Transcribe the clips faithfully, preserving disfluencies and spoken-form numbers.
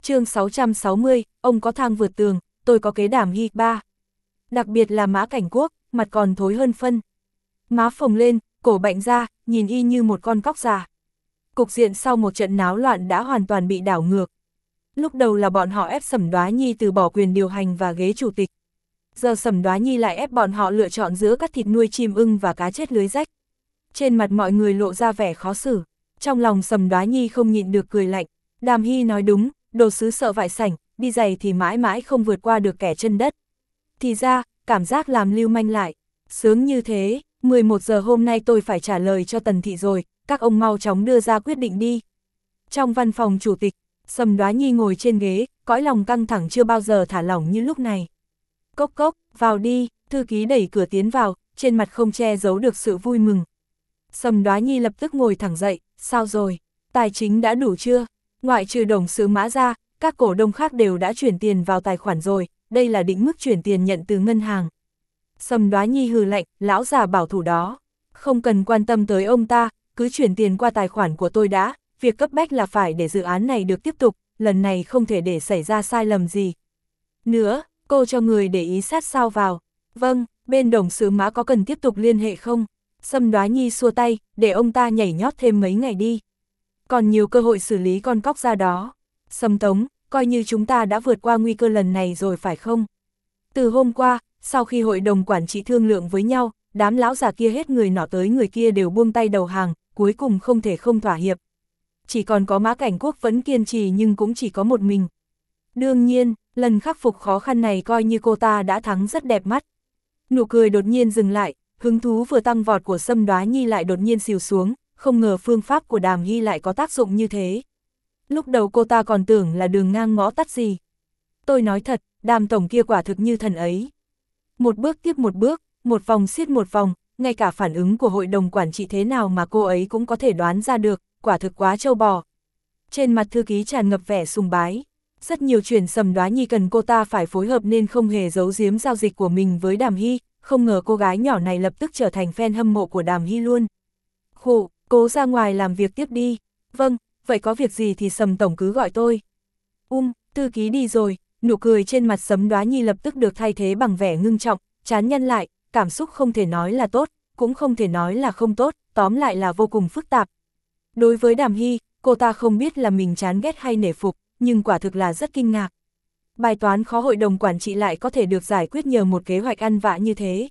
chương sáu trăm sáu mươi, ông có thang vượt tường, tôi có kế Đàm Hy. Ba. Đặc biệt là Mã Cảnh Quốc, mặt còn thối hơn phân. Má phồng lên, cổ bệnh ra, nhìn y như một con cóc già. Cục diện sau một trận náo loạn đã hoàn toàn bị đảo ngược. Lúc đầu là bọn họ ép Sẩm Đoá Nhi từ bỏ quyền điều hành và ghế chủ tịch. Giờ Sẩm Đoá Nhi lại ép bọn họ lựa chọn giữa cắt thịt nuôi chim ưng và cá chết lưới rách. Trên mặt mọi người lộ ra vẻ khó xử. Trong lòng Sẩm Đoá Nhi không nhịn được cười lạnh. Đàm Hy nói đúng, đồ sứ sợ vại sảnh, đi giày thì mãi mãi không vượt qua được kẻ chân đất. Thì ra, cảm giác làm lưu manh lại. Sướng như thế, mười một giờ hôm nay tôi phải trả lời cho Tần Thị rồi, các ông mau chóng đưa ra quyết định đi. Trong văn phòng chủ tịch, Sẩm Đoá Nhi ngồi trên ghế, cõi lòng căng thẳng chưa bao giờ thả lỏng như lúc này. Cốc cốc, vào đi, thư ký đẩy cửa tiến vào, trên mặt không che giấu được sự vui mừng. Sẩm Đoá Nhi lập tức ngồi thẳng dậy, sao rồi, tài chính đã đủ chưa? Ngoại trừ đồng sứ Mã ra, các cổ đông khác đều đã chuyển tiền vào tài khoản rồi, đây là định mức chuyển tiền nhận từ ngân hàng. Sẩm Đoá Nhi hừ lạnh, lão già bảo thủ đó, không cần quan tâm tới ông ta, cứ chuyển tiền qua tài khoản của tôi đã, việc cấp bách là phải để dự án này được tiếp tục, lần này không thể để xảy ra sai lầm gì. Nữa, cô cho người để ý sát sao vào. Vâng, bên đồng sứ Mã có cần tiếp tục liên hệ không? Sẩm Đoá Nhi xua tay, để ông ta nhảy nhót thêm mấy ngày đi. Còn nhiều cơ hội xử lý con cóc ra đó. Sầm Tống, coi như chúng ta đã vượt qua nguy cơ lần này rồi phải không? Từ hôm qua, sau khi hội đồng quản trị thương lượng với nhau, đám lão già kia hết người nọ tới người kia đều buông tay đầu hàng, cuối cùng không thể không thỏa hiệp. Chỉ còn có Mã Cảnh Quốc vẫn kiên trì nhưng cũng chỉ có một mình. Đương nhiên, lần khắc phục khó khăn này coi như cô ta đã thắng rất đẹp mắt. Nụ cười đột nhiên dừng lại, hứng thú vừa tăng vọt của Sẩm Đoá Nhi lại đột nhiên xìu xuống, không ngờ phương pháp của Đàm Hy lại có tác dụng như thế. Lúc đầu cô ta còn tưởng là đường ngang ngõ tắt gì. Tôi nói thật, Đàm tổng kia quả thực như thần ấy. Một bước tiếp một bước, một vòng xiết một vòng, ngay cả phản ứng của hội đồng quản trị thế nào mà cô ấy cũng có thể đoán ra được, quả thực quá trâu bò. Trên mặt thư ký tràn ngập vẻ sùng bái. Rất nhiều chuyện Sẩm Đoá Nhi cần cô ta phải phối hợp nên không hề giấu giếm giao dịch của mình với Đàm Hy, không ngờ cô gái nhỏ này lập tức trở thành fan hâm mộ của Đàm Hy luôn. Khụ, cố ra ngoài làm việc tiếp đi. Vâng, vậy có việc gì thì Sẩm tổng cứ gọi tôi. Um, thư ký đi rồi, nụ cười trên mặt Sẩm Đoá Nhi lập tức được thay thế bằng vẻ ngưng trọng, chán nhăn lại, cảm xúc không thể nói là tốt, cũng không thể nói là không tốt, tóm lại là vô cùng phức tạp. Đối với Đàm Hy, cô ta không biết là mình chán ghét hay nể phục, nhưng quả thực là rất kinh ngạc. Bài toán khó hội đồng quản trị lại có thể được giải quyết nhờ một kế hoạch ăn vạ như thế.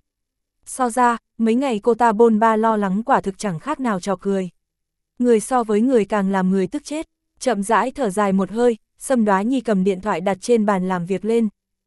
So ra, mấy ngày cô ta bôn ba lo lắng quả thực chẳng khác nào trò cười. Người so với người càng làm người tức chết, chậm rãi thở dài một hơi, Sẩm Đoá Nhi cầm điện thoại đặt trên bàn làm việc lên.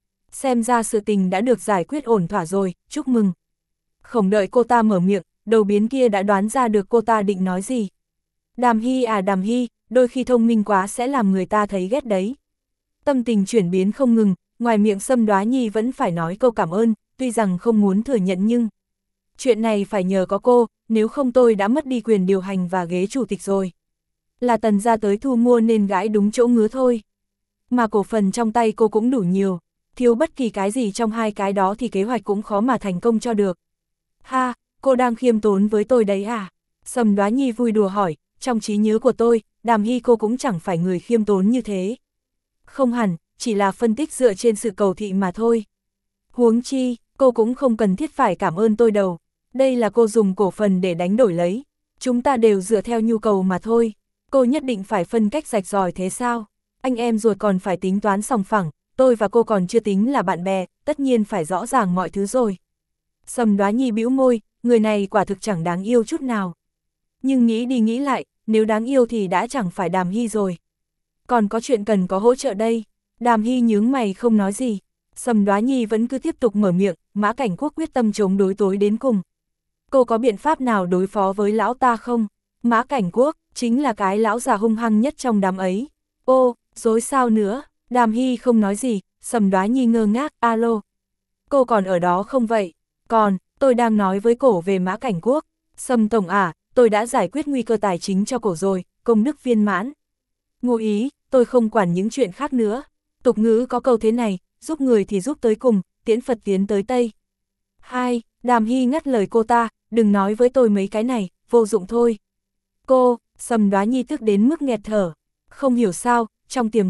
Xem ra sự tình đã được giải quyết ổn thỏa rồi, chúc mừng. Không đợi cô ta mở miệng, đầu biến kia đã đoán ra được cô ta định nói gì. Đàm Hy à Đàm Hy, đôi khi thông minh quá sẽ làm người ta thấy ghét đấy. Tâm tình chuyển biến không ngừng, ngoài miệng Sẩm Đoá Nhi vẫn phải nói câu cảm ơn, tuy rằng không muốn thừa nhận nhưng... Chuyện này phải nhờ có cô, nếu không tôi đã mất đi quyền điều hành và ghế chủ tịch rồi. Là Tần gia tới thu mua nên gãi đúng chỗ ngứa thôi. Mà cổ phần trong tay cô cũng đủ nhiều, thiếu bất kỳ cái gì trong hai cái đó thì kế hoạch cũng khó mà thành công cho được. Ha, cô đang khiêm tốn với tôi đấy à? Sẩm Đoá Nhi vui đùa hỏi, trong trí nhớ của tôi, Đàm Hy cô cũng chẳng phải người khiêm tốn như thế. Không hẳn, chỉ là phân tích dựa trên sự cầu thị mà thôi. Huống chi, cô cũng không cần thiết phải cảm ơn tôi đâu. Đây là cô dùng cổ phần để đánh đổi lấy. Chúng ta đều dựa theo nhu cầu mà thôi. Cô nhất định phải phân cách rạch ròi thế sao? Anh em ruột còn phải tính toán sòng phẳng, tôi và cô còn chưa tính là bạn bè, tất nhiên phải rõ ràng mọi thứ rồi. Sẩm Đoá Nhi bĩu môi, người này quả thực chẳng đáng yêu chút nào. Nhưng nghĩ đi nghĩ lại, nếu đáng yêu thì đã chẳng phải Đàm Hy rồi. Còn có chuyện cần có hỗ trợ đây. Đàm Hy nhướng mày không nói gì. Sẩm Đoá Nhi vẫn cứ tiếp tục mở miệng, Mã Cảnh Quốc quyết tâm chống đối tối đến cùng. Cô có biện pháp nào đối phó với lão ta không? Mã Cảnh Quốc, chính là cái lão già hung hăng nhất trong đám ấy. Ô, dối sao nữa? Đàm Hy không nói gì, Sẩm Đoá Nhi ngơ ngác, alo. Cô còn ở đó không vậy? Còn, tôi đang nói với cổ về Mã Cảnh Quốc. Sẩm tổng à, tôi đã giải quyết nguy cơ tài chính cho cổ rồi, công đức viên mãn. Ngụ ý, tôi không quản những chuyện khác nữa. Tục ngữ có câu thế này, giúp người thì giúp tới cùng, tiễn Phật tiến tới Tây. Hai, Đàm Hy ngắt lời cô ta, đừng nói với tôi mấy cái này, vô dụng thôi. Cô, Sẩm Đoá Nhi tức đến mức nghẹt thở. Không hiểu sao, trong tiềm thức,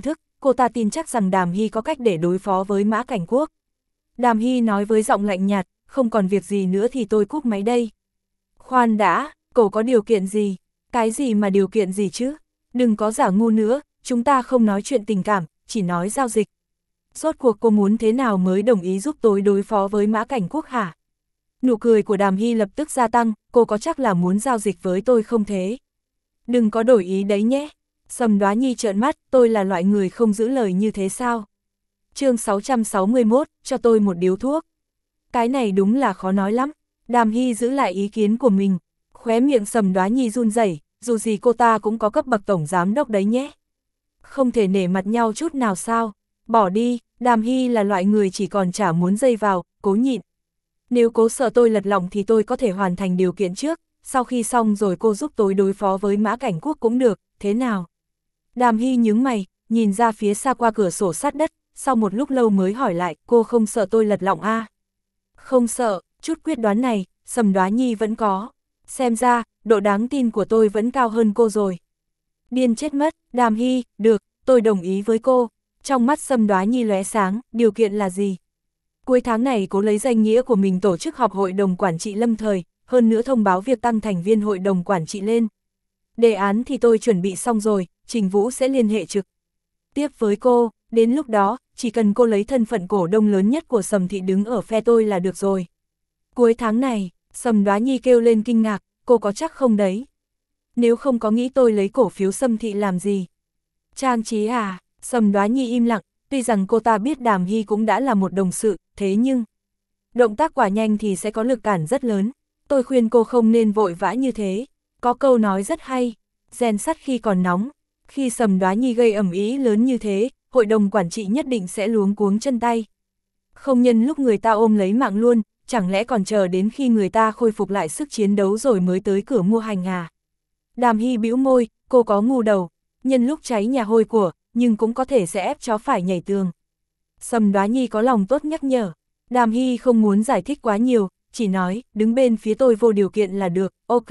cô ta tin chắc rằng Đàm Hy có cách để đối phó với Mã Cảnh Quốc. Đàm Hy nói với giọng lạnh nhạt, không còn việc gì nữa thì tôi cúp máy đây. Khoan đã, cậu có điều kiện gì? Cái gì mà điều kiện gì chứ? Đừng có giả ngu nữa, chúng ta không nói chuyện tình cảm, chỉ nói giao dịch. Rốt cuộc cô muốn thế nào mới đồng ý giúp tôi đối phó với Mã Cảnh Quốc hả? Nụ cười của Đàm Hy lập tức gia tăng, cô có chắc là muốn giao dịch với tôi không thế? Đừng có đổi ý đấy nhé. Sầm Đoá Nhi trợn mắt, tôi là loại người không giữ lời như thế sao? Chương sáu trăm sáu mươi mốt, cho tôi một điếu thuốc. Cái này đúng là khó nói lắm. Đàm Hy giữ lại ý kiến của mình. Khóe miệng Sầm Đoá Nhi run rẩy, dù gì cô ta cũng có cấp bậc tổng giám đốc đấy nhé. Không thể nể mặt nhau chút nào sao? Bỏ đi, Đàm Hy là loại người chỉ còn chả muốn dây vào, cố nhịn. Nếu cố sợ tôi lật lọng thì tôi có thể hoàn thành điều kiện trước, sau khi xong rồi cô giúp tôi đối phó với Mã Cảnh Quốc cũng được, thế nào? Đàm Hy nhướng mày, nhìn ra phía xa qua cửa sổ sát đất, sau một lúc lâu mới hỏi lại, cô không sợ tôi lật lọng à? Không sợ, chút quyết đoán này, Sầm Đoá Nhi vẫn có. Xem ra, độ đáng tin của tôi vẫn cao hơn cô rồi. Điên chết mất, Đàm Hy, được, tôi đồng ý với cô. Trong mắt Sầm Đoá Nhi lóe sáng, điều kiện là gì? Cuối tháng này cố lấy danh nghĩa của mình tổ chức họp hội đồng quản trị lâm thời, hơn nữa thông báo việc tăng thành viên hội đồng quản trị lên. Đề án thì tôi chuẩn bị xong rồi, Trình Vũ sẽ liên hệ trực tiếp với cô, đến lúc đó, chỉ cần cô lấy thân phận cổ đông lớn nhất của Sầm Thị đứng ở phe tôi là được rồi. Cuối tháng này, Sầm Đoá Nhi kêu lên kinh ngạc, cô có chắc không đấy? Nếu không có nghĩ tôi lấy cổ phiếu Sầm Thị làm gì? Trang trí à? Sầm Đoá Nhi im lặng, tuy rằng cô ta biết Đàm Hy cũng đã là một đồng sự, thế nhưng động tác quả nhanh thì sẽ có lực cản rất lớn. Tôi khuyên cô không nên vội vã như thế. Có câu nói rất hay, rèn sắt khi còn nóng. Khi Sầm Đoá Nhi gây ầm ĩ lớn như thế, hội đồng quản trị nhất định sẽ luống cuống chân tay. Không nhân lúc người ta ôm lấy mạng luôn, chẳng lẽ còn chờ đến khi người ta khôi phục lại sức chiến đấu rồi mới tới cửa mua hành à? Đàm Hy bĩu môi, cô có ngu đầu, nhân lúc cháy nhà hôi của, nhưng cũng có thể sẽ ép chó phải nhảy tường. Sầm Đoá Nhi có lòng tốt nhắc nhở. Đàm Hy không muốn giải thích quá nhiều, chỉ nói, đứng bên phía tôi vô điều kiện là được, ok.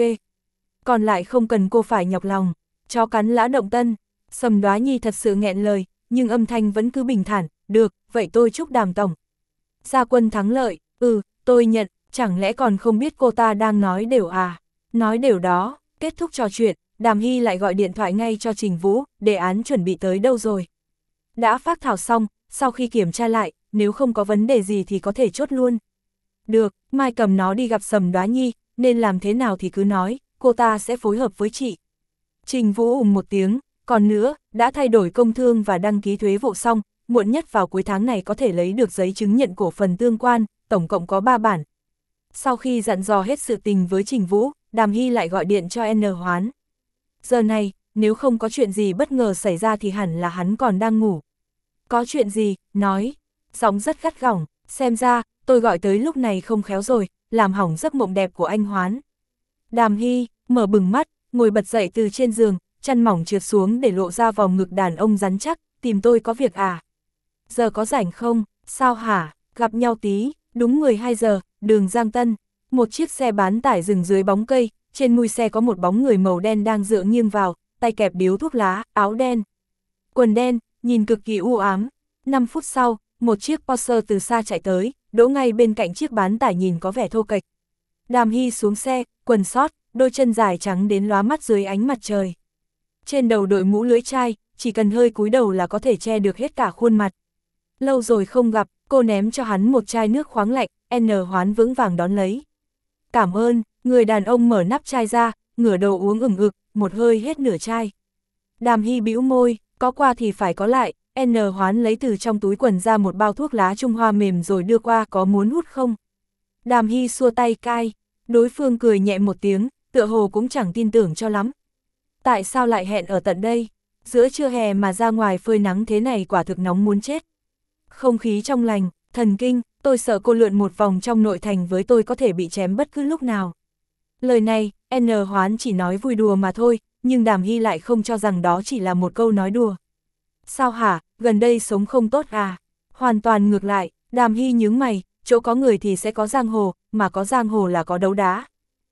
Còn lại không cần cô phải nhọc lòng. Chó cắn lã động tân. Sầm Đoá Nhi thật sự nghẹn lời, nhưng âm thanh vẫn cứ bình thản, được, vậy tôi chúc Đàm tổng gia quân thắng lợi. Ừ, tôi nhận, chẳng lẽ còn không biết cô ta đang nói đều à? Nói đều đó. Kết thúc trò chuyện, Đàm Hy lại gọi điện thoại ngay cho Trình Vũ, đề án chuẩn bị tới đâu rồi? Đã phác thảo xong, sau khi kiểm tra lại, nếu không có vấn đề gì thì có thể chốt luôn. Được, mai cầm nó đi gặp Sầm Đoá Nhi, nên làm thế nào thì cứ nói, cô ta sẽ phối hợp với chị. Trình Vũ ùm một tiếng, còn nữa, đã thay đổi công thương và đăng ký thuế vụ xong, muộn nhất vào cuối tháng này có thể lấy được giấy chứng nhận cổ phần tương quan, tổng cộng có ba bản. Sau khi dặn dò hết sự tình với Trình Vũ, Đàm Hy lại gọi điện cho N Hoán. Giờ này, nếu không có chuyện gì bất ngờ xảy ra thì hẳn là hắn còn đang ngủ. Có chuyện gì, nói, giọng rất gắt gỏng, xem ra, tôi gọi tới lúc này không khéo rồi, làm hỏng giấc mộng đẹp của anh Hoán. Đàm Hy, mở bừng mắt, ngồi bật dậy từ trên giường, chăn mỏng trượt xuống để lộ ra vòng ngực đàn ông rắn chắc, tìm tôi có việc à? Giờ có rảnh không, sao hả, gặp nhau tí, đúng mười hai giờ, đường Giang Tân, một chiếc xe bán tải dừng dưới bóng cây, trên mui xe có một bóng người màu đen đang dựa nghiêng vào, tay kẹp điếu thuốc lá, áo đen, quần đen, nhìn cực kỳ u ám. năm phút sau, một chiếc Porsche từ xa chạy tới, đỗ ngay bên cạnh chiếc bán tải nhìn có vẻ thô kệch. Đàm Hy xuống xe, quần sót, đôi chân dài trắng đến lóa mắt dưới ánh mặt trời. Trên đầu đội mũ lưỡi chai, chỉ cần hơi cúi đầu là có thể che được hết cả khuôn mặt. Lâu rồi không gặp, cô ném cho hắn một chai nước khoáng lạnh, N Hoán vững vàng đón lấy. Cảm ơn, người đàn ông mở nắp chai ra, ngửa đầu uống ửng ực, một hơi hết nửa chai. Đàm Hy bĩu môi, có qua thì phải có lại, N Hoán lấy từ trong túi quần ra một bao thuốc lá Trung Hoa mềm rồi đưa qua, có muốn hút không? Đàm Hy xua tay cai, đối phương cười nhẹ một tiếng, tựa hồ cũng chẳng tin tưởng cho lắm. Tại sao lại hẹn ở tận đây? Giữa trưa hè mà ra ngoài phơi nắng thế này quả thực nóng muốn chết. Không khí trong lành, thần kinh, tôi sợ cô lượn một vòng trong nội thành với tôi có thể bị chém bất cứ lúc nào. Lời này, N Hoán chỉ nói vui đùa mà thôi, nhưng Đàm Hy lại không cho rằng đó chỉ là một câu nói đùa. Sao hả, gần đây sống không tốt à? Hoàn toàn ngược lại, Đàm Hy nhướng mày, chỗ có người thì sẽ có giang hồ, mà có giang hồ là có đấu đá.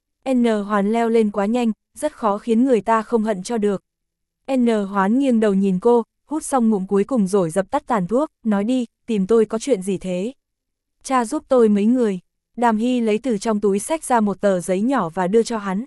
N Hoán leo lên quá nhanh, rất khó khiến người ta không hận cho được. N Hoán nghiêng đầu nhìn cô, hút xong ngụm cuối cùng rồi dập tắt tàn thuốc, nói đi, tìm tôi có chuyện gì thế? Cha giúp tôi mấy người. Đàm Hy lấy từ trong túi xách ra một tờ giấy nhỏ và đưa cho hắn.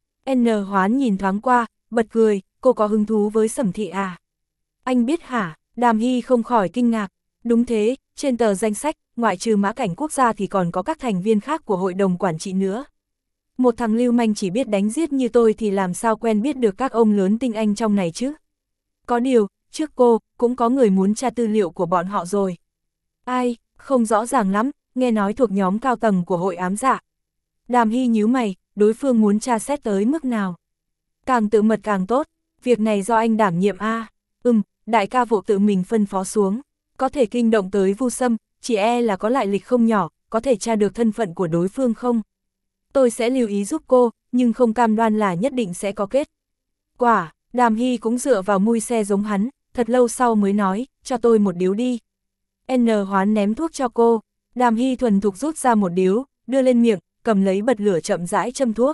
N Hoán nhìn thoáng qua, bật cười, cô có hứng thú với Sầm Thị à? Anh biết hả? Đàm Hy không khỏi kinh ngạc. Đúng thế, trên tờ danh sách, ngoại trừ Mã Cảnh Quốc gia thì còn có các thành viên khác của hội đồng quản trị nữa. Một thằng lưu manh chỉ biết đánh giết như tôi thì làm sao quen biết được các ông lớn tinh anh trong này chứ? Có điều, trước cô, cũng có người muốn tra tư liệu của bọn họ rồi. Ai, không rõ ràng lắm, nghe nói thuộc nhóm cao tầng của hội ám dạ. Đàm Hy nhíu mày, đối phương muốn tra xét tới mức nào? Càng tự mật càng tốt, việc này do anh đảm nhiệm a. À? Ừm, đại ca vụ tự mình phân phó xuống, có thể kinh động tới Vu Sâm, chỉ e là có lại lịch không nhỏ, có thể tra được thân phận của đối phương không? Tôi sẽ lưu ý giúp cô, nhưng không cam đoan là nhất định sẽ có kết quả. Đàm Hy cũng dựa vào mui xe giống hắn, thật lâu sau mới nói, cho tôi một điếu đi. N Hoán ném thuốc cho cô, Đàm Hy thuần thục rút ra một điếu, đưa lên miệng, cầm lấy bật lửa chậm rãi châm thuốc.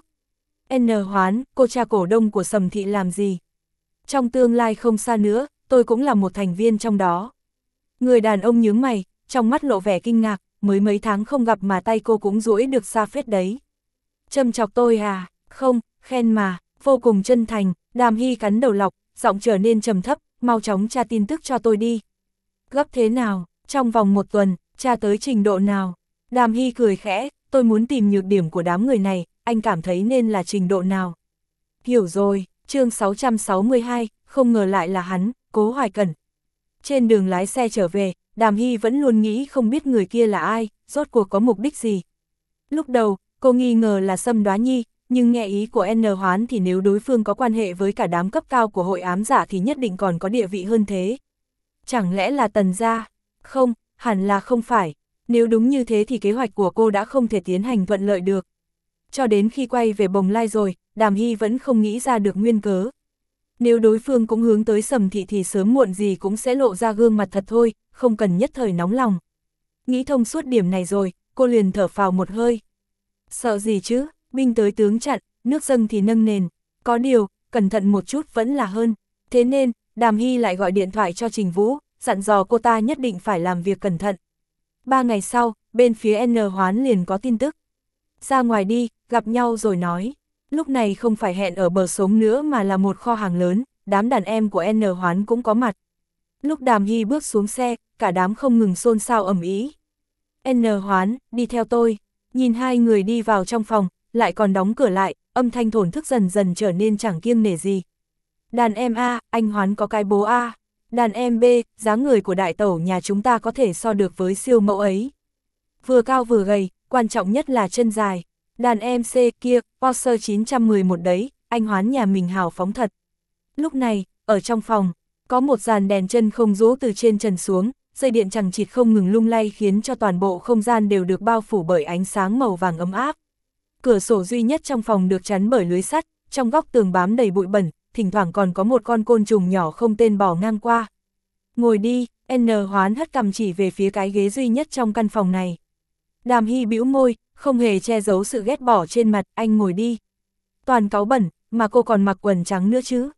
N Hoán, cô cha cổ đông của Sầm Thị làm gì? Trong tương lai không xa nữa, tôi cũng là một thành viên trong đó. Người đàn ông nhướng mày, trong mắt lộ vẻ kinh ngạc, mới mấy tháng không gặp mà tay cô cũng duỗi được xa phết đấy. Châm chọc tôi à? Không, khen mà, vô cùng chân thành. Đàm Hy cắn đầu lọc, giọng trở nên trầm thấp, mau chóng tra tin tức cho tôi đi. Gấp thế nào? Trong vòng một tuần, tra tới trình độ nào? Đàm Hy cười khẽ, tôi muốn tìm nhược điểm của đám người này, anh cảm thấy nên là trình độ nào? Hiểu rồi, chương sáu trăm sáu mươi hai, không ngờ lại là hắn, Cố Hoài Cẩn. Trên đường lái xe trở về, Đàm Hy vẫn luôn nghĩ không biết người kia là ai, rốt cuộc có mục đích gì. Lúc đầu, cô nghi ngờ là Sâm Đoá Nhi, nhưng nghe ý của N Hoán thì nếu đối phương có quan hệ với cả đám cấp cao của hội ám giả thì nhất định còn có địa vị hơn thế. Chẳng lẽ là Tần gia? Không, hẳn là không phải. Nếu đúng như thế thì kế hoạch của cô đã không thể tiến hành thuận lợi được. Cho đến khi quay về Bồng Lai rồi, Đàm Hy vẫn không nghĩ ra được nguyên cớ. Nếu đối phương cũng hướng tới Sầm Thị thì sớm muộn gì cũng sẽ lộ ra gương mặt thật thôi, không cần nhất thời nóng lòng. Nghĩ thông suốt điểm này rồi, cô liền thở phào một hơi. Sợ gì chứ, binh tới tướng chặn, nước dâng thì nâng nền. Có điều, cẩn thận một chút vẫn là hơn. Thế nên, Đàm Hy lại gọi điện thoại cho Trình Vũ, dặn dò cô ta nhất định phải làm việc cẩn thận. Ba ngày sau, bên phía N Hoán liền có tin tức. Ra ngoài đi, gặp nhau rồi nói. Lúc này không phải hẹn ở bờ sống nữa mà là một kho hàng lớn, đám đàn em của N Hoán cũng có mặt. Lúc Đàm Hy bước xuống xe, cả đám không ngừng xôn xao ầm ĩ. N Hoán, đi theo tôi. Nhìn hai người đi vào trong phòng, lại còn đóng cửa lại, âm thanh thổn thức dần dần trở nên chẳng kiêng nể gì. Đàn em A, anh Hoán có cái bố A. Đàn em B, dáng người của đại tẩu nhà chúng ta có thể so được với siêu mẫu ấy. Vừa cao vừa gầy, quan trọng nhất là chân dài. Đàn em C kia, Porsche chín một một đấy, anh Hoán nhà mình hào phóng thật. Lúc này, ở trong phòng, có một dàn đèn chân không rũ từ trên trần xuống, dây điện chằng chịt không ngừng lung lay khiến cho toàn bộ không gian đều được bao phủ bởi ánh sáng màu vàng ấm áp. Cửa sổ duy nhất trong phòng được chắn bởi lưới sắt, trong góc tường bám đầy bụi bẩn, thỉnh thoảng còn có một con côn trùng nhỏ không tên bò ngang qua. Ngồi đi, N Hoán hất cằm chỉ về phía cái ghế duy nhất trong căn phòng này. Đàm Hy bĩu môi, không hề che giấu sự ghét bỏ trên mặt, anh ngồi đi. Toàn cáu bẩn, mà cô còn mặc quần trắng nữa chứ.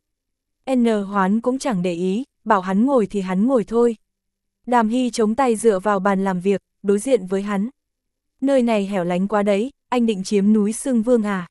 N Hoán cũng chẳng để ý, bảo hắn ngồi thì hắn ngồi thôi. Đàm Hy chống tay dựa vào bàn làm việc, đối diện với hắn. Nơi này hẻo lánh quá đấy, anh định chiếm núi Sương Vương à?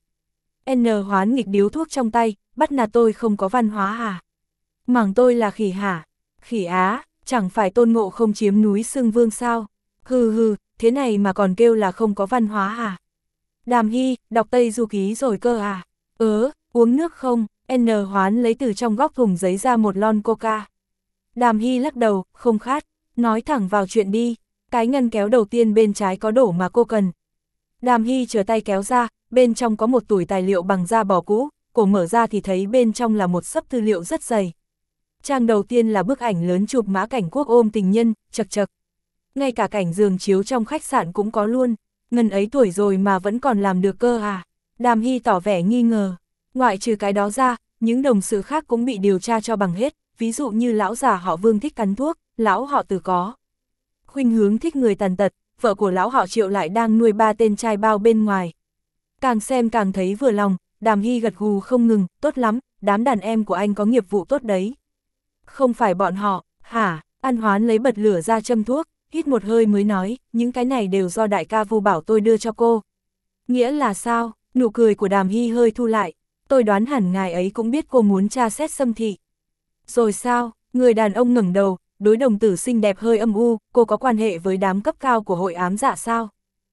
N Hoán nghịch điếu thuốc trong tay, bắt nạt tôi không có văn hóa à? Mảng tôi là khỉ hả? Khỉ á, chẳng phải Tôn Ngộ không chiếm núi Sương Vương sao? Hừ hừ, thế này mà còn kêu là không có văn hóa à? Đàm Hy, đọc Tây Du Ký rồi cơ à? Ớ, uống nước không? N Hoán lấy từ trong góc thùng giấy ra một lon coca. Đàm Hy lắc đầu, không khát, nói thẳng vào chuyện đi. Cái ngăn kéo đầu tiên bên trái có đổ mà cô cần. Đàm Hy trở tay kéo ra, bên trong có một tủi tài liệu bằng da bò cũ, cổ mở ra thì thấy bên trong là một xấp tư liệu rất dày. Trang đầu tiên là bức ảnh lớn chụp Mã Cảnh Quốc ôm tình nhân, chật chật. Ngay cả cảnh giường chiếu trong khách sạn cũng có luôn, ngần ấy tuổi rồi mà vẫn còn làm được cơ à? Đàm Hy tỏ vẻ nghi ngờ. Ngoại trừ cái đó ra, những đồng sự khác cũng bị điều tra cho bằng hết, ví dụ như lão già họ Vương thích cắn thuốc, lão họ Từ có khuynh hướng thích người tàn tật, vợ của lão họ Triệu lại đang nuôi ba tên trai bao bên ngoài. Càng xem càng thấy vừa lòng, Đàm Hy gật gù không ngừng, tốt lắm, đám đàn em của anh có nghiệp vụ tốt đấy. Không phải bọn họ, hả? An Hoán lấy bật lửa ra châm thuốc, hít một hơi mới nói, những cái này đều do đại ca Vu bảo tôi đưa cho cô. Nghĩa là sao? Nụ cười của Đàm Hy hơi thu lại, tôi đoán hẳn ngài ấy cũng biết cô muốn tra xét Sâm Thị. Rồi sao? Người đàn ông ngẩng đầu, đối đồng tử xinh đẹp hơi âm u, cô có quan hệ với đám cấp cao của hội ám dạ sao?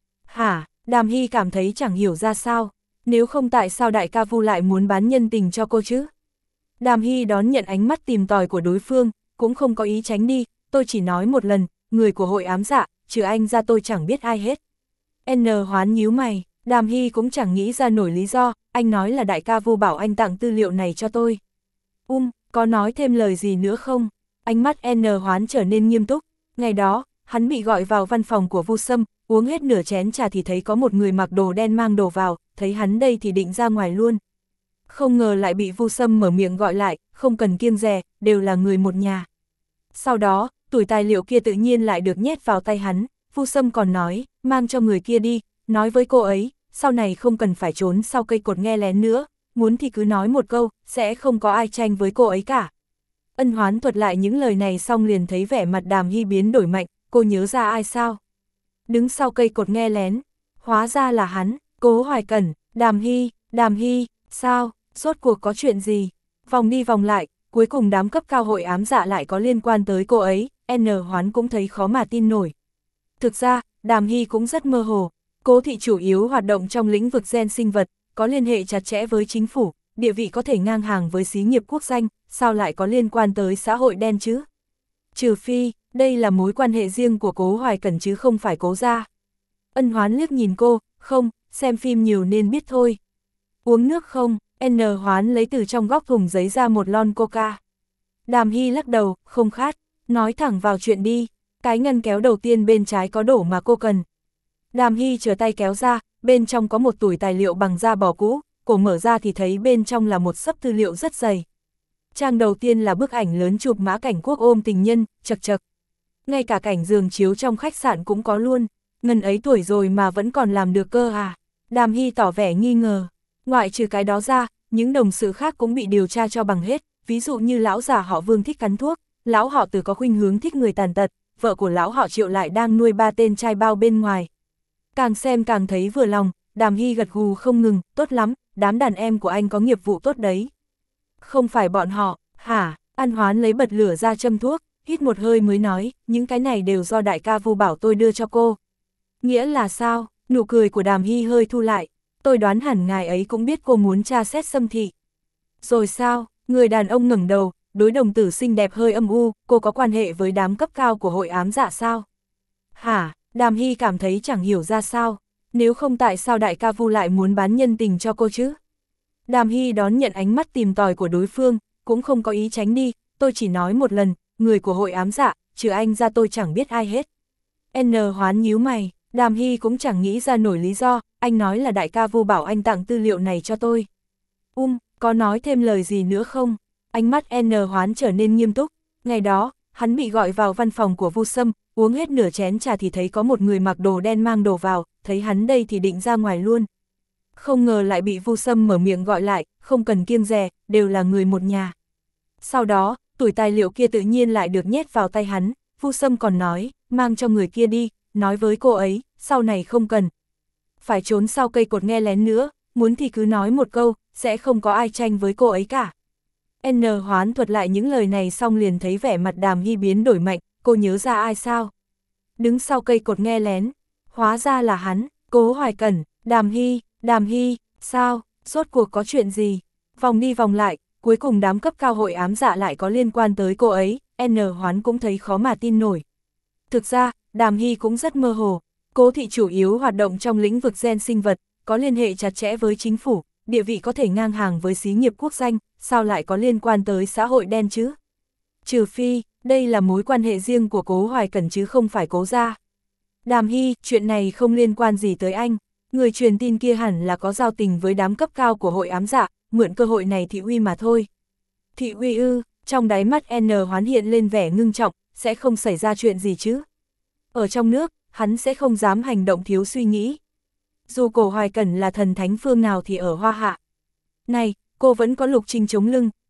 Hả? Đàm Hy cảm thấy chẳng hiểu ra sao, nếu không tại sao đại ca Vu lại muốn bán nhân tình cho cô chứ? Đàm Hy đón nhận ánh mắt tìm tòi của đối phương, cũng không có ý tránh đi, tôi chỉ nói một lần, người của hội ám dạ, trừ anh ra tôi chẳng biết ai hết. N Hoán nhíu mày, Đàm Hy cũng chẳng nghĩ ra nổi lý do, anh nói là đại ca Vu bảo anh tặng tư liệu này cho tôi. Um, có nói thêm lời gì nữa không? Ánh mắt N Hoán trở nên nghiêm túc, ngày đó, hắn bị gọi vào văn phòng của Vu Sâm, uống hết nửa chén trà thì thấy có một người mặc đồ đen mang đồ vào, thấy hắn đây thì định ra ngoài luôn. Không ngờ lại bị Vu Sâm mở miệng gọi lại, không cần kiêng dè, đều là người một nhà. Sau đó, tủi tài liệu kia tự nhiên lại được nhét vào tay hắn, Vu Sâm còn nói, mang cho người kia đi, nói với cô ấy, sau này không cần phải trốn sau cây cột nghe lén nữa, muốn thì cứ nói một câu, sẽ không có ai tranh với cô ấy cả. Ân Hoán thuật lại những lời này xong liền thấy vẻ mặt Đàm Hy biến đổi mạnh, cô nhớ ra ai sao? Đứng sau cây cột nghe lén, hóa ra là hắn, Cố Hoài Cẩn, Đàm Hy, Đàm Hy, sao, rốt cuộc có chuyện gì? Vòng đi vòng lại, cuối cùng đám cấp cao hội ám dạ lại có liên quan tới cô ấy, N Hoán cũng thấy khó mà tin nổi. Thực ra, Đàm Hy cũng rất mơ hồ, Cố thị chủ yếu hoạt động trong lĩnh vực gen sinh vật, có liên hệ chặt chẽ với chính phủ, địa vị có thể ngang hàng với xí nghiệp quốc danh, sao lại có liên quan tới xã hội đen chứ? Trừ phi, đây là mối quan hệ riêng của Cố Hoài Cẩn chứ không phải Cố gia. Ân Hoán liếc nhìn cô, không, xem phim nhiều nên biết thôi. Uống nước không? N Hoán lấy từ trong góc thùng giấy ra một lon coca. Đàm Hy lắc đầu, không khát, nói thẳng vào chuyện đi, cái ngăn kéo đầu tiên bên trái có đổ mà cô cần. Đàm Hy trở tay kéo ra, bên trong có một tủi tài liệu bằng da bò cũ, cổ mở ra thì thấy bên trong là một xấp tư liệu rất dày. Trang đầu tiên là bức ảnh lớn chụp Mã Cảnh Quốc ôm tình nhân, chật chật. Ngay cả cảnh giường chiếu trong khách sạn cũng có luôn, ngần ấy tuổi rồi mà vẫn còn làm được cơ à? Đàm Hy tỏ vẻ nghi ngờ. Ngoại trừ cái đó ra, những đồng sự khác cũng bị điều tra cho bằng hết, ví dụ như lão già họ Vương thích cắn thuốc, lão họ Từ có khuynh hướng thích người tàn tật, vợ của lão họ Triệu lại đang nuôi ba tên trai bao bên ngoài. Càng xem càng thấy vừa lòng, Đàm Hy gật gù không ngừng, tốt lắm, đám đàn em của anh có nghiệp vụ tốt đấy. Không phải bọn họ, hả? An Hoán lấy bật lửa ra châm thuốc, hít một hơi mới nói, những cái này đều do đại ca Vu bảo tôi đưa cho cô. Nghĩa là sao? Nụ cười của Đàm Hy hơi thu lại, tôi đoán hẳn ngài ấy cũng biết cô muốn tra xét Sâm Thị. Rồi sao? Người đàn ông ngẩng đầu, đối đồng tử xinh đẹp hơi âm u, cô có quan hệ với đám cấp cao của hội ám dạ sao? Hả? Đàm Hy cảm thấy chẳng hiểu ra sao, nếu không tại sao đại ca Vu lại muốn bán nhân tình cho cô chứ? Đàm Hy đón nhận ánh mắt tìm tòi của đối phương, cũng không có ý tránh đi, tôi chỉ nói một lần, người của hội ám dạ, trừ anh ra tôi chẳng biết ai hết. N Hoán nhíu mày, Đàm Hy cũng chẳng nghĩ ra nổi lý do, anh nói là đại ca Vu bảo anh tặng tư liệu này cho tôi. Um, có nói thêm lời gì nữa không? Ánh mắt N Hoán trở nên nghiêm túc, ngày đó, hắn bị gọi vào văn phòng của Vu Sâm, uống hết nửa chén trà thì thấy có một người mặc đồ đen mang đồ vào, thấy hắn đây thì định ra ngoài luôn. Không ngờ lại bị Vu Sâm mở miệng gọi lại, không cần kiêng dè, đều là người một nhà. Sau đó, tủi tài liệu kia tự nhiên lại được nhét vào tay hắn, Vu Sâm còn nói, mang cho người kia đi, nói với cô ấy, sau này không cần phải trốn sau cây cột nghe lén nữa, muốn thì cứ nói một câu, sẽ không có ai tranh với cô ấy cả. N Hoán thuật lại những lời này xong liền thấy vẻ mặt Đàm Hy biến đổi mạnh, cô nhớ ra ai sao? Đứng sau cây cột nghe lén, hóa ra là hắn, Cố Hoài Cẩn, Đàm Hy, Đàm Hy, sao, rốt cuộc có chuyện gì? Vòng đi vòng lại, cuối cùng đám cấp cao hội ám dạ lại có liên quan tới cô ấy, N Hoán cũng thấy khó mà tin nổi. Thực ra, Đàm Hy cũng rất mơ hồ, Cố thị chủ yếu hoạt động trong lĩnh vực gen sinh vật, có liên hệ chặt chẽ với chính phủ, địa vị có thể ngang hàng với xí nghiệp quốc danh, sao lại có liên quan tới xã hội đen chứ? Trừ phi, đây là mối quan hệ riêng của Cố Hoài Cẩn chứ không phải Cố gia. Đàm Hy, chuyện này không liên quan gì tới anh, người truyền tin kia hẳn là có giao tình với đám cấp cao của hội ám dạ, mượn cơ hội này thị uy mà thôi. Thị uy ư? Trong đáy mắt N Hoán hiện lên vẻ ngưng trọng, sẽ không xảy ra chuyện gì chứ? Ở trong nước, hắn sẽ không dám hành động thiếu suy nghĩ. Dù Cố Hoài Cẩn là thần thánh phương nào thì ở Hoa Hạ này, cô vẫn có Lục Trinh chống lưng,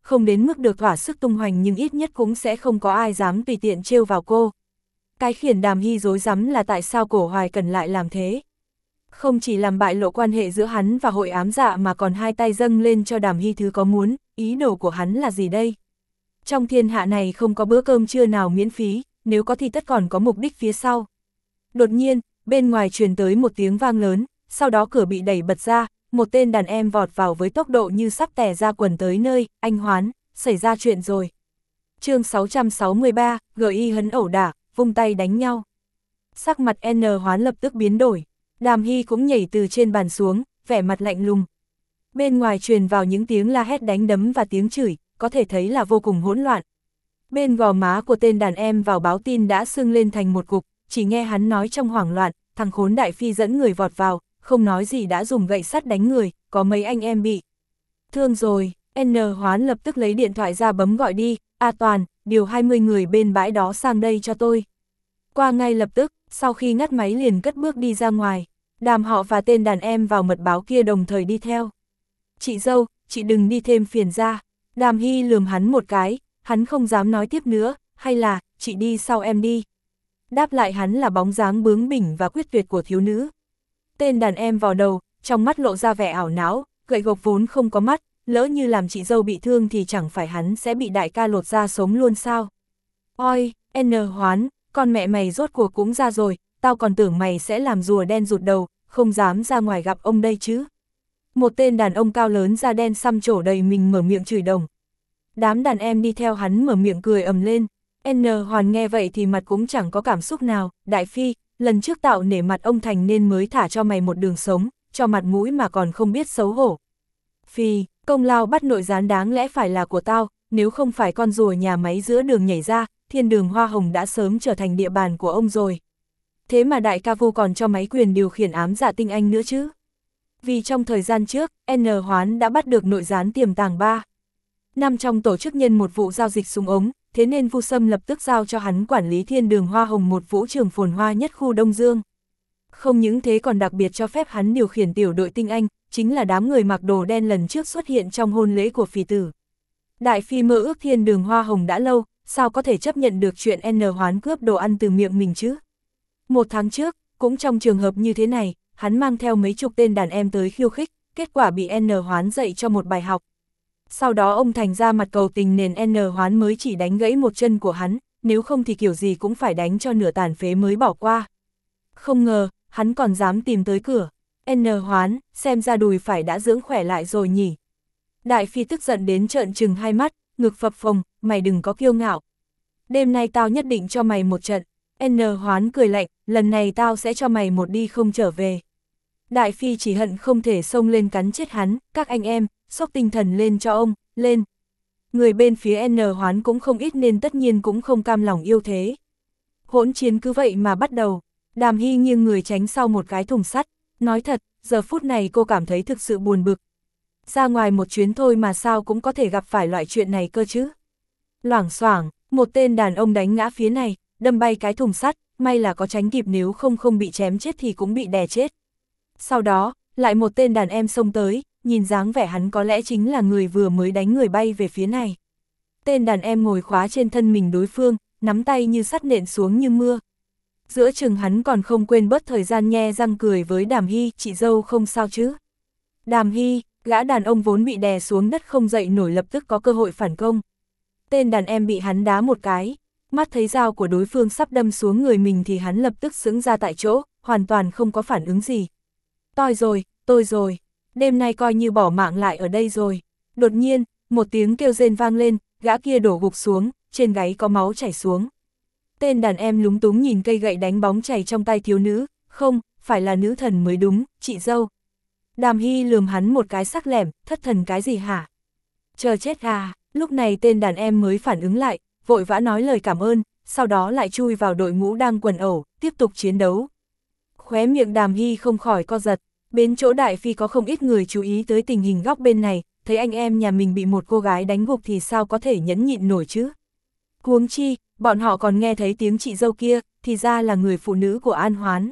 không đến mức được thỏa sức tung hoành nhưng ít nhất cũng sẽ không có ai dám tùy tiện trêu vào cô. Cái khiến Đàm Hy rối rắm là tại sao Cổ Hoài Cần lại làm thế. Không chỉ làm bại lộ quan hệ giữa hắn và Hội Ám Dạ mà còn hai tay dâng lên cho Đàm Hy thứ có muốn, ý đồ của hắn là gì đây? Trong thiên hạ này không có bữa cơm trưa nào miễn phí, nếu có thì tất còn có mục đích phía sau. Đột nhiên, bên ngoài truyền tới một tiếng vang lớn, sau đó cửa bị đẩy bật ra, một tên đàn em vọt vào với tốc độ như sắp tè ra quần tới nơi, anh Hoán, xảy ra chuyện rồi. chương sáu trăm sáu mươi ba, gờ y hấn ẩu đả, vung tay đánh nhau. Sắc mặt N Hoán lập tức biến đổi, Đàm Hy cũng nhảy từ trên bàn xuống, vẻ mặt lạnh lùng. Bên ngoài truyền vào những tiếng la hét đánh đấm và tiếng chửi, có thể thấy là vô cùng hỗn loạn. Bên gò má của tên đàn em vào báo tin đã sưng lên thành một cục, chỉ nghe hắn nói trong hoảng loạn, thằng khốn Đại Phi dẫn người vọt vào, không nói gì đã dùng gậy sắt đánh người, có mấy anh em bị thương rồi. N Hoán lập tức lấy điện thoại ra bấm gọi đi, A Toàn, điều hai mươi người bên bãi đó sang đây cho tôi. Qua ngay lập tức, sau khi ngắt máy liền cất bước đi ra ngoài, Đàm họ và tên đàn em vào mật báo kia đồng thời đi theo. Chị dâu, chị đừng đi thêm phiền ra. Đàm Hy lườm hắn một cái, hắn không dám nói tiếp nữa, hay là, chị đi sau em đi. Đáp lại hắn là bóng dáng bướng bỉnh và quyết tuyệt của thiếu nữ. Tên đàn em vào đầu, trong mắt lộ ra vẻ ảo não, gậy gộc vốn không có mắt, lỡ như làm chị dâu bị thương thì chẳng phải hắn sẽ bị đại ca lột ra sống luôn sao. Ôi, N Hoán, con mẹ mày rốt cuộc cũng ra rồi, tao còn tưởng mày sẽ làm rùa đen rụt đầu, không dám ra ngoài gặp ông đây chứ. Một tên đàn ông cao lớn da đen xăm trổ đầy mình mở miệng chửi đồng. Đám đàn em đi theo hắn mở miệng cười ầm lên. N Hoàn nghe vậy thì mặt cũng chẳng có cảm xúc nào. Đại Phi, lần trước tạo nể mặt ông Thành nên mới thả cho mày một đường sống, cho mặt mũi mà còn không biết xấu hổ. Phi, công lao bắt nội gián đáng lẽ phải là của tao, nếu không phải con rùa nhà máy giữa đường nhảy ra, thiên đường hoa hồng đã sớm trở thành địa bàn của ông rồi. Thế mà đại ca Vu còn cho máy quyền điều khiển ám dạ tinh anh nữa chứ. Vì trong thời gian trước, N Hoán đã bắt được nội gián tiềm tàng ba năm trong tổ chức nhân một vụ giao dịch súng ống, thế nên Vu Sâm lập tức giao cho hắn quản lý thiên đường hoa hồng, một vũ trường phồn hoa nhất khu Đông Dương. Không những thế còn đặc biệt cho phép hắn điều khiển tiểu đội tinh anh, chính là đám người mặc đồ đen lần trước xuất hiện trong hôn lễ của phì tử. Đại Phi mơ ước thiên đường hoa hồng đã lâu, sao có thể chấp nhận được chuyện N Hoán cướp đồ ăn từ miệng mình chứ? Một tháng trước, cũng trong trường hợp như thế này, hắn mang theo mấy chục tên đàn em tới khiêu khích, kết quả bị N Hoán dạy cho một bài học. Sau đó ông Thành ra mặt cầu tình nên N Hoán mới chỉ đánh gãy một chân của hắn, nếu không thì kiểu gì cũng phải đánh cho nửa tàn phế mới bỏ qua. Không ngờ, hắn còn dám tìm tới cửa. N Hoán, xem ra đùi phải đã dưỡng khỏe lại rồi nhỉ. Đại Phi tức giận đến trợn trừng hai mắt, ngực phập phồng, mày đừng có kiêu ngạo. Đêm nay tao nhất định cho mày một trận. N Hoán cười lạnh, lần này tao sẽ cho mày một đi không trở về. Đại Phi chỉ hận không thể xông lên cắn chết hắn, các anh em, xốc tinh thần lên cho ông, lên. Người bên phía N Hoán cũng không ít nên tất nhiên cũng không cam lòng yêu thế. Hỗn chiến cứ vậy mà bắt đầu. Đàm Hy nghiêng người tránh sau một cái thùng sắt, nói thật, giờ phút này cô cảm thấy thực sự buồn bực. Ra ngoài một chuyến thôi mà sao cũng có thể gặp phải loại chuyện này cơ chứ. Loảng xoảng, một tên đàn ông đánh ngã phía này, đâm bay cái thùng sắt, may là có tránh kịp, nếu không không bị chém chết thì cũng bị đè chết. Sau đó, lại một tên đàn em xông tới, nhìn dáng vẻ hắn có lẽ chính là người vừa mới đánh người bay về phía này. Tên đàn em ngồi khóa trên thân mình đối phương, nắm tay như sắt nện xuống như mưa. Giữa chừng hắn còn không quên bớt thời gian nhe răng cười với Đàm Hy, chị dâu không sao chứ. Đàm Hy, gã đàn ông vốn bị đè xuống đất không dậy nổi lập tức có cơ hội phản công. Tên đàn em bị hắn đá một cái, mắt thấy dao của đối phương sắp đâm xuống người mình thì hắn lập tức sững ra tại chỗ, hoàn toàn không có phản ứng gì. Toi rồi, tôi rồi, đêm nay coi như bỏ mạng lại ở đây rồi. Đột nhiên, một tiếng kêu rên vang lên, gã kia đổ gục xuống, trên gáy có máu chảy xuống. Tên đàn em lúng túng nhìn cây gậy đánh bóng chảy trong tay thiếu nữ, không, phải là nữ thần mới đúng, chị dâu. Đàm Hy lườm hắn một cái sắc lẻm, thất thần cái gì hả? Chờ chết à, lúc này tên đàn em mới phản ứng lại, vội vã nói lời cảm ơn, sau đó lại chui vào đội ngũ đang quần ẩu, tiếp tục chiến đấu. Khóe miệng Đàm Hy không khỏi co giật, bên chỗ Đại Phi có không ít người chú ý tới tình hình góc bên này, thấy anh em nhà mình bị một cô gái đánh gục thì sao có thể nhẫn nhịn nổi chứ? Huống chi, bọn họ còn nghe thấy tiếng chị dâu kia, thì ra là người phụ nữ của An Hoán.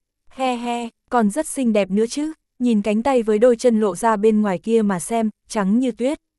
He he, còn rất xinh đẹp nữa chứ, nhìn cánh tay với đôi chân lộ ra bên ngoài kia mà xem, trắng như tuyết.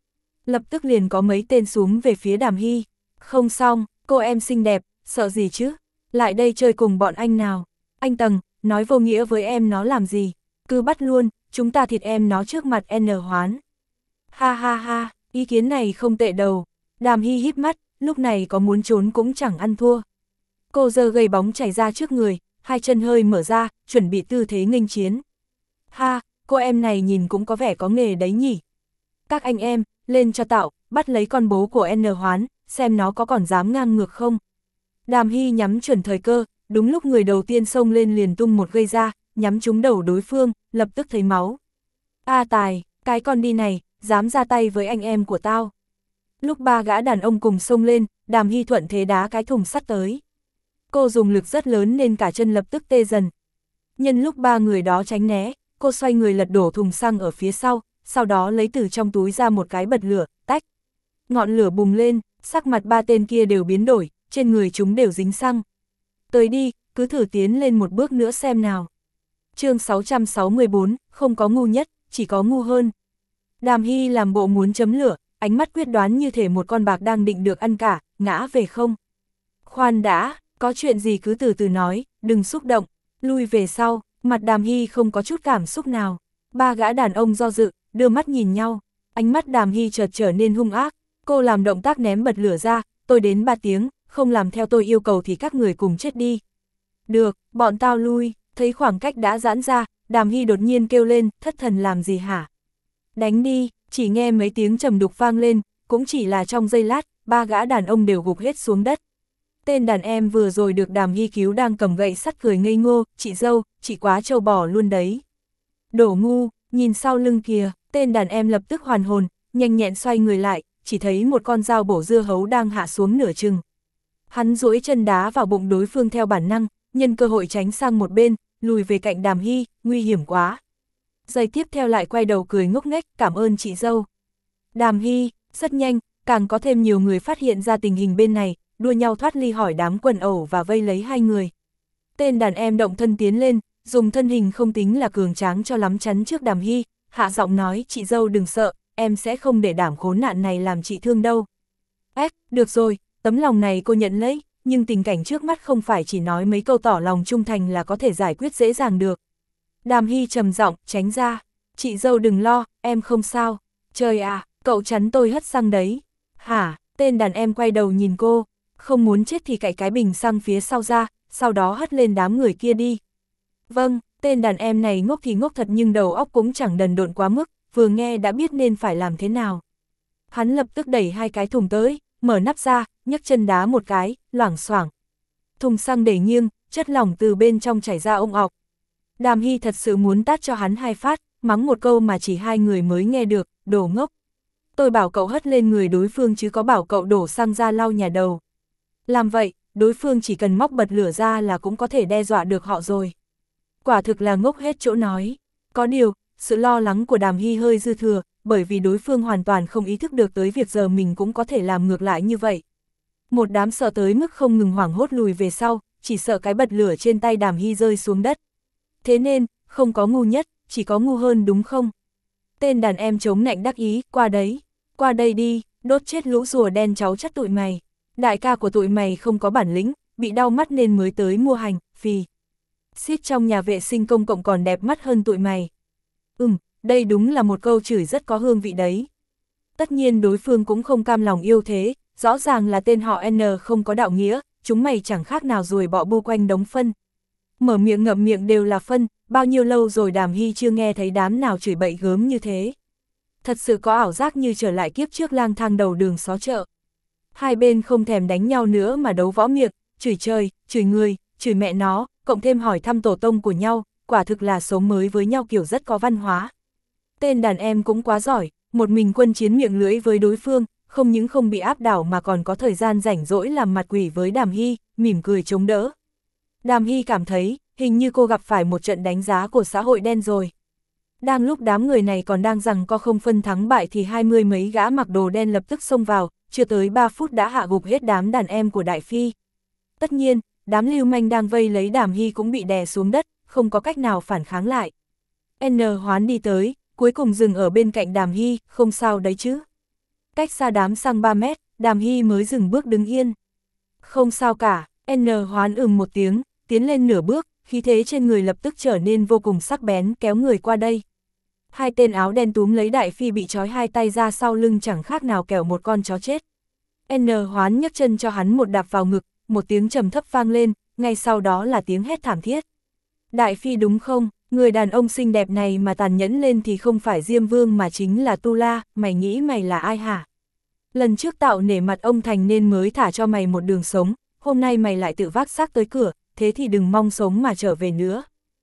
Lập tức liền có mấy tên xuống về phía Đàm Hy. Không xong, cô em xinh đẹp, sợ gì chứ? Lại đây chơi cùng bọn anh nào. Anh Tầng, nói vô nghĩa với em nó làm gì? Cứ bắt luôn, chúng ta thịt em nó trước mặt N Hoán. Ha ha ha, ý kiến này không tệ đâu. Đàm Hy híp mắt, lúc này có muốn trốn cũng chẳng ăn thua. Cô giơ gầy bóng chảy ra trước người, hai chân hơi mở ra, chuẩn bị tư thế nghênh chiến. Ha, cô em này nhìn cũng có vẻ có nghề đấy nhỉ. Các anh em, lên cho tạo, bắt lấy con bố của N Hoán, xem nó có còn dám ngang ngược không. Đàm Hy nhắm chuẩn thời cơ, đúng lúc người đầu tiên xông lên liền tung một gây ra, nhắm trúng đầu đối phương, lập tức thấy máu. A tài, cái con đi này, dám ra tay với anh em của tao. Lúc ba gã đàn ông cùng xông lên, Đàm Hy thuận thế đá cái thùng sắt tới. Cô dùng lực rất lớn nên cả chân lập tức tê dần. Nhân lúc ba người đó tránh né, cô xoay người lật đổ thùng xăng ở phía sau, sau đó lấy từ trong túi ra một cái bật lửa, tách. Ngọn lửa bùng lên, sắc mặt ba tên kia đều biến đổi, trên người chúng đều dính xăng. Tới đi, cứ thử tiến lên một bước nữa xem nào. Chương sáu trăm sáu mươi bốn, không có ngu nhất, chỉ có ngu hơn. Đàm Hy làm bộ muốn chấm lửa, ánh mắt quyết đoán như thể một con bạc đang định được ăn cả, ngã về không. Khoan đã, có chuyện gì cứ từ từ nói, đừng xúc động, lui về sau, mặt Đàm Hy không có chút cảm xúc nào. Ba gã đàn ông do dự, đưa mắt nhìn nhau, ánh mắt Đàm Hy chợt trở nên hung ác, cô làm động tác ném bật lửa ra, tôi đến ba tiếng, không làm theo tôi yêu cầu thì các người cùng chết đi. Được, bọn tao lui, thấy khoảng cách đã giãn ra, Đàm Hy đột nhiên kêu lên, thất thần làm gì hả? Đánh đi, chỉ nghe mấy tiếng trầm đục vang lên, cũng chỉ là trong giây lát, ba gã đàn ông đều gục hết xuống đất. Tên đàn em vừa rồi được Đàm Hy cứu đang cầm gậy sắt cười ngây ngô, chị dâu, chị quá trâu bò luôn đấy. Đổ ngu, nhìn sau lưng kìa, tên đàn em lập tức hoàn hồn, nhanh nhẹn xoay người lại, chỉ thấy một con dao bổ dưa hấu đang hạ xuống nửa chừng. Hắn duỗi chân đá vào bụng đối phương theo bản năng, nhân cơ hội tránh sang một bên, lùi về cạnh Đàm Hy, nguy hiểm quá. Giây tiếp theo lại quay đầu cười ngốc nghếch, cảm ơn chị dâu. Đàm Hy, rất nhanh, càng có thêm nhiều người phát hiện ra tình hình bên này, đua nhau thoát ly hỏi đám quần ẩu và vây lấy hai người. Tên đàn em động thân tiến lên, dùng thân hình không tính là cường tráng cho lắm chắn trước Đàm Hy, hạ giọng nói, chị dâu đừng sợ, em sẽ không để đảm khốn nạn này làm chị thương đâu. Ếch, được rồi, tấm lòng này cô nhận lấy, nhưng tình cảnh trước mắt không phải chỉ nói mấy câu tỏ lòng trung thành là có thể giải quyết dễ dàng được. Đàm Hy trầm giọng, tránh ra, chị dâu đừng lo, em không sao. Trời à, cậu chắn tôi hất xăng đấy. Hả, tên đàn em quay đầu nhìn cô, không muốn chết thì cạy cái bình xăng phía sau ra, sau đó hất lên đám người kia đi. Vâng, tên đàn em này ngốc thì ngốc thật nhưng đầu óc cũng chẳng đần độn quá mức, vừa nghe đã biết nên phải làm thế nào. Hắn lập tức đẩy hai cái thùng tới, mở nắp ra, nhấc chân đá một cái, loảng xoảng. Thùng xăng đẩy nghiêng, chất lỏng từ bên trong chảy ra ong ọc. Đàm Hy thật sự muốn tát cho hắn hai phát, mắng một câu mà chỉ hai người mới nghe được, đồ ngốc. Tôi bảo cậu hất lên người đối phương chứ có bảo cậu đổ xăng ra lau nhà đầu. Làm vậy, đối phương chỉ cần móc bật lửa ra là cũng có thể đe dọa được họ rồi. Quả thực là ngốc hết chỗ nói. Có điều, sự lo lắng của Đàm Hy hơi dư thừa, bởi vì đối phương hoàn toàn không ý thức được tới việc giờ mình cũng có thể làm ngược lại như vậy. Một đám sợ tới mức không ngừng hoảng hốt lùi về sau, chỉ sợ cái bật lửa trên tay Đàm Hy rơi xuống đất. Thế nên, không có ngu nhất, chỉ có ngu hơn đúng không? Tên đàn em chống nạnh đắc ý, qua đấy, qua đây đi, đốt chết lũ rùa đen cháu chắc tụi mày. Đại ca của tụi mày không có bản lĩnh, bị đau mắt nên mới tới mua hành, phì. Xít trong nhà vệ sinh công cộng còn đẹp mắt hơn tụi mày. Ừm, đây đúng là một câu chửi rất có hương vị đấy. Tất nhiên đối phương cũng không cam lòng yêu thế, rõ ràng là tên họ N không có đạo nghĩa, chúng mày chẳng khác nào ruồi bọ bu quanh đống phân. Mở miệng ngậm miệng đều là phân, bao nhiêu lâu rồi Đàm Hy chưa nghe thấy đám nào chửi bậy gớm như thế. Thật sự có ảo giác như trở lại kiếp trước lang thang đầu đường xó chợ. Hai bên không thèm đánh nhau nữa mà đấu võ miệng, chửi trời, chửi người, chửi mẹ nó, cộng thêm hỏi thăm tổ tông của nhau, quả thực là sống mới với nhau kiểu rất có văn hóa. Tên đàn em cũng quá giỏi, một mình quân chiến miệng lưỡi với đối phương, không những không bị áp đảo mà còn có thời gian rảnh rỗi làm mặt quỷ với Đàm Hy, mỉm cười chống đỡ. Đàm Hy cảm thấy, hình như cô gặp phải một trận đánh giá của xã hội đen rồi. Đang lúc đám người này còn đang rằng co không phân thắng bại thì hai mươi mấy gã mặc đồ đen lập tức xông vào, chưa tới ba phút đã hạ gục hết đám đàn em của Đại Phi. Tất nhiên, đám lưu manh đang vây lấy Đàm Hy cũng bị đè xuống đất, không có cách nào phản kháng lại. N Hoán đi tới, cuối cùng dừng ở bên cạnh Đàm Hy, không sao đấy chứ. Cách xa đám xăng ba mét, Đàm Hy mới dừng bước đứng yên. Không sao cả, N Hoán ừm một tiếng, tiến lên nửa bước, khí thế trên người lập tức trở nên vô cùng sắc bén kéo người qua đây. Hai tên áo đen túm lấy Đại Phi bị trói hai tay ra sau lưng chẳng khác nào kẻo một con chó chết. N Hoán nhấc chân cho hắn một đạp vào ngực, một tiếng trầm thấp vang lên, ngay sau đó là tiếng hét thảm thiết. Đại Phi đúng không, người đàn ông xinh đẹp này mà tàn nhẫn lên thì không phải Diêm Vương mà chính là Tu La, mày nghĩ mày là ai hả? Lần trước tạo nể mặt ông Thành nên mới thả cho mày một đường sống, hôm nay mày lại tự vác xác tới cửa, thế thì đừng mong sống mà trở về nữa.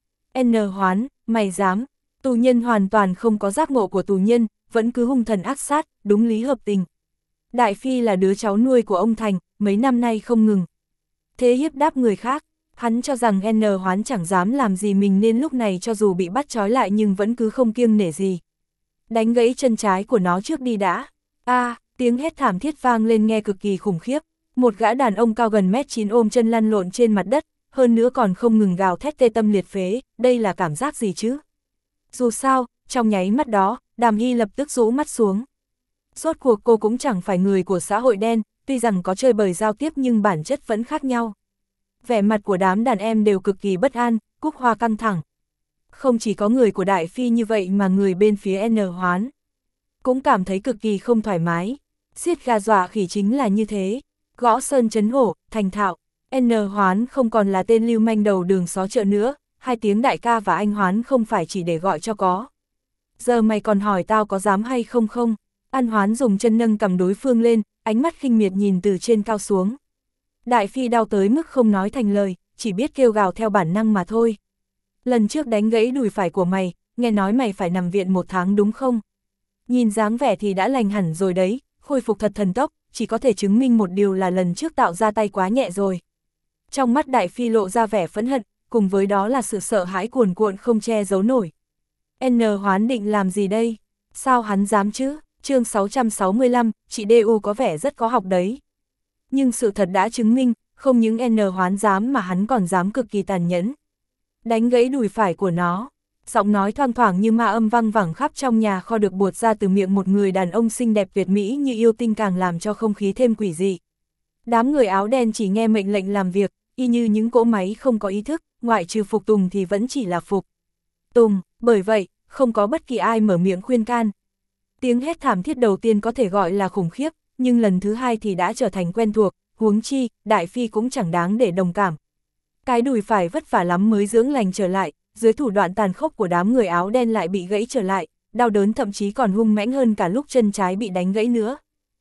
N Hoán, mày dám, tù nhân hoàn toàn không có giác ngộ của tù nhân, vẫn cứ hung thần ác sát, đúng lý hợp tình. Đại Phi là đứa cháu nuôi của ông Thành, mấy năm nay không ngừng. Thế hiếp đáp người khác, hắn cho rằng N Hoán chẳng dám làm gì mình nên lúc này cho dù bị bắt trói lại nhưng vẫn cứ không kiêng nể gì. Đánh gãy chân trái của nó trước đi đã. A, à, tiếng hét thảm thiết vang lên nghe cực kỳ khủng khiếp. Một gã đàn ông cao gần mét chín ôm chân lăn lộn trên mặt đất, hơn nữa còn không ngừng gào thét tê tâm liệt phế, đây là cảm giác gì chứ? Dù sao, trong nháy mắt đó, Đàm Hy lập tức rũ mắt xuống. Rốt cuộc cô cũng chẳng phải người của xã hội đen, tuy rằng có chơi bời giao tiếp nhưng bản chất vẫn khác nhau. Vẻ mặt của đám đàn em đều cực kỳ bất an, Cúc Hoa căng thẳng. Không chỉ có người của Đại Phi như vậy mà người bên phía N Hoán cũng cảm thấy cực kỳ không thoải mái. Xiết gà dọa khỉ chính là như thế, gõ sơn chấn hổ, thành thạo. N Hoán không còn là tên lưu manh đầu đường xó chợ nữa, hai tiếng đại ca và anh Hoán không phải chỉ để gọi cho có. Giờ mày còn hỏi tao có dám hay không không? An Hoán dùng chân nâng cầm đối phương lên, ánh mắt khinh miệt nhìn từ trên cao xuống. Đại Phi đau tới mức không nói thành lời, chỉ biết kêu gào theo bản năng mà thôi. Lần trước đánh gãy đùi phải của mày, nghe nói mày phải nằm viện một tháng đúng không? Nhìn dáng vẻ thì đã lành hẳn rồi đấy, khôi phục thật thần tốc, chỉ có thể chứng minh một điều là lần trước tạo ra tay quá nhẹ rồi. Trong mắt Đại Phi lộ ra vẻ phẫn hận, cùng với đó là sự sợ hãi cuồn cuộn không che giấu nổi. N Hoán định làm gì đây? Sao hắn dám chứ? Chương sáu trăm sáu mươi lăm, chị đê u có vẻ rất có học đấy. Nhưng sự thật đã chứng minh, không những N Hoán dám mà hắn còn dám cực kỳ tàn nhẫn. Đánh gãy đùi phải của nó. Giọng nói thoang thoảng như ma âm vang vẳng khắp trong nhà kho được buột ra từ miệng một người đàn ông xinh đẹp tuyệt mỹ như yêu tinh càng làm cho không khí thêm quỷ dị. Đám người áo đen chỉ nghe mệnh lệnh làm việc, y như những cỗ máy không có ý thức, ngoại trừ phục tùng thì vẫn chỉ là phục tùng, bởi vậy, không có bất kỳ ai mở miệng khuyên can. Tiếng hét thảm thiết đầu tiên có thể gọi là khủng khiếp, nhưng lần thứ hai thì đã trở thành quen thuộc, huống chi, Đại Phi cũng chẳng đáng để đồng cảm. Cái đùi phải vất vả lắm mới dưỡng lành trở lại, dưới thủ đoạn tàn khốc của đám người áo đen lại bị gãy trở lại, đau đớn thậm chí còn hung mãnh hơn cả lúc chân trái bị đánh gãy nữa.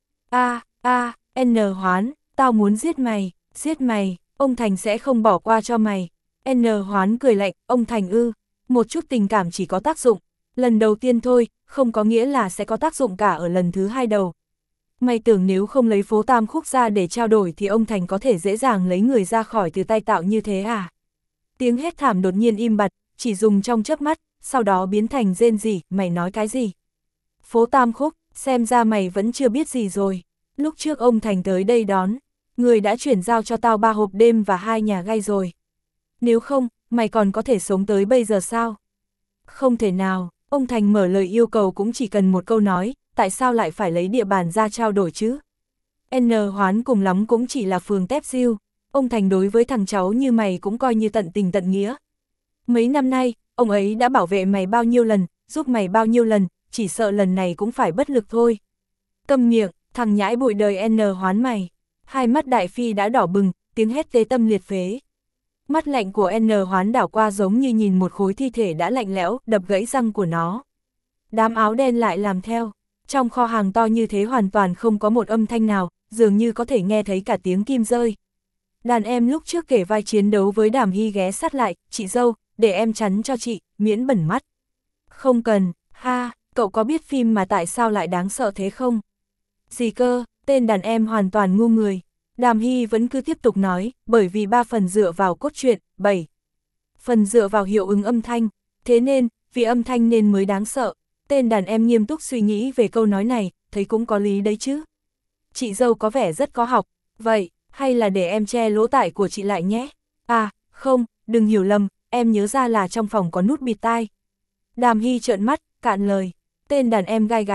A, a, N Hoán, tao muốn giết mày, giết mày, ông Thành sẽ không bỏ qua cho mày. N Hoán cười lạnh, ông Thành ư, một chút tình cảm chỉ có tác dụng, lần đầu tiên thôi, không có nghĩa là sẽ có tác dụng cả ở lần thứ hai đầu. Mày tưởng nếu không lấy phố Tam Khúc ra để trao đổi thì ông Thành có thể dễ dàng lấy người ra khỏi từ tay tạo như thế à? Tiếng hét thảm đột nhiên im bặt, chỉ dùng trong chớp mắt, sau đó biến thành rên rỉ, mày nói cái gì? Phố Tam Khúc, xem ra mày vẫn chưa biết gì rồi. Lúc trước ông Thành tới đây đón, người đã chuyển giao cho tao ba hộp đêm và hai nhà gai rồi. Nếu không, mày còn có thể sống tới bây giờ sao? Không thể nào, ông Thành mở lời yêu cầu cũng chỉ cần một câu nói, tại sao lại phải lấy địa bàn ra trao đổi chứ? N Hoán cùng lắm cũng chỉ là phường tép diêu, ông Thành đối với thằng cháu như mày cũng coi như tận tình tận nghĩa. Mấy năm nay, ông ấy đã bảo vệ mày bao nhiêu lần, giúp mày bao nhiêu lần, chỉ sợ lần này cũng phải bất lực thôi. Câm miệng, thằng nhãi bụi đời N Hoán mày. Hai mắt Đại Phi đã đỏ bừng, tiếng hét tê tâm liệt phế. Mắt lạnh của N Hoán đảo qua giống như nhìn một khối thi thể đã lạnh lẽo, đập gãy răng của nó. Đám áo đen lại làm theo. Trong kho hàng to như thế hoàn toàn không có một âm thanh nào, dường như có thể nghe thấy cả tiếng kim rơi. Đàn em lúc trước kể vai chiến đấu với Đàm Hy ghé sát lại, chị dâu, để em chắn cho chị, miễn bẩn mắt. Không cần, ha, cậu có biết phim mà tại sao lại đáng sợ thế không? Gì cơ, tên đàn em hoàn toàn ngu người. Đàm Hy vẫn cứ tiếp tục nói, bởi vì ba phần dựa vào cốt truyện, bảy phần dựa vào hiệu ứng âm thanh, thế nên, vì âm thanh nên mới đáng sợ. Tên đàn em nghiêm túc suy nghĩ về câu nói này, thấy cũng có lý đấy chứ. Chị dâu có vẻ rất có học, vậy, hay là để em che lỗ tai của chị lại nhé? À, không, đừng hiểu lầm, em nhớ ra là trong phòng có nút bịt tai. Đàm Hy trợn mắt, cạn lời, tên đàn em gai gáy,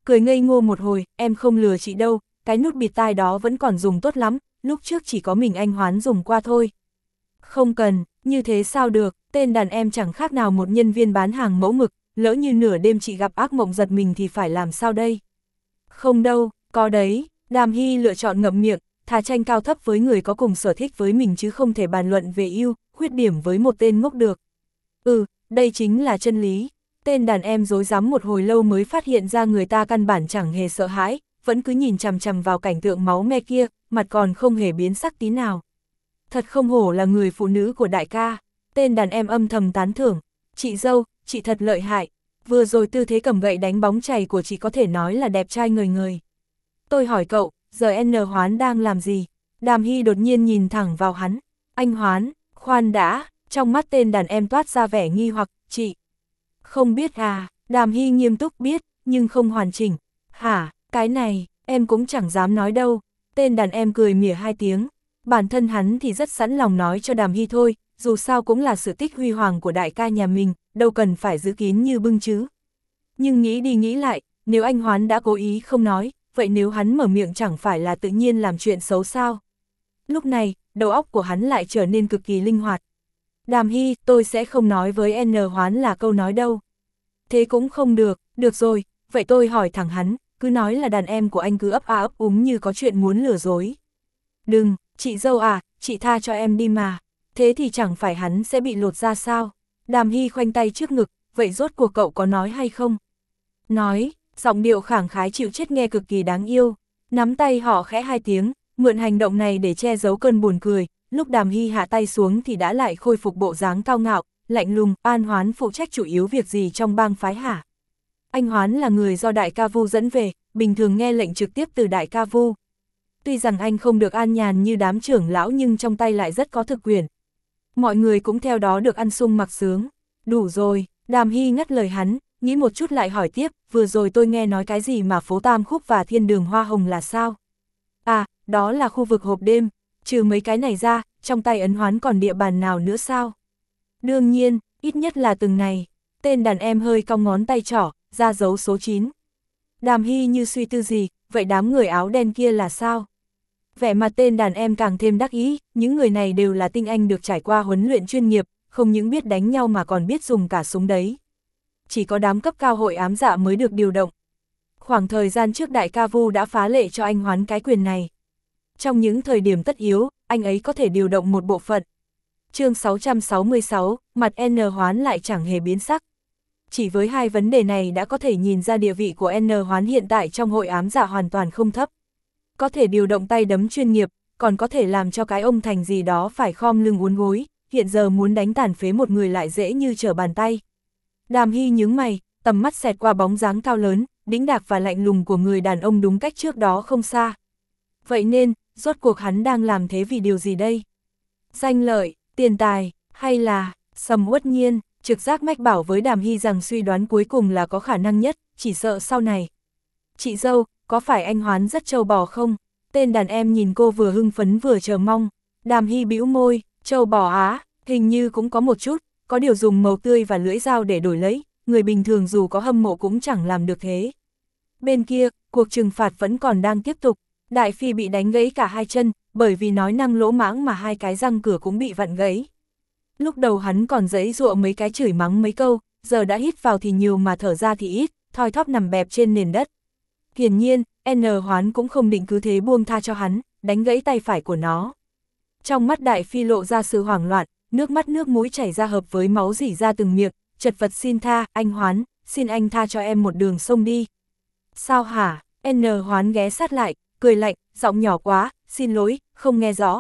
cười ngây ngô một hồi, em không lừa chị đâu, cái nút bịt tai đó vẫn còn dùng tốt lắm, lúc trước chỉ có mình anh Hoán dùng qua thôi. Không cần, như thế sao được, tên đàn em chẳng khác nào một nhân viên bán hàng mẫu mực, lỡ như nửa đêm chị gặp ác mộng giật mình thì phải làm sao đây? Không đâu, có đấy, Đàm Hy lựa chọn ngậm miệng, thà tranh cao thấp với người có cùng sở thích với mình chứ không thể bàn luận về ưu, khuyết điểm với một tên ngốc được. Ừ, đây chính là chân lý. Tên đàn em dối rắm một hồi lâu mới phát hiện ra người ta căn bản chẳng hề sợ hãi, vẫn cứ nhìn chằm chằm vào cảnh tượng máu me kia, mặt còn không hề biến sắc tí nào. Thật không hổ là người phụ nữ của đại ca, tên đàn em âm thầm tán thưởng, chị dâu, chị thật lợi hại, vừa rồi tư thế cầm gậy đánh bóng chày của chị có thể nói là đẹp trai ngời ngời. Tôi hỏi cậu, giờ N Hoán đang làm gì? Đàm Hy đột nhiên nhìn thẳng vào hắn, anh Hoán, khoan đã, trong mắt tên đàn em toát ra vẻ nghi hoặc, chị. Không biết à, Đàm Hy nghiêm túc biết, nhưng không hoàn chỉnh. Hả, cái này, em cũng chẳng dám nói đâu. Tên đàn em cười mỉa hai tiếng. Bản thân hắn thì rất sẵn lòng nói cho Đàm Hy thôi, dù sao cũng là sự tích huy hoàng của đại ca nhà mình, đâu cần phải giữ kín như bưng chứ. Nhưng nghĩ đi nghĩ lại, nếu anh Hoán đã cố ý không nói, vậy nếu hắn mở miệng chẳng phải là tự nhiên làm chuyện xấu sao? Lúc này, đầu óc của hắn lại trở nên cực kỳ linh hoạt. Đàm Hy, tôi sẽ không nói với N Hoán là câu nói đâu. Thế cũng không được, được rồi, vậy tôi hỏi thẳng hắn, cứ nói là đàn em của anh cứ ấp a ấp úng như có chuyện muốn lừa dối. Đừng, chị dâu à, chị tha cho em đi mà, thế thì chẳng phải hắn sẽ bị lột ra sao? Đàm Hy khoanh tay trước ngực, vậy rốt cuộc cậu có nói hay không? Nói, giọng điệu khẳng khái chịu chết nghe cực kỳ đáng yêu, nắm tay họ khẽ hai tiếng, mượn hành động này để che giấu cơn buồn cười, lúc Đàm Hy hạ tay xuống thì đã lại khôi phục bộ dáng cao ngạo, lạnh lùng. An Hoán phụ trách chủ yếu việc gì trong bang phái hả? Anh Hoán là người do đại ca Vu dẫn về, bình thường nghe lệnh trực tiếp từ đại ca Vu. Tuy rằng anh không được an nhàn như đám trưởng lão nhưng trong tay lại rất có thực quyền. Mọi người cũng theo đó được ăn sung mặc sướng. Đủ rồi, Đàm Hy ngắt lời hắn, nghĩ một chút lại hỏi tiếp, vừa rồi tôi nghe nói cái gì mà phố Tam Khúc và Thiên Đường Hoa Hồng là sao? À, đó là khu vực hộp đêm, trừ mấy cái này ra, trong tay Ấn Hoán còn địa bàn nào nữa sao? Đương nhiên, ít nhất là từng này. Tên đàn em hơi cong ngón tay trỏ, ra dấu số chín. Đàm Hy như suy tư gì, vậy đám người áo đen kia là sao? Vẻ mặt tên đàn em càng thêm đắc ý, những người này đều là tinh anh được trải qua huấn luyện chuyên nghiệp, không những biết đánh nhau mà còn biết dùng cả súng đấy. Chỉ có đám cấp cao hội ám dạ mới được điều động. Khoảng thời gian trước đại ca Vu đã phá lệ cho anh Hoán cái quyền này. Trong những thời điểm tất yếu, anh ấy có thể điều động một bộ phận. Chương sáu trăm sáu mươi sáu, mặt N Hoán lại chẳng hề biến sắc. Chỉ với hai vấn đề này đã có thể nhìn ra địa vị của N Hoán hiện tại trong hội ám dạ hoàn toàn không thấp. Có thể điều động tay đấm chuyên nghiệp, còn có thể làm cho cái ông thành gì đó phải khom lưng uốn gối, hiện giờ muốn đánh tàn phế một người lại dễ như trở bàn tay. Đàm Hy nhướng mày, tầm mắt xẹt qua bóng dáng cao lớn, đĩnh đạc và lạnh lùng của người đàn ông đúng cách trước đó không xa. Vậy nên, rốt cuộc hắn đang làm thế vì điều gì đây? Danh lợi, tiền tài, hay là, Sầm Uất Nhiên, trực giác mách bảo với Đàm Hy rằng suy đoán cuối cùng là có khả năng nhất, chỉ sợ sau này. Chị dâu, có phải anh Hoán rất trâu bò không? Tên đàn em nhìn cô vừa hưng phấn vừa chờ mong. Đàm Hy bĩu môi, trâu bò á, hình như cũng có một chút, có điều dùng màu tươi và lưỡi dao để đổi lấy, người bình thường dù có hâm mộ cũng chẳng làm được thế. Bên kia, cuộc trừng phạt vẫn còn đang tiếp tục. Đại Phi bị đánh gãy cả hai chân, bởi vì nói năng lỗ mãng mà hai cái răng cửa cũng bị vặn gãy. Lúc đầu hắn còn giãy giụa mấy cái chửi mắng mấy câu, giờ đã hít vào thì nhiều mà thở ra thì ít, thoi thóp nằm bẹp trên nền đất. Hiển nhiên, N Hoán cũng không định cứ thế buông tha cho hắn, đánh gãy tay phải của nó. Trong mắt Đại Phi lộ ra sự hoảng loạn, nước mắt nước mũi chảy ra hợp với máu rỉ ra từng miệng, chật vật xin tha, anh Hoán, xin anh tha cho em một đường sông đi. Sao hả? N Hoán ghé sát lại, cười lạnh, giọng nhỏ quá, xin lỗi, không nghe rõ.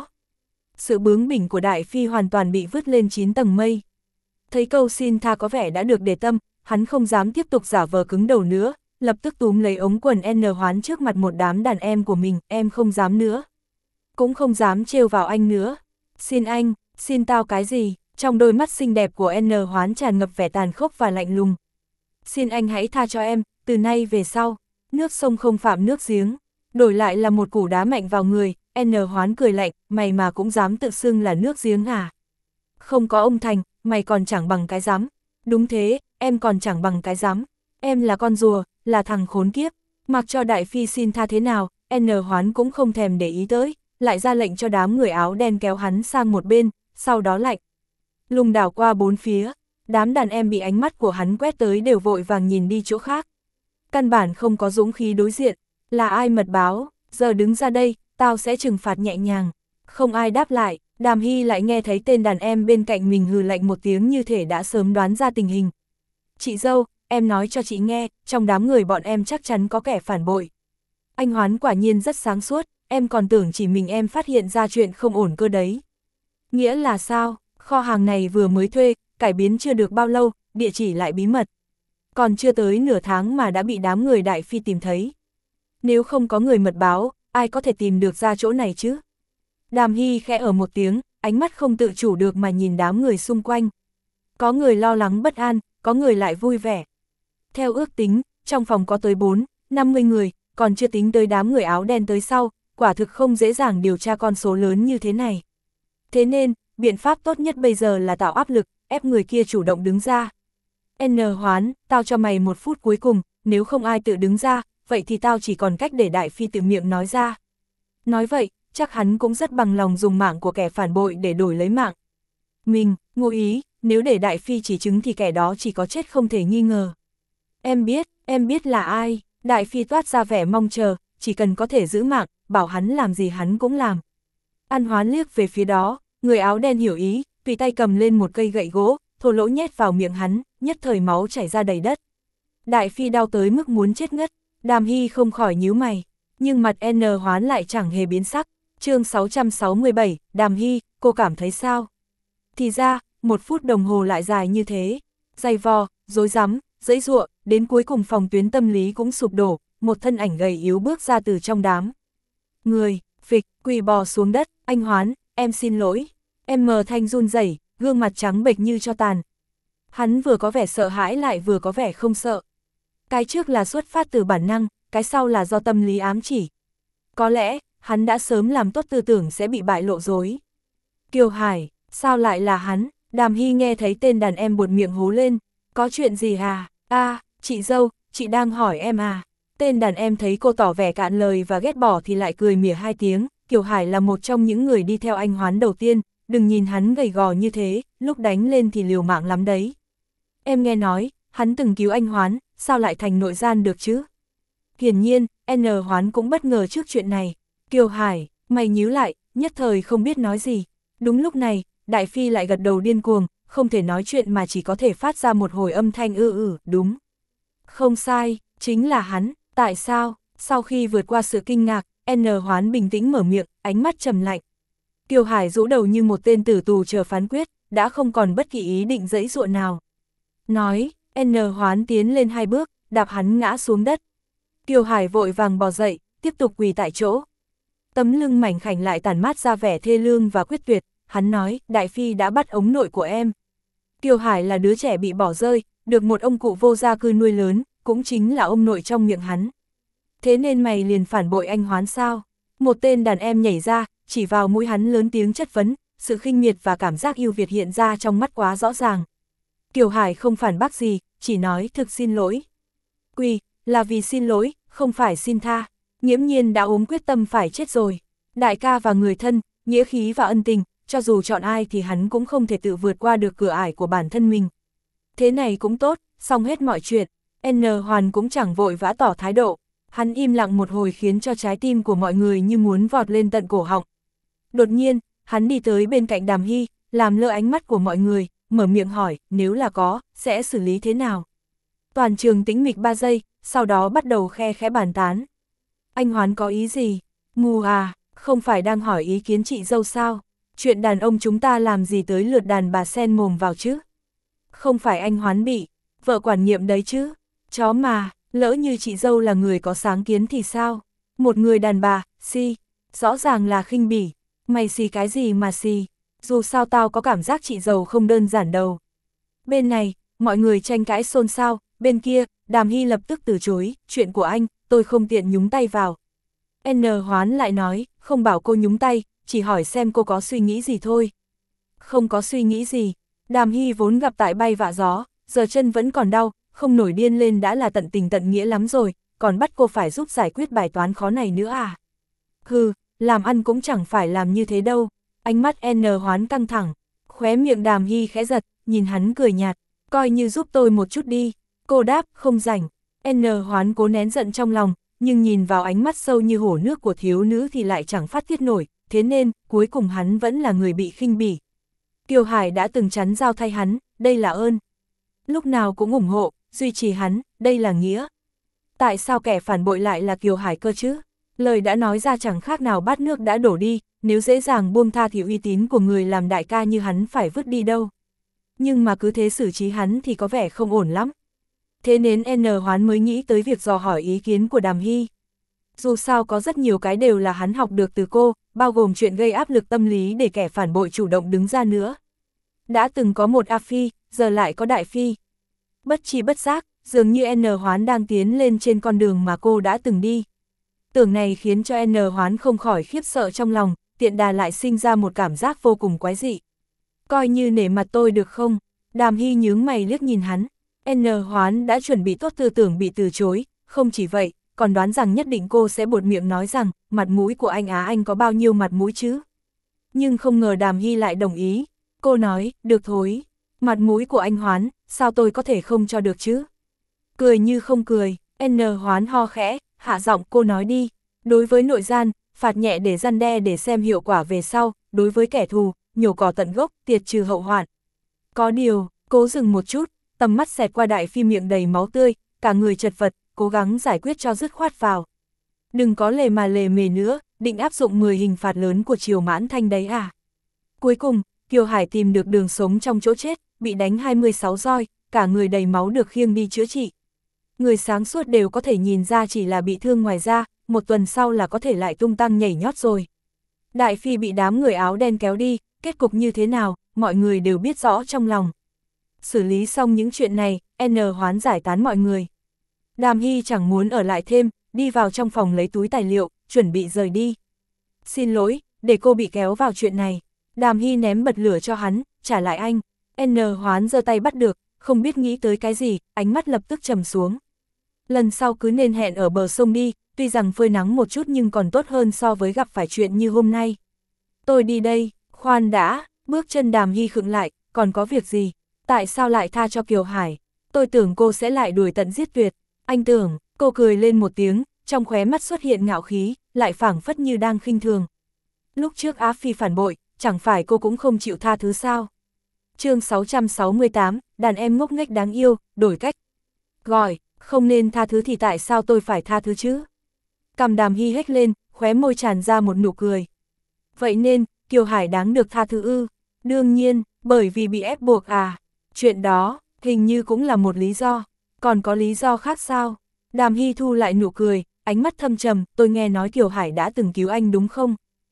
Sự bướng bỉnh của Đại Phi hoàn toàn bị vứt lên chín tầng mây. Thấy câu xin tha có vẻ đã được để tâm, hắn không dám tiếp tục giả vờ cứng đầu nữa, lập tức túm lấy ống quần N Hoán trước mặt một đám đàn em của mình, em không dám nữa. Cũng không dám trêu vào anh nữa. Xin anh, xin tao cái gì? Trong đôi mắt xinh đẹp của N Hoán tràn ngập vẻ tàn khốc và lạnh lùng. Xin anh hãy tha cho em, từ nay về sau, nước sông không phạm nước giếng. Đổi lại là một củ đá mạnh vào người, N Hoán cười lạnh, mày mà cũng dám tự xưng là nước giếng à? Không có ông Thành, mày còn chẳng bằng cái rắm. Đúng thế, em còn chẳng bằng cái rắm. Em là con rùa, là thằng khốn kiếp. Mặc cho Đại Phi xin tha thế nào, N Hoán cũng không thèm để ý tới, lại ra lệnh cho đám người áo đen kéo hắn sang một bên, sau đó lạnh lùng đảo qua bốn phía, đám đàn em bị ánh mắt của hắn quét tới đều vội vàng nhìn đi chỗ khác. Căn bản không có dũng khí đối diện, là ai mật báo, giờ đứng ra đây, tao sẽ trừng phạt nhẹ nhàng. Không ai đáp lại, Đàm Hy lại nghe thấy tên đàn em bên cạnh mình hừ lạnh một tiếng như thể đã sớm đoán ra tình hình. Chị dâu, em nói cho chị nghe, trong đám người bọn em chắc chắn có kẻ phản bội. Anh Hoán quả nhiên rất sáng suốt, em còn tưởng chỉ mình em phát hiện ra chuyện không ổn cơ đấy. Nghĩa là sao, kho hàng này vừa mới thuê, cải biến chưa được bao lâu, địa chỉ lại bí mật. Còn chưa tới nửa tháng mà đã bị đám người Đại Phi tìm thấy. Nếu không có người mật báo, ai có thể tìm được ra chỗ này chứ? Đàm Hy khẽ ở một tiếng, ánh mắt không tự chủ được mà nhìn đám người xung quanh. Có người lo lắng bất an, có người lại vui vẻ. Theo ước tính, trong phòng có tới bốn, năm mươi người, còn chưa tính tới đám người áo đen tới sau, quả thực không dễ dàng điều tra con số lớn như thế này. Thế nên, biện pháp tốt nhất bây giờ là tạo áp lực, ép người kia chủ động đứng ra. N Hoán, tao cho mày một phút cuối cùng, nếu không ai tự đứng ra, vậy thì tao chỉ còn cách để Đại Phi tự miệng nói ra. Nói vậy, chắc hắn cũng rất bằng lòng dùng mạng của kẻ phản bội để đổi lấy mạng. Mình, ngụ ý, nếu để Đại Phi chỉ chứng thì kẻ đó chỉ có chết không thể nghi ngờ. Em biết, em biết là ai, Đại Phi toát ra vẻ mong chờ, chỉ cần có thể giữ mạng, bảo hắn làm gì hắn cũng làm. An Hoán liếc về phía đó, người áo đen hiểu ý, tùy tay cầm lên một cây gậy gỗ, thô lỗ nhét vào miệng hắn, nhất thời máu chảy ra đầy đất. Đại Phi đau tới mức muốn chết ngất, Đàm Hy không khỏi nhíu mày, nhưng mặt N Hoán lại chẳng hề biến sắc. Chương sáu trăm sáu mươi bảy, Đàm Hy, cô cảm thấy sao? Thì ra, một phút đồng hồ lại dài như thế, dày vò, rối rắm, giãy giụa, đến cuối cùng phòng tuyến tâm lý cũng sụp đổ, một thân ảnh gầy yếu bước ra từ trong đám. Người, phịch, quỳ bò xuống đất, anh Hoán, em xin lỗi. Em mờ thanh run rẩy, gương mặt trắng bệch như tro tàn. Hắn vừa có vẻ sợ hãi lại vừa có vẻ không sợ. Cái trước là xuất phát từ bản năng, cái sau là do tâm lý ám chỉ. Có lẽ, hắn đã sớm làm tốt tư tưởng sẽ bị bại lộ dối. Kiều Hải, sao lại là hắn? Đàm Hy nghe thấy tên đàn em buột miệng hú lên. Có chuyện gì à? À, chị dâu, chị đang hỏi em à? Tên đàn em thấy cô tỏ vẻ cạn lời và ghét bỏ thì lại cười mỉa hai tiếng. Kiều Hải là một trong những người đi theo anh Hoán đầu tiên, đừng nhìn hắn gầy gò như thế, lúc đánh lên thì liều mạng lắm đấy. Em nghe nói, hắn từng cứu anh Hoán, sao lại thành nội gian được chứ? Hiển nhiên, N Hoán cũng bất ngờ trước chuyện này. Kiều Hải, mày nhíu lại, nhất thời không biết nói gì. Đúng lúc này, Đại Phi lại gật đầu điên cuồng, không thể nói chuyện mà chỉ có thể phát ra một hồi âm thanh ư ử, đúng. Không sai, chính là hắn, tại sao? Sau khi vượt qua sự kinh ngạc, N Hoán bình tĩnh mở miệng, ánh mắt trầm lạnh. Kiều Hải rũ đầu như một tên tử tù chờ phán quyết, đã không còn bất kỳ ý định giãy giụa nào. Nói, N Hoán tiến lên hai bước, đạp hắn ngã xuống đất. Kiều Hải vội vàng bò dậy, tiếp tục quỳ tại chỗ. Tấm lưng mảnh khảnh lại tản mát ra vẻ thê lương và quyết tuyệt, hắn nói, Đại Phi đã bắt ống nội của em. Kiều Hải là đứa trẻ bị bỏ rơi, được một ông cụ vô gia cư nuôi lớn, cũng chính là ông nội trong miệng hắn. Thế nên mày liền phản bội anh Hoán sao? Một tên đàn em nhảy ra, chỉ vào mũi hắn lớn tiếng chất vấn, sự khinh miệt và cảm giác yêu Việt hiện ra trong mắt quá rõ ràng. Kiều Hải không phản bác gì, chỉ nói thực xin lỗi. Quỳ, là vì xin lỗi, không phải xin tha. Nghiễm Nhiên đã ốm quyết tâm phải chết rồi. Đại ca và người thân, nghĩa khí và ân tình, cho dù chọn ai thì hắn cũng không thể tự vượt qua được cửa ải của bản thân mình. Thế này cũng tốt, xong hết mọi chuyện. N Hoàn cũng chẳng vội vã tỏ thái độ. Hắn im lặng một hồi khiến cho trái tim của mọi người như muốn vọt lên tận cổ họng. Đột nhiên, hắn đi tới bên cạnh Đàm Hy, làm lơ ánh mắt của mọi người, mở miệng hỏi, nếu là có, sẽ xử lý thế nào? Toàn trường tĩnh mịch ba giây, sau đó bắt đầu khe khẽ bàn tán. Anh Hoán có ý gì? Mù à, không phải đang hỏi ý kiến chị dâu sao? Chuyện đàn ông chúng ta làm gì tới lượt đàn bà xen mồm vào chứ? Không phải anh Hoán bị, vợ quản nhiệm đấy chứ? Chó mà, lỡ như chị dâu là người có sáng kiến thì sao? Một người đàn bà, si, rõ ràng là khinh bỉ. Mày xì cái gì mà xì? Dù sao tao có cảm giác chị dâu không đơn giản đâu. Bên này, mọi người tranh cãi xôn xao, bên kia, Đàm Hy lập tức từ chối, chuyện của anh, tôi không tiện nhúng tay vào. N Hoán lại nói, không bảo cô nhúng tay, chỉ hỏi xem cô có suy nghĩ gì thôi. Không có suy nghĩ gì, Đàm Hy vốn gặp tại bay vạ gió, giờ chân vẫn còn đau, không nổi điên lên đã là tận tình tận nghĩa lắm rồi, còn bắt cô phải giúp giải quyết bài toán khó này nữa à? Hừ, làm ăn cũng chẳng phải làm như thế đâu. Ánh mắt N Hoán căng thẳng, khóe miệng Đàm Hy khẽ giật, nhìn hắn cười nhạt, coi như giúp tôi một chút đi. Cô đáp, không rảnh. N Hoán cố nén giận trong lòng, nhưng nhìn vào ánh mắt sâu như hồ nước của thiếu nữ thì lại chẳng phát tiết nổi, thế nên, cuối cùng hắn vẫn là người bị khinh bỉ. Kiều Hải đã từng chắn giao thay hắn, đây là ơn. Lúc nào cũng ủng hộ, duy trì hắn, đây là nghĩa. Tại sao kẻ phản bội lại là Kiều Hải cơ chứ? Lời đã nói ra chẳng khác nào bát nước đã đổ đi, nếu dễ dàng buông tha thì uy tín của người làm đại ca như hắn phải vứt đi đâu. Nhưng mà cứ thế xử trí hắn thì có vẻ không ổn lắm. Thế nên N Hoán mới nghĩ tới việc dò hỏi ý kiến của Đàm Hy. Dù sao có rất nhiều cái đều là hắn học được từ cô, bao gồm chuyện gây áp lực tâm lý để kẻ phản bội chủ động đứng ra nữa. Đã từng có một A Phi, giờ lại có Đại Phi. Bất chi bất giác, dường như N Hoán đang tiến lên trên con đường mà cô đã từng đi. Tưởng này khiến cho N Hoán không khỏi khiếp sợ trong lòng, tiện đà lại sinh ra một cảm giác vô cùng quái dị. Coi như nể mặt tôi được không? Đàm Hy nhướng mày liếc nhìn hắn. N Hoán đã chuẩn bị tốt tư tưởng bị từ chối, không chỉ vậy, còn đoán rằng nhất định cô sẽ buột miệng nói rằng, mặt mũi của anh Á Anh có bao nhiêu mặt mũi chứ? Nhưng không ngờ Đàm Hy lại đồng ý. Cô nói, được thôi, mặt mũi của anh Hoán, sao tôi có thể không cho được chứ? Cười như không cười, N Hoán ho khẽ, hạ giọng, cô nói đi. Đối với nội gian, phạt nhẹ để răn đe để xem hiệu quả về sau, đối với kẻ thù, nhổ cỏ tận gốc, tiệt trừ hậu hoạn. Có điều, cố dừng một chút, tầm mắt xẹt qua Đại Phi miệng đầy máu tươi, cả người chật vật, cố gắng giải quyết cho dứt khoát vào. Đừng có lề mà lề mề nữa, định áp dụng mười hình phạt lớn của Triều Mãn Thanh đấy à? Cuối cùng, Kiều Hải tìm được đường sống trong chỗ chết, bị đánh hai mươi sáu roi, cả người đầy máu được khiêng đi chữa trị. Người sáng suốt đều có thể nhìn ra chỉ là bị thương ngoài da, một tuần sau là có thể lại tung tăng nhảy nhót rồi. Đại Phi bị đám người áo đen kéo đi, kết cục như thế nào, mọi người đều biết rõ trong lòng. Xử lý xong những chuyện này, N Hoán giải tán mọi người. Đàm Hy chẳng muốn ở lại thêm, đi vào trong phòng lấy túi tài liệu, chuẩn bị rời đi. Xin lỗi, để cô bị kéo vào chuyện này. Đàm Hy ném bật lửa cho hắn, trả lại anh. N Hoán giơ tay bắt được, không biết nghĩ tới cái gì, ánh mắt lập tức trầm xuống. Lần sau cứ nên hẹn ở bờ sông đi, tuy rằng phơi nắng một chút nhưng còn tốt hơn so với gặp phải chuyện như hôm nay. Tôi đi đây, khoan đã, bước chân Đàm Hy khựng lại, còn có việc gì? Tại sao lại tha cho Kiều Hải? Tôi tưởng cô sẽ lại đuổi tận giết tuyệt. Anh tưởng, cô cười lên một tiếng, trong khóe mắt xuất hiện ngạo khí, lại phảng phất như đang khinh thường. Lúc trước Á Phi phản bội, chẳng phải cô cũng không chịu tha thứ sao? Chương sáu trăm sáu mươi tám, đàn em ngốc nghếch đáng yêu, đổi cách. Gọi, không nên tha thứ thì tại sao tôi phải tha thứ chứ? Cằm Đàm Hy hếch lên, khóe môi tràn ra một nụ cười. Vậy nên, Kiều Hải đáng được tha thứ ư? Đương nhiên, bởi vì bị ép buộc à? Chuyện đó, hình như cũng là một lý do. Còn có lý do khác sao? Đàm Hy thu lại nụ cười, ánh mắt thâm trầm, tôi nghe nói Kiều Hải đã từng cứu anh đúng không?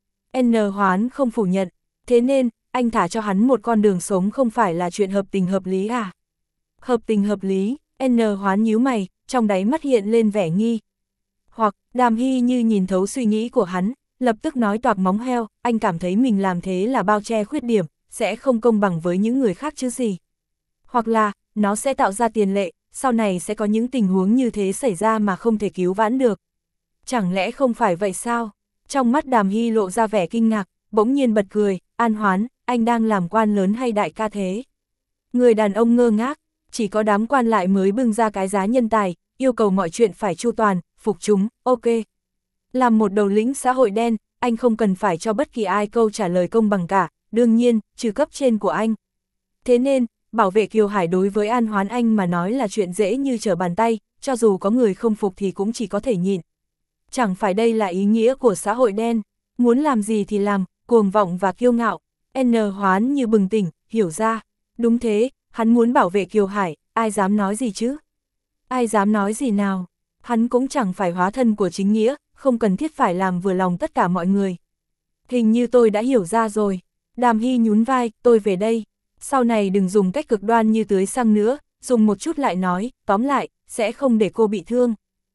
N Hoán không phủ nhận, thế nên, anh thả cho hắn một con đường sống không phải là chuyện hợp tình hợp lý à? Hợp tình hợp lý, N Hoán nhíu mày, trong đáy mắt hiện lên vẻ nghi. Hoặc, Đàm Hy như nhìn thấu suy nghĩ của hắn, lập tức nói toạc móng heo, anh cảm thấy mình làm thế là bao che khuyết điểm, sẽ không công bằng với những người khác chứ gì. Hoặc là, nó sẽ tạo ra tiền lệ, sau này sẽ có những tình huống như thế xảy ra mà không thể cứu vãn được. Chẳng lẽ không phải vậy sao? Trong mắt Đàm Hy lộ ra vẻ kinh ngạc, bỗng nhiên bật cười, An Hoán, anh đang làm quan lớn hay đại ca thế? Người đàn ông ngơ ngác, chỉ có đám quan lại mới bưng ra cái giá nhân tài, yêu cầu mọi chuyện phải chu toàn, phục chúng, ok. Làm một đầu lĩnh xã hội đen, anh không cần phải cho bất kỳ ai câu trả lời công bằng cả, đương nhiên, trừ cấp trên của anh. Thế nên, bảo vệ Kiều Hải đối với An Hoán anh mà nói là chuyện dễ như trở bàn tay, cho dù có người không phục thì cũng chỉ có thể nhịn. Chẳng phải đây là ý nghĩa của xã hội đen, muốn làm gì thì làm, cuồng vọng và kiêu ngạo. N Hoán như bừng tỉnh, hiểu ra, đúng thế, hắn muốn bảo vệ Kiều Hải, ai dám nói gì chứ? Ai dám nói gì nào? Hắn cũng chẳng phải hóa thân của chính nghĩa, không cần thiết phải làm vừa lòng tất cả mọi người. Hình như tôi đã hiểu ra rồi. Đàm Hy nhún vai, tôi về đây. Sau này đừng dùng cách cực đoan như tưới xăng nữa, dùng một chút lại nói, tóm lại, sẽ không để cô bị thương.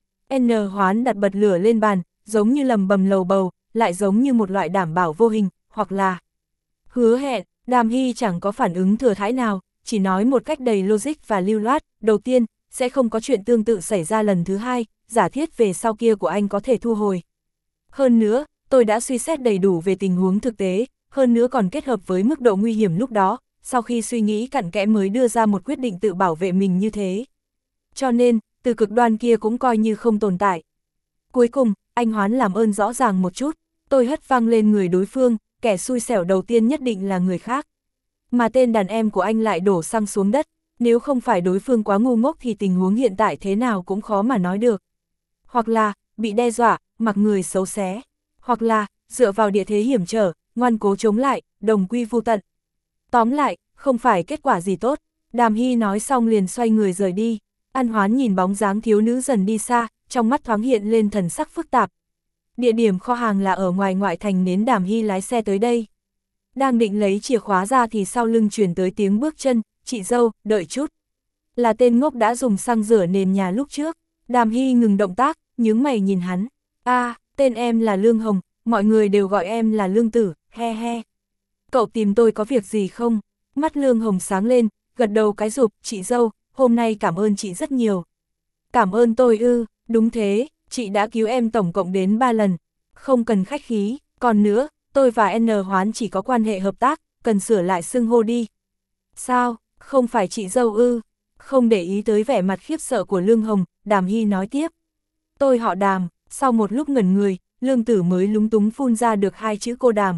N Hoán đặt bật lửa lên bàn, giống như lầm bầm lầu bầu, lại giống như một loại đảm bảo vô hình, hoặc là hứa hẹn. Đàm Hy chẳng có phản ứng thừa thãi nào, chỉ nói một cách đầy logic và lưu loát, đầu tiên, sẽ không có chuyện tương tự xảy ra lần thứ hai, giả thiết về sau kia của anh có thể thu hồi. Hơn nữa, tôi đã suy xét đầy đủ về tình huống thực tế, hơn nữa còn kết hợp với mức độ nguy hiểm lúc đó, sau khi suy nghĩ cặn kẽ mới đưa ra một quyết định tự bảo vệ mình như thế. Cho nên, từ cực đoan kia cũng coi như không tồn tại. Cuối cùng, anh Hoán làm ơn rõ ràng một chút, tôi hất văng lên người đối phương, kẻ xui xẻo đầu tiên nhất định là người khác. Mà tên đàn em của anh lại đổ xăng xuống đất, nếu không phải đối phương quá ngu ngốc thì tình huống hiện tại thế nào cũng khó mà nói được. Hoặc là, bị đe dọa, mặc người xấu xé. Hoặc là, dựa vào địa thế hiểm trở, ngoan cố chống lại, đồng quy vu tận. Tóm lại, không phải kết quả gì tốt. Đàm Hy nói xong liền xoay người rời đi. An Hoán nhìn bóng dáng thiếu nữ dần đi xa, trong mắt thoáng hiện lên thần sắc phức tạp. Địa điểm kho hàng là ở ngoài ngoại thành nến Đàm Hy lái xe tới đây. Đang định lấy chìa khóa ra thì sau lưng chuyển tới tiếng bước chân, chị dâu, đợi chút. Là tên ngốc đã dùng xăng rửa nền nhà lúc trước. Đàm Hy ngừng động tác, nhướng mày nhìn hắn. A, à, tên em là Lương Hồng, mọi người đều gọi em là Lương Tử, he he. Cậu tìm tôi có việc gì không? Mắt Lương Hồng sáng lên, gật đầu cái rụp, chị dâu, hôm nay cảm ơn chị rất nhiều. Cảm ơn tôi ư, đúng thế, chị đã cứu em tổng cộng đến ba lần. Không cần khách khí, còn nữa, tôi và N Hoán chỉ có quan hệ hợp tác, cần sửa lại xưng hô đi. Sao, không phải chị dâu ư? Không để ý tới vẻ mặt khiếp sợ của Lương Hồng, Đàm Hy nói tiếp. Tôi họ Đàm, sau một lúc ngẩn người, Lương Tử mới lúng túng phun ra được hai chữ cô Đàm.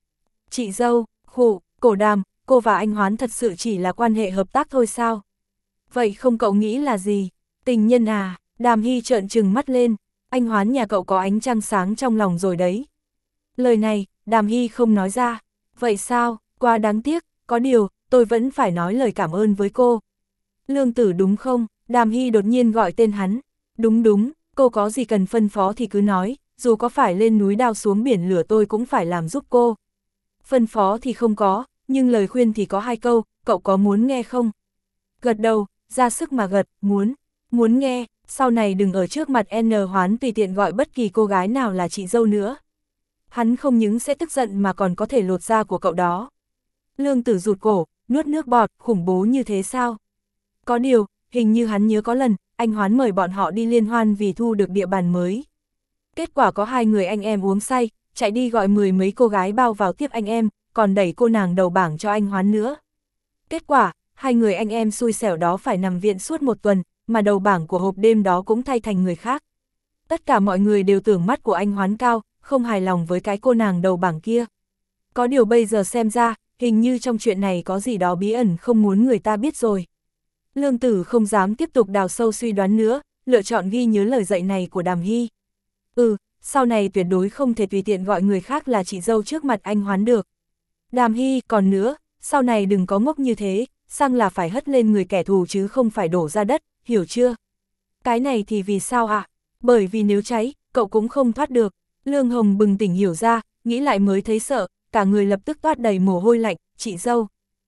Chị dâu, khụ, cổ Đàm, cô và anh Hoán thật sự chỉ là quan hệ hợp tác thôi sao? Vậy không cậu nghĩ là gì? Tình nhân à? Đàm Hy trợn trừng mắt lên, anh Hoán nhà cậu có ánh trăng sáng trong lòng rồi đấy. Lời này, Đàm Hy không nói ra. Vậy sao, quá đáng tiếc, có điều, tôi vẫn phải nói lời cảm ơn với cô. Lương Tử đúng không? Đàm Hy đột nhiên gọi tên hắn. Đúng đúng, cô có gì cần phân phó thì cứ nói, dù có phải lên núi đao xuống biển lửa tôi cũng phải làm giúp cô. Phân phó thì không có, nhưng lời khuyên thì có hai câu, cậu có muốn nghe không? Gật đầu, ra sức mà gật, muốn, muốn nghe, sau này đừng ở trước mặt N Hoán tùy tiện gọi bất kỳ cô gái nào là chị dâu nữa. Hắn không những sẽ tức giận mà còn có thể lột da của cậu đó. Lương Tử rụt cổ, nuốt nước bọt, khủng bố như thế sao? Có điều, hình như hắn nhớ có lần, anh Hoán mời bọn họ đi liên hoan vì thu được địa bàn mới. Kết quả có hai người anh em uống say, chạy đi gọi mười mấy cô gái bao vào tiếp anh em, còn đẩy cô nàng đầu bảng cho anh Hoán nữa. Kết quả, hai người anh em xui xẻo đó phải nằm viện suốt một tuần, mà đầu bảng của hộp đêm đó cũng thay thành người khác. Tất cả mọi người đều tưởng mắt của anh Hoán cao, không hài lòng với cái cô nàng đầu bảng kia. Có điều bây giờ xem ra, hình như trong chuyện này có gì đó bí ẩn không muốn người ta biết rồi. Lương Tử không dám tiếp tục đào sâu suy đoán nữa, lựa chọn ghi nhớ lời dạy này của Đàm Hy. Ừ, sau này tuyệt đối không thể tùy tiện gọi người khác là chị dâu trước mặt anh Hoán được. Đàm Hy, còn nữa, sau này đừng có ngốc như thế, xăng là phải hất lên người kẻ thù chứ không phải đổ ra đất, hiểu chưa? Cái này thì vì sao ạ? À? Bởi vì nếu cháy, cậu cũng không thoát được. Lương Hồng bừng tỉnh hiểu ra, nghĩ lại mới thấy sợ, cả người lập tức toát đầy mồ hôi lạnh, chị dâu.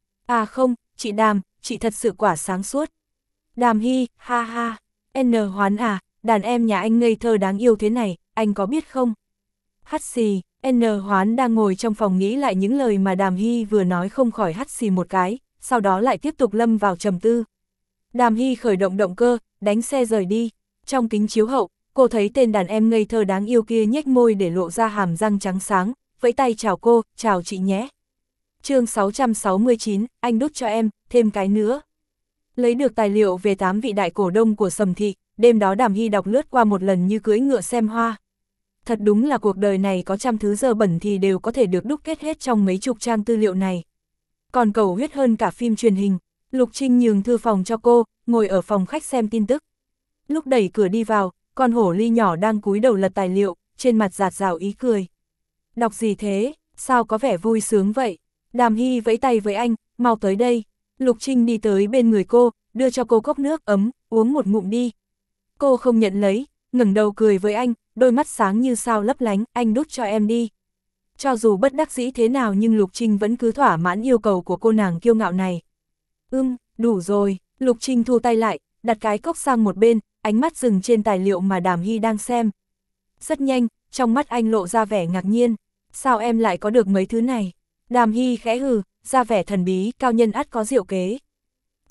À không, chị Đàm, chị thật sự quả sáng suốt. Đàm Hy, ha ha, N Hoán à, đàn em nhà anh ngây thơ đáng yêu thế này, anh có biết không? Hắt xì, N Hoán đang ngồi trong phòng nghĩ lại những lời mà Đàm Hy vừa nói không khỏi hắt xì một cái, sau đó lại tiếp tục lâm vào trầm tư. Đàm Hy khởi động động cơ, đánh xe rời đi. Trong kính chiếu hậu, cô thấy tên đàn em ngây thơ đáng yêu kia nhếch môi để lộ ra hàm răng trắng sáng, vẫy tay chào cô, chào chị nhé. Chương sáu trăm sáu mươi chín, anh đút cho em, thêm cái nữa. Lấy được tài liệu về tám vị đại cổ đông của Sầm Thị, đêm đó Đàm Hy đọc lướt qua một lần như cưỡi ngựa xem hoa. Thật đúng là cuộc đời này có trăm thứ dơ bẩn thì đều có thể được đúc kết hết trong mấy chục trang tư liệu này. Còn cầu huyết hơn cả phim truyền hình, Lục Trinh nhường thư phòng cho cô, ngồi ở phòng khách xem tin tức. Lúc đẩy cửa đi vào, con hổ ly nhỏ đang cúi đầu lật tài liệu, trên mặt rạt rào ý cười. Đọc gì thế, sao có vẻ vui sướng vậy? Đàm Hy vẫy tay với anh, mau tới đây. Lục Trinh đi tới bên người cô, đưa cho cô cốc nước ấm, uống một ngụm đi. Cô không nhận lấy, ngẩng đầu cười với anh, đôi mắt sáng như sao lấp lánh, anh đút cho em đi. Cho dù bất đắc dĩ thế nào nhưng Lục Trinh vẫn cứ thỏa mãn yêu cầu của cô nàng kiêu ngạo này. Ưm, đủ rồi, Lục Trinh thu tay lại, đặt cái cốc sang một bên, ánh mắt dừng trên tài liệu mà Đàm Hy đang xem. Rất nhanh, trong mắt anh lộ ra vẻ ngạc nhiên, sao em lại có được mấy thứ này? Đàm Hy khẽ hừ, ra vẻ thần bí, cao nhân ắt có diệu kế.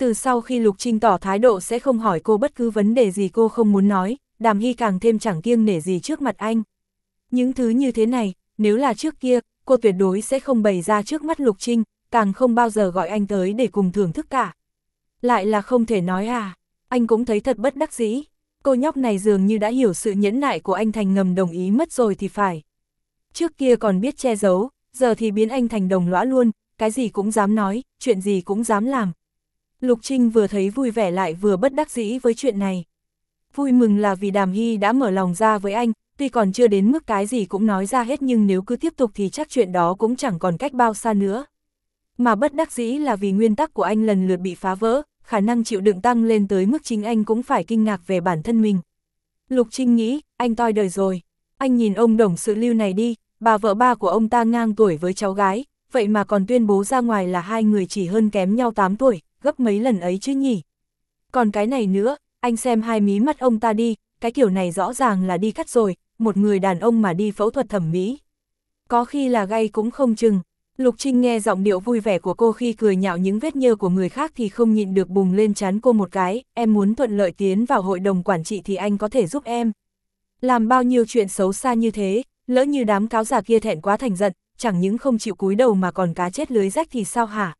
Từ sau khi Lục Trinh tỏ thái độ sẽ không hỏi cô bất cứ vấn đề gì cô không muốn nói, Đàm Hy càng thêm chẳng kiêng nể gì trước mặt anh. Những thứ như thế này, nếu là trước kia, cô tuyệt đối sẽ không bày ra trước mắt Lục Trinh, càng không bao giờ gọi anh tới để cùng thưởng thức cả. Lại là không thể nói à, anh cũng thấy thật bất đắc dĩ. Cô nhóc này dường như đã hiểu sự nhẫn nại của anh thành ngầm đồng ý mất rồi thì phải. Trước kia còn biết che giấu, giờ thì biến anh thành đồng lõa luôn, cái gì cũng dám nói, chuyện gì cũng dám làm. Lục Trinh vừa thấy vui vẻ lại vừa bất đắc dĩ với chuyện này. Vui mừng là vì Đàm Hy đã mở lòng ra với anh, tuy còn chưa đến mức cái gì cũng nói ra hết nhưng nếu cứ tiếp tục thì chắc chuyện đó cũng chẳng còn cách bao xa nữa. Mà bất đắc dĩ là vì nguyên tắc của anh lần lượt bị phá vỡ, khả năng chịu đựng tăng lên tới mức chính anh cũng phải kinh ngạc về bản thân mình. Lục Trinh nghĩ, anh toi đời rồi. Anh nhìn ông Đồng Sự Lưu này đi, bà vợ ba của ông ta ngang tuổi với cháu gái, vậy mà còn tuyên bố ra ngoài là hai người chỉ hơn kém nhau tám tuổi, gấp mấy lần ấy chứ nhỉ. Còn cái này nữa, anh xem hai mí mắt ông ta đi, cái kiểu này rõ ràng là đi cắt rồi, một người đàn ông mà đi phẫu thuật thẩm mỹ. Có khi là gay cũng không chừng. Lục Trinh nghe giọng điệu vui vẻ của cô khi cười nhạo những vết nhơ của người khác thì không nhịn được bùng lên trán cô một cái, em muốn thuận lợi tiến vào hội đồng quản trị thì anh có thể giúp em. Làm bao nhiêu chuyện xấu xa như thế, lỡ như đám cáo già kia thẹn quá thành giận, chẳng những không chịu cúi đầu mà còn cá chết lưới rách thì sao hả?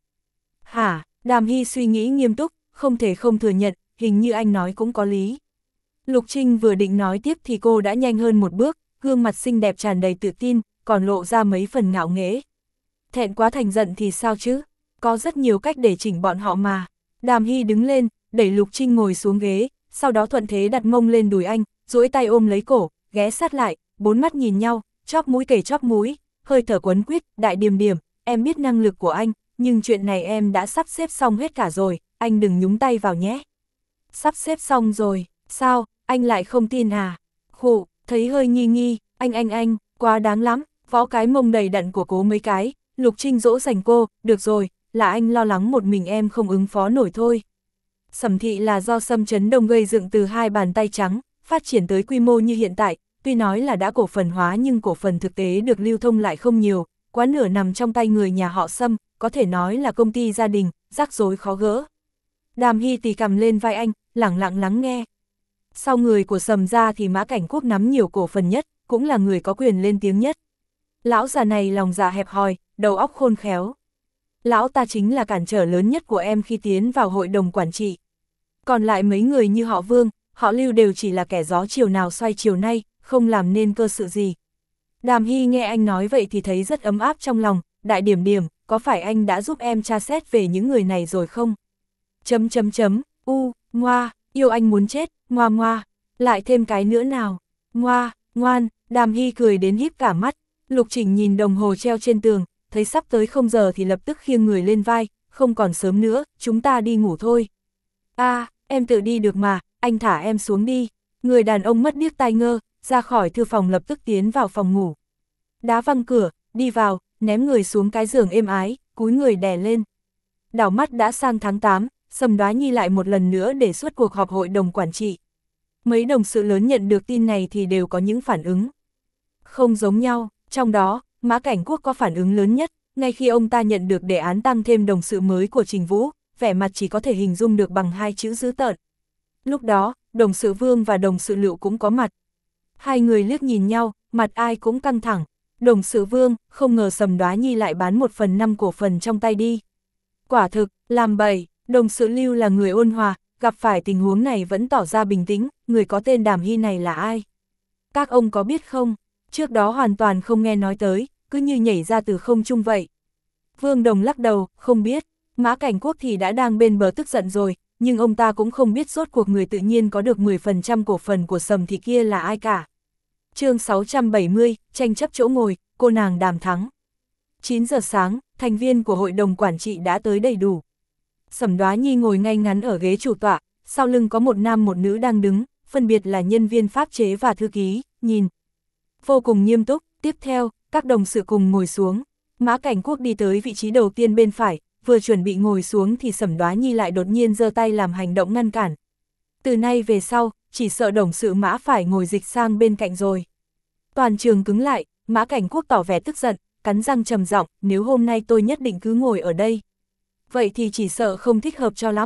Hả, Đàm Hy suy nghĩ nghiêm túc, không thể không thừa nhận, hình như anh nói cũng có lý. Lục Trinh vừa định nói tiếp thì cô đã nhanh hơn một bước, gương mặt xinh đẹp tràn đầy tự tin, còn lộ ra mấy phần ngạo nghễ. Thẹn quá thành giận thì sao chứ? Có rất nhiều cách để chỉnh bọn họ mà. Đàm Hy đứng lên, đẩy Lục Trinh ngồi xuống ghế, sau đó thuận thế đặt mông lên đùi anh, duỗi tay ôm lấy cổ, ghé sát lại, bốn mắt nhìn nhau, chóp mũi kề chóp mũi, hơi thở quấn quýt, đại điềm điềm, em biết năng lực của anh, nhưng chuyện này em đã sắp xếp xong hết cả rồi, anh đừng nhúng tay vào nhé. Sắp xếp xong rồi, sao, anh lại không tin à? Khụ, thấy hơi nghi nghi, anh anh anh, quá đáng lắm, võ cái mông đầy đặn của cố mấy cái. Lục Trinh dỗ dành cô, được rồi, là anh lo lắng một mình em không ứng phó nổi thôi. Sầm thị là do Sâm Chấn Đông gây dựng từ hai bàn tay trắng, phát triển tới quy mô như hiện tại, tuy nói là đã cổ phần hóa nhưng cổ phần thực tế được lưu thông lại không nhiều, quá nửa nằm trong tay người nhà họ Sâm, có thể nói là công ty gia đình, rắc rối khó gỡ. Đàm Hy tì cầm lên vai anh, lẳng lặng lắng nghe. Sau người của Sầm ra thì Mã Cảnh Quốc nắm nhiều cổ phần nhất, cũng là người có quyền lên tiếng nhất. Lão già này lòng dạ hẹp hòi, đầu óc khôn khéo. Lão ta chính là cản trở lớn nhất của em khi tiến vào hội đồng quản trị. Còn lại mấy người như họ Vương, họ Lưu đều chỉ là kẻ gió chiều nào xoay chiều nay, không làm nên cơ sự gì. Đàm Hy nghe anh nói vậy thì thấy rất ấm áp trong lòng, đại điểm điểm, có phải anh đã giúp em tra xét về những người này rồi không? Chấm chấm chấm, u, ngoa, yêu anh muốn chết, ngoa ngoa, lại thêm cái nữa nào, ngoa, ngoan, Đàm Hy cười đến híp cả mắt. Lục Chỉnh nhìn đồng hồ treo trên tường, thấy sắp tới không giờ thì lập tức khiêng người lên vai, không còn sớm nữa, chúng ta đi ngủ thôi. A, à, em tự đi được mà, anh thả em xuống đi. Người đàn ông mất điếc tai ngơ, ra khỏi thư phòng lập tức tiến vào phòng ngủ. Đá văng cửa, đi vào, ném người xuống cái giường êm ái, cúi người đè lên. Đảo mắt đã sang tháng tám, Sầm Đoá Nhi lại một lần nữa đề xuất cuộc họp hội đồng quản trị. Mấy đồng sự lớn nhận được tin này thì đều có những phản ứng không giống nhau. Trong đó, Mã Cảnh Quốc có phản ứng lớn nhất, ngay khi ông ta nhận được đề án tăng thêm đồng sự mới của Trình Vũ, vẻ mặt chỉ có thể hình dung được bằng hai chữ dữ tợn. Lúc đó, đồng sự Vương và đồng sự Lựu cũng có mặt. Hai người liếc nhìn nhau, mặt ai cũng căng thẳng. Đồng sự Vương, không ngờ Sầm Đoá Nhi lại bán một phần năm cổ phần trong tay đi. Quả thực, làm bậy. Đồng sự Lưu là người ôn hòa, gặp phải tình huống này vẫn tỏ ra bình tĩnh, người có tên Đàm Hy này là ai? Các ông có biết không? Trước đó hoàn toàn không nghe nói tới, cứ như nhảy ra từ không trung vậy. Vương Đồng lắc đầu, không biết. Mã Cảnh Quốc thì đã đang bên bờ tức giận rồi, nhưng ông ta cũng không biết rốt cuộc người tự nhiên có được mười phần trăm cổ phần của Sầm thì kia là ai cả. Chương sáu trăm bảy mươi, tranh chấp chỗ ngồi, cô nàng Đàm thắng. chín giờ sáng, thành viên của hội đồng quản trị đã tới đầy đủ. Sầm Đoá Nhi ngồi ngay ngắn ở ghế chủ tọa, sau lưng có một nam một nữ đang đứng, phân biệt là nhân viên pháp chế và thư ký, nhìn vô cùng nghiêm túc. Tiếp theo, các đồng sự cùng ngồi xuống. Mã Cảnh Quốc đi tới vị trí đầu tiên bên phải, vừa chuẩn bị ngồi xuống thì Sầm Đoá Nhi lại đột nhiên giơ tay làm hành động ngăn cản. Từ nay về sau, chỉ sợ đồng sự Mã phải ngồi dịch sang bên cạnh rồi. Toàn trường cứng lại, Mã Cảnh Quốc tỏ vẻ tức giận, cắn răng trầm giọng, nếu hôm nay tôi nhất định cứ ngồi ở đây, vậy thì chỉ sợ không thích hợp cho lắm.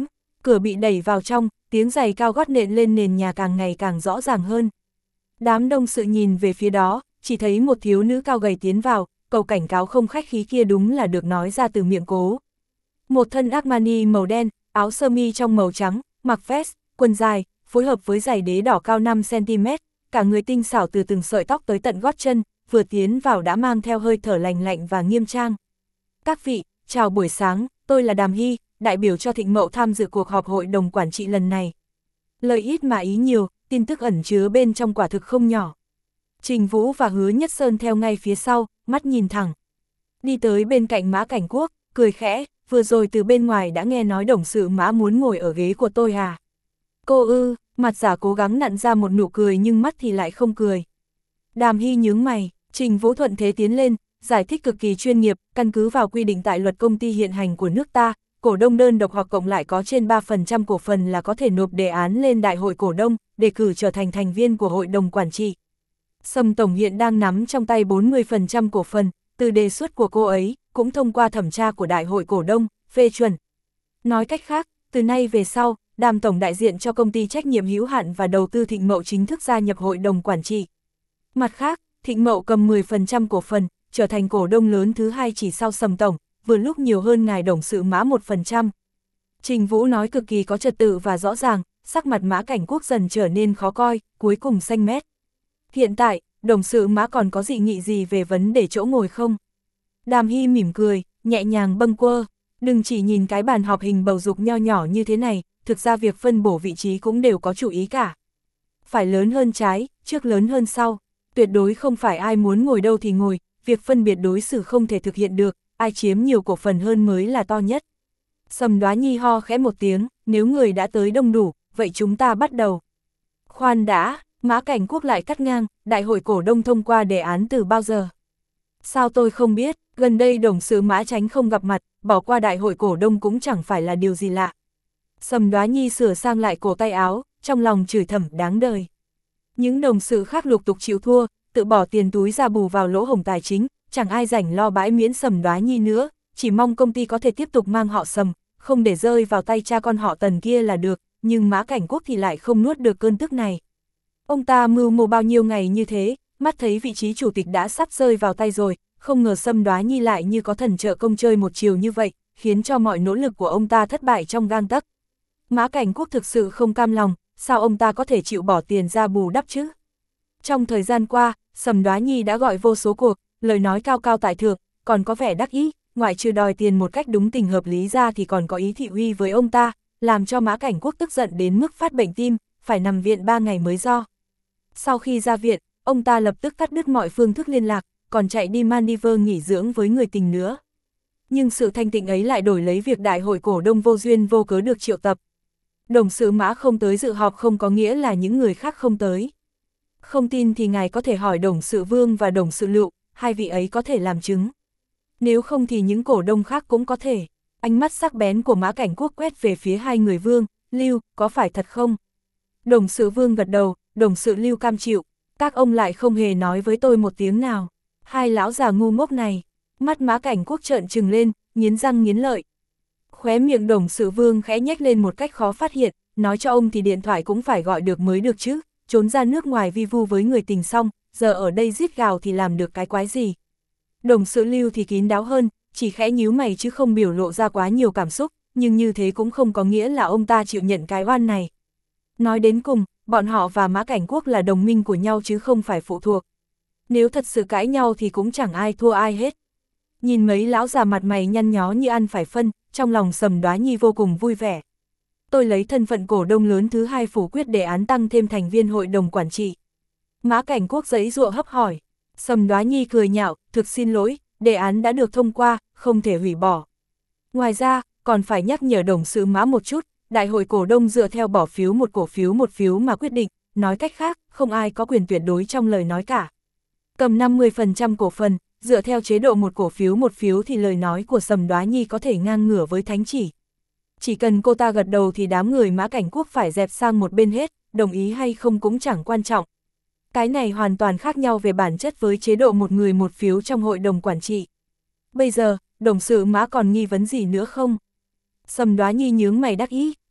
cửa bị đẩy vào trong, tiếng giày cao gót nện lên nền nhà càng ngày càng rõ ràng hơn. Đám đông sự nhìn về phía đó, chỉ thấy một thiếu nữ cao gầy tiến vào, câu cảnh cáo không khách khí kia đúng là được nói ra từ miệng Cố. Một thân Armani màu đen, áo sơ mi trong màu trắng, mặc vest, quần dài, phối hợp với giày đế đỏ cao năm xăng ti mét, cả người tinh xảo từ từng sợi tóc tới tận gót chân, vừa tiến vào đã mang theo hơi thở lành lạnh và nghiêm trang. Các vị, chào buổi sáng, tôi là Đàm Hy, đại biểu cho Thịnh Mậu tham dự cuộc họp hội đồng quản trị lần này. Lời ít mà ý nhiều, tin tức ẩn chứa bên trong quả thực không nhỏ. Trình Vũ và Hứa Nhất Sơn theo ngay phía sau, mắt nhìn thẳng. Đi tới bên cạnh Mã Cảnh Quốc, cười khẽ, vừa rồi từ bên ngoài đã nghe nói đồng sự Mã muốn ngồi ở ghế của tôi à? Cô ư, mặt giả cố gắng nặn ra một nụ cười nhưng mắt thì lại không cười. Đàm Hy nhướng mày, Trình Vũ thuận thế tiến lên, giải thích cực kỳ chuyên nghiệp, căn cứ vào quy định tại luật công ty hiện hành của nước ta, cổ đông đơn độc hoặc cộng lại có trên ba phần trăm cổ phần là có thể nộp đề án lên đại hội cổ đông, đề cử trở thành thành viên của hội đồng quản trị. Sâm Tổng hiện đang nắm trong tay bốn mươi phần trăm cổ phần, từ đề xuất của cô ấy, cũng thông qua thẩm tra của đại hội cổ đông, phê chuẩn. Nói cách khác, từ nay về sau, Đàm Tổng đại diện cho công ty trách nhiệm hữu hạn và đầu tư Thịnh Mậu chính thức gia nhập hội đồng quản trị. Mặt khác, Thịnh Mậu cầm mười phần trăm cổ phần, trở thành cổ đông lớn thứ hai chỉ sau Sâm Tổng, vừa lúc nhiều hơn ngài đồng sự Mã một phần trăm. Trình Vũ nói cực kỳ có trật tự và rõ ràng, sắc mặt Mã Cảnh Quốc dần trở nên khó coi, cuối cùng xanh mét. Hiện tại, đồng sự Mã còn có dị nghị gì về vấn đề chỗ ngồi không? Đàm Hy mỉm cười, nhẹ nhàng bâng quơ, đừng chỉ nhìn cái bàn họp hình bầu dục nho nhỏ như thế này, thực ra việc phân bổ vị trí cũng đều có chủ ý cả. Phải lớn hơn trái, trước lớn hơn sau, tuyệt đối không phải ai muốn ngồi đâu thì ngồi, việc phân biệt đối xử không thể thực hiện được, ai chiếm nhiều cổ phần hơn mới là to nhất. Sầm Đoá Nhi ho khẽ một tiếng, nếu người đã tới đông đủ, vậy chúng ta bắt đầu. Khoan đã, Mã Cảnh Quốc lại cắt ngang, đại hội cổ đông thông qua đề án từ bao giờ? Sao tôi không biết, gần đây đồng sự Mã Chánh không gặp mặt, bỏ qua đại hội cổ đông cũng chẳng phải là điều gì lạ. Sầm Đoá Nhi sửa sang lại cổ tay áo, trong lòng chửi thầm đáng đời. Những đồng sự khác lục tục chịu thua, tự bỏ tiền túi ra bù vào lỗ hổng tài chính, chẳng ai rảnh lo bãi miễn Sầm Đoá Nhi nữa, chỉ mong công ty có thể tiếp tục mang họ Sầm, không để rơi vào tay cha con họ Tần kia là được, nhưng Mã Cảnh Quốc thì lại không nuốt được cơn tức này. Ông ta mưu mô bao nhiêu ngày như thế, mắt thấy vị trí chủ tịch đã sắp rơi vào tay rồi, không ngờ Sâm Đoá Nhi lại như có thần trợ công chơi một chiều như vậy, khiến cho mọi nỗ lực của ông ta thất bại trong gang tấc. Mã Cảnh Quốc thực sự không cam lòng, sao ông ta có thể chịu bỏ tiền ra bù đắp chứ? Trong thời gian qua, Sâm Đoá Nhi đã gọi vô số cuộc, lời nói cao cao tại thượng, còn có vẻ đắc ý, ngoại trừ đòi tiền một cách đúng tình hợp lý ra thì còn có ý thị uy với ông ta, làm cho Mã Cảnh Quốc tức giận đến mức phát bệnh tim, phải nằm viện ba ngày mới do. Sau khi ra viện, ông ta lập tức cắt đứt mọi phương thức liên lạc, còn chạy đi Maldives nghỉ dưỡng với người tình nữa. Nhưng sự thanh tịnh ấy lại đổi lấy việc đại hội cổ đông vô duyên vô cớ được triệu tập. Đồng sự Mã không tới dự họp không có nghĩa là những người khác không tới. Không tin thì ngài có thể hỏi đồng sự Vương và đồng sự Lựu, hai vị ấy có thể làm chứng. Nếu không thì những cổ đông khác cũng có thể. Ánh mắt sắc bén của Mã Cảnh Quốc quét về phía hai người Vương, Lưu, có phải thật không? Đồng sự Vương gật đầu, đồng sự Lưu cam chịu, các ông lại không hề nói với tôi một tiếng nào. Hai lão già ngu ngốc này, mắt Mã Cảnh Quốc trợn trừng lên, nghiến răng nghiến lợi. Khóe miệng đồng sự Vương khẽ nhếch lên một cách khó phát hiện, nói cho ông thì điện thoại cũng phải gọi được mới được chứ, trốn ra nước ngoài vi vu với người tình xong, giờ ở đây giết gào thì làm được cái quái gì. Đồng sự Lưu thì kín đáo hơn, chỉ khẽ nhíu mày chứ không biểu lộ ra quá nhiều cảm xúc, nhưng như thế cũng không có nghĩa là ông ta chịu nhận cái oan này. Nói đến cùng, bọn họ và Mã Cảnh Quốc là đồng minh của nhau chứ không phải phụ thuộc. Nếu thật sự cãi nhau thì cũng chẳng ai thua ai hết. Nhìn mấy lão già mặt mày nhăn nhó như ăn phải phân, trong lòng Sầm Đoá Nhi vô cùng vui vẻ. Tôi lấy thân phận cổ đông lớn thứ hai phủ quyết đề án tăng thêm thành viên hội đồng quản trị. Mã Cảnh Quốc giãy giụa hấp hỏi. Sầm Đoá Nhi cười nhạo, thực xin lỗi, đề án đã được thông qua, không thể hủy bỏ. Ngoài ra, còn phải nhắc nhở đồng sự Mã một chút, đại hội cổ đông dựa theo bỏ phiếu một cổ phiếu một phiếu mà quyết định, nói cách khác, không ai có quyền tuyệt đối trong lời nói cả. Cầm năm mươi phần trăm cổ phần, dựa theo chế độ một cổ phiếu một phiếu thì lời nói của Sầm Đoá Nhi có thể ngang ngửa với thánh chỉ. Chỉ cần cô ta gật đầu thì đám người Mã Cảnh Quốc phải dẹp sang một bên hết, đồng ý hay không cũng chẳng quan trọng. Cái này hoàn toàn khác nhau về bản chất với chế độ một người một phiếu trong hội đồng quản trị. Bây giờ, đồng sự Mã còn nghi vấn gì nữa không? Sầm Đoá Nhi nhướng mày đắc ý,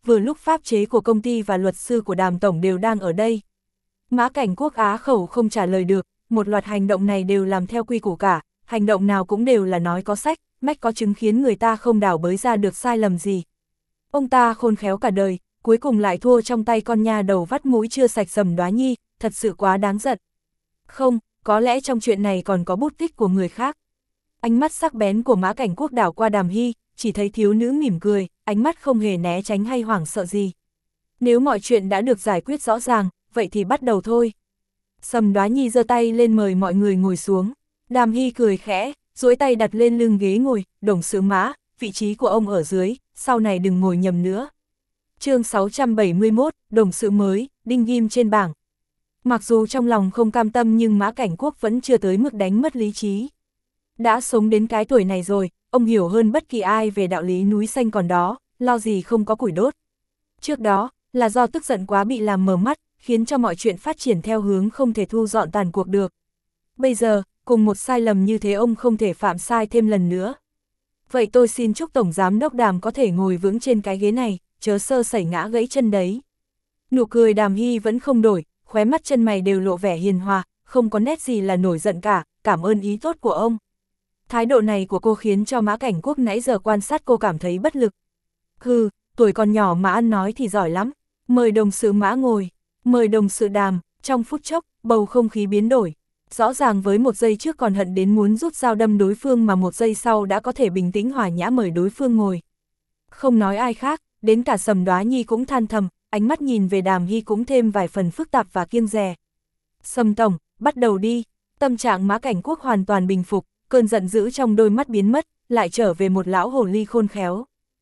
vừa lúc pháp chế của công ty và luật sư của Đàm tổng đều đang ở đây. Mã Cảnh Quốc á khẩu không trả lời được, một loạt hành động này đều làm theo quy củ cả, hành động nào cũng đều là nói có sách, mách có chứng khiến người ta không đảo bới ra được sai lầm gì. Ông ta khôn khéo cả đời, cuối cùng lại thua trong tay con nha đầu vắt mũi chưa sạch Sầm Đoá Nhi, thật sự quá đáng giận. Không, có lẽ trong chuyện này còn có bút tích của người khác. Ánh mắt sắc bén của Mã Cảnh Quốc đảo qua Đàm Hy, chỉ thấy thiếu nữ mỉm cười, ánh mắt không hề né tránh hay hoảng sợ gì. Nếu mọi chuyện đã được giải quyết rõ ràng, vậy thì bắt đầu thôi. Sầm Đoá Nhi giơ tay lên mời mọi người ngồi xuống. Đàm Hy cười khẽ, duỗi tay đặt lên lưng ghế ngồi, Đồng Sứ Mã, vị trí của ông ở dưới, sau này đừng ngồi nhầm nữa. Chương sáu trăm bảy mươi mốt, Đồng Sự mới, đinh ghim trên bảng. Mặc dù trong lòng không cam tâm nhưng Mã Cảnh Quốc vẫn chưa tới mức đánh mất lý trí. Đã sống đến cái tuổi này rồi, ông hiểu hơn bất kỳ ai về đạo lý núi xanh còn đó, lo gì không có củi đốt. Trước đó, là do tức giận quá bị làm mờ mắt, khiến cho mọi chuyện phát triển theo hướng không thể thu dọn tàn cuộc được. Bây giờ, cùng một sai lầm như thế ông không thể phạm sai thêm lần nữa. Vậy tôi xin chúc Tổng Giám Đốc Đàm có thể ngồi vững trên cái ghế này, chớ sơ sẩy ngã gãy chân đấy. Nụ cười Đàm Hy vẫn không đổi, khóe mắt chân mày đều lộ vẻ hiền hòa, không có nét gì là nổi giận cả, cảm ơn ý tốt của ông. Thái độ này của cô khiến cho Mã Cảnh Quốc nãy giờ quan sát cô cảm thấy bất lực. Hừ, tuổi còn nhỏ mà ăn nói thì giỏi lắm, mời Đồng Sự Mã ngồi, mời Đồng Sự Đàm, trong phút chốc, bầu không khí biến đổi. Rõ ràng với một giây trước còn hận đến muốn rút dao đâm đối phương mà một giây sau đã có thể bình tĩnh hòa nhã mời đối phương ngồi. Không nói ai khác, đến cả Sầm Đoá Nhi cũng than thầm, ánh mắt nhìn về Đàm Hy cũng thêm vài phần phức tạp và kiêng dè. Sầm Tổng, bắt đầu đi. Tâm trạng Mã Cảnh Quốc hoàn toàn bình phục, cơn giận dữ trong đôi mắt biến mất, lại trở về một lão hồ ly khôn khéo.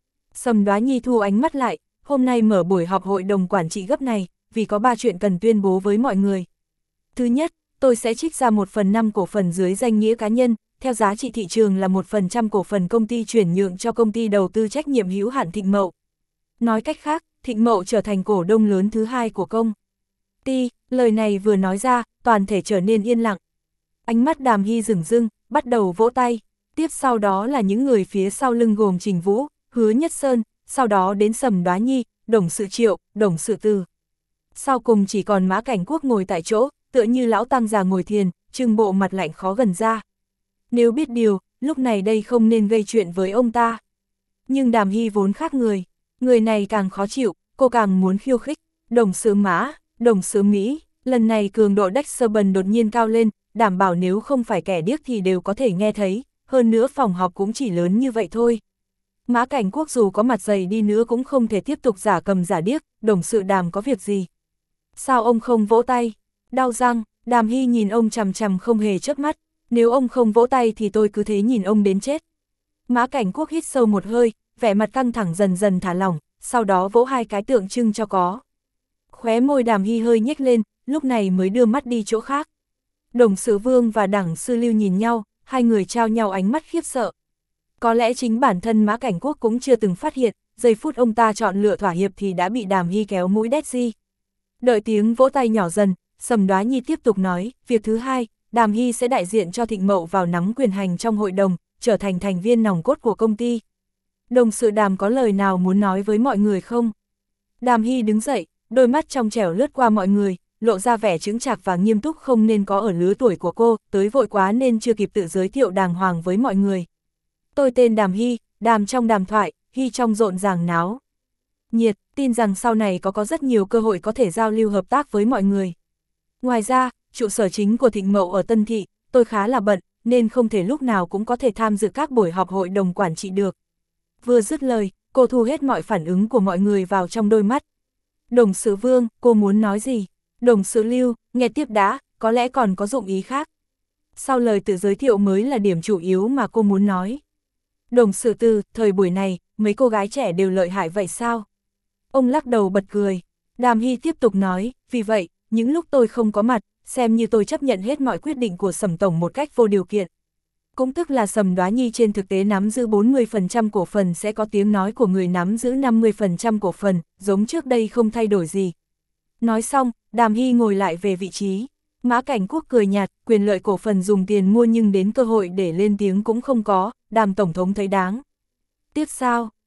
Sầm Đoá Nhi thu ánh mắt lại, hôm nay mở buổi họp hội đồng quản trị gấp này, vì có ba chuyện cần tuyên bố với mọi người. Thứ nhất, tôi sẽ trích ra một phần năm cổ phần dưới danh nghĩa cá nhân, theo giá trị thị trường là một phần trăm cổ phần công ty chuyển nhượng cho công ty đầu tư trách nhiệm hữu hạn Thịnh Mậu. Nói cách khác, Thịnh Mậu trở thành cổ đông lớn thứ hai của công ty. Lời này vừa nói ra, toàn thể trở nên yên lặng. Ánh mắt Đàm Hy rừng rưng, bắt đầu vỗ tay. Tiếp sau đó là những người phía sau lưng gồm Trình Vũ, Hứa Nhất Sơn, sau đó đến Sầm Đoá Nhi, Đồng Sự Triệu, Đồng Sự Từ. Sau cùng chỉ còn Mã Cảnh Quốc ngồi tại chỗ, tựa như lão tăng già ngồi thiền, trưng bộ mặt lạnh khó gần ra. Nếu biết điều, lúc này đây không nên gây chuyện với ông ta. Nhưng Đàm Hy vốn khác người, người này càng khó chịu, cô càng muốn khiêu khích. Đồng Sự Mã, Đồng Sự Mỹ, lần này cường độ đách sơ bần đột nhiên cao lên, đảm bảo nếu không phải kẻ điếc thì đều có thể nghe thấy, hơn nữa phòng họp cũng chỉ lớn như vậy thôi. Mã Cảnh Quốc dù có mặt dày đi nữa cũng không thể tiếp tục giả cầm giả điếc, Đồng Sự Đàm có việc gì? Sao ông không vỗ tay? Đau răng, Đàm Hy nhìn ông chằm chằm không hề chớp mắt, nếu ông không vỗ tay thì tôi cứ thế nhìn ông đến chết. Mã Cảnh Quốc hít sâu một hơi, vẻ mặt căng thẳng dần dần thả lỏng, sau đó vỗ hai cái tượng trưng cho có. Khóe môi Đàm Hy hơi nhếch lên, lúc này mới đưa mắt đi chỗ khác. Đồng Sự Vương và Đảng Sư Lưu nhìn nhau, hai người trao nhau ánh mắt khiếp sợ. Có lẽ chính bản thân Mã Cảnh Quốc cũng chưa từng phát hiện, giây phút ông ta chọn lựa thỏa hiệp thì đã bị Đàm Hy kéo mũi đét di. Đợi tiếng vỗ tay nhỏ dần, Sầm Đoá Nhi tiếp tục nói, việc thứ hai, Đàm Hy sẽ đại diện cho Thịnh Mậu vào nắm quyền hành trong hội đồng, trở thành thành viên nòng cốt của công ty. Đồng Sự Đàm có lời nào muốn nói với mọi người không? Đàm Hy đứng dậy, đôi mắt trong trẻo lướt qua mọi người, lộ ra vẻ chững chạc và nghiêm túc không nên có ở lứa tuổi của cô, tới vội quá nên chưa kịp tự giới thiệu đàng hoàng với mọi người. Tôi tên Đàm Hy, Đàm trong đàm thoại, Hy trong rộn ràng náo nhiệt, tin rằng sau này có có rất nhiều cơ hội có thể giao lưu hợp tác với mọi người. Ngoài ra, trụ sở chính của Thịnh Mậu ở Tân Thị, tôi khá là bận, nên không thể lúc nào cũng có thể tham dự các buổi họp hội đồng quản trị được. Vừa dứt lời, cô thu hết mọi phản ứng của mọi người vào trong đôi mắt. Đồng Sự Vương, cô muốn nói gì? Đồng Sự Lưu, nghe tiếp đã, có lẽ còn có dụng ý khác. Sau lời tự giới thiệu mới là điểm chủ yếu mà cô muốn nói. Đồng Sự Từ, thời buổi này, mấy cô gái trẻ đều lợi hại vậy sao? Ông lắc đầu bật cười. Đàm Hy tiếp tục nói, vì vậy, những lúc tôi không có mặt, xem như tôi chấp nhận hết mọi quyết định của Sầm Tổng một cách vô điều kiện. Cũng tức là Sầm Đoá Nhi trên thực tế nắm giữ bốn mươi phần trăm cổ phần sẽ có tiếng nói của người nắm giữ năm mươi phần trăm cổ phần, giống trước đây không thay đổi gì. Nói xong, Đàm Hy ngồi lại về vị trí. Mã Cảnh Quốc cười nhạt, quyền lợi cổ phần dùng tiền mua nhưng đến cơ hội để lên tiếng cũng không có, Đàm Tổng thống thấy đáng tiếc sao?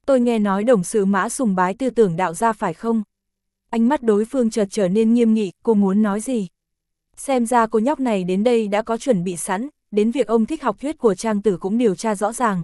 Tôi nghe nói đồng sự Mã sùng bái tư tưởng đạo gia phải không? Ánh mắt đối phương chợt trở nên nghiêm nghị, cô muốn nói gì? Xem ra cô nhóc này đến đây đã có chuẩn bị sẵn, đến việc ông thích học thuyết của Trang Tử cũng điều tra rõ ràng.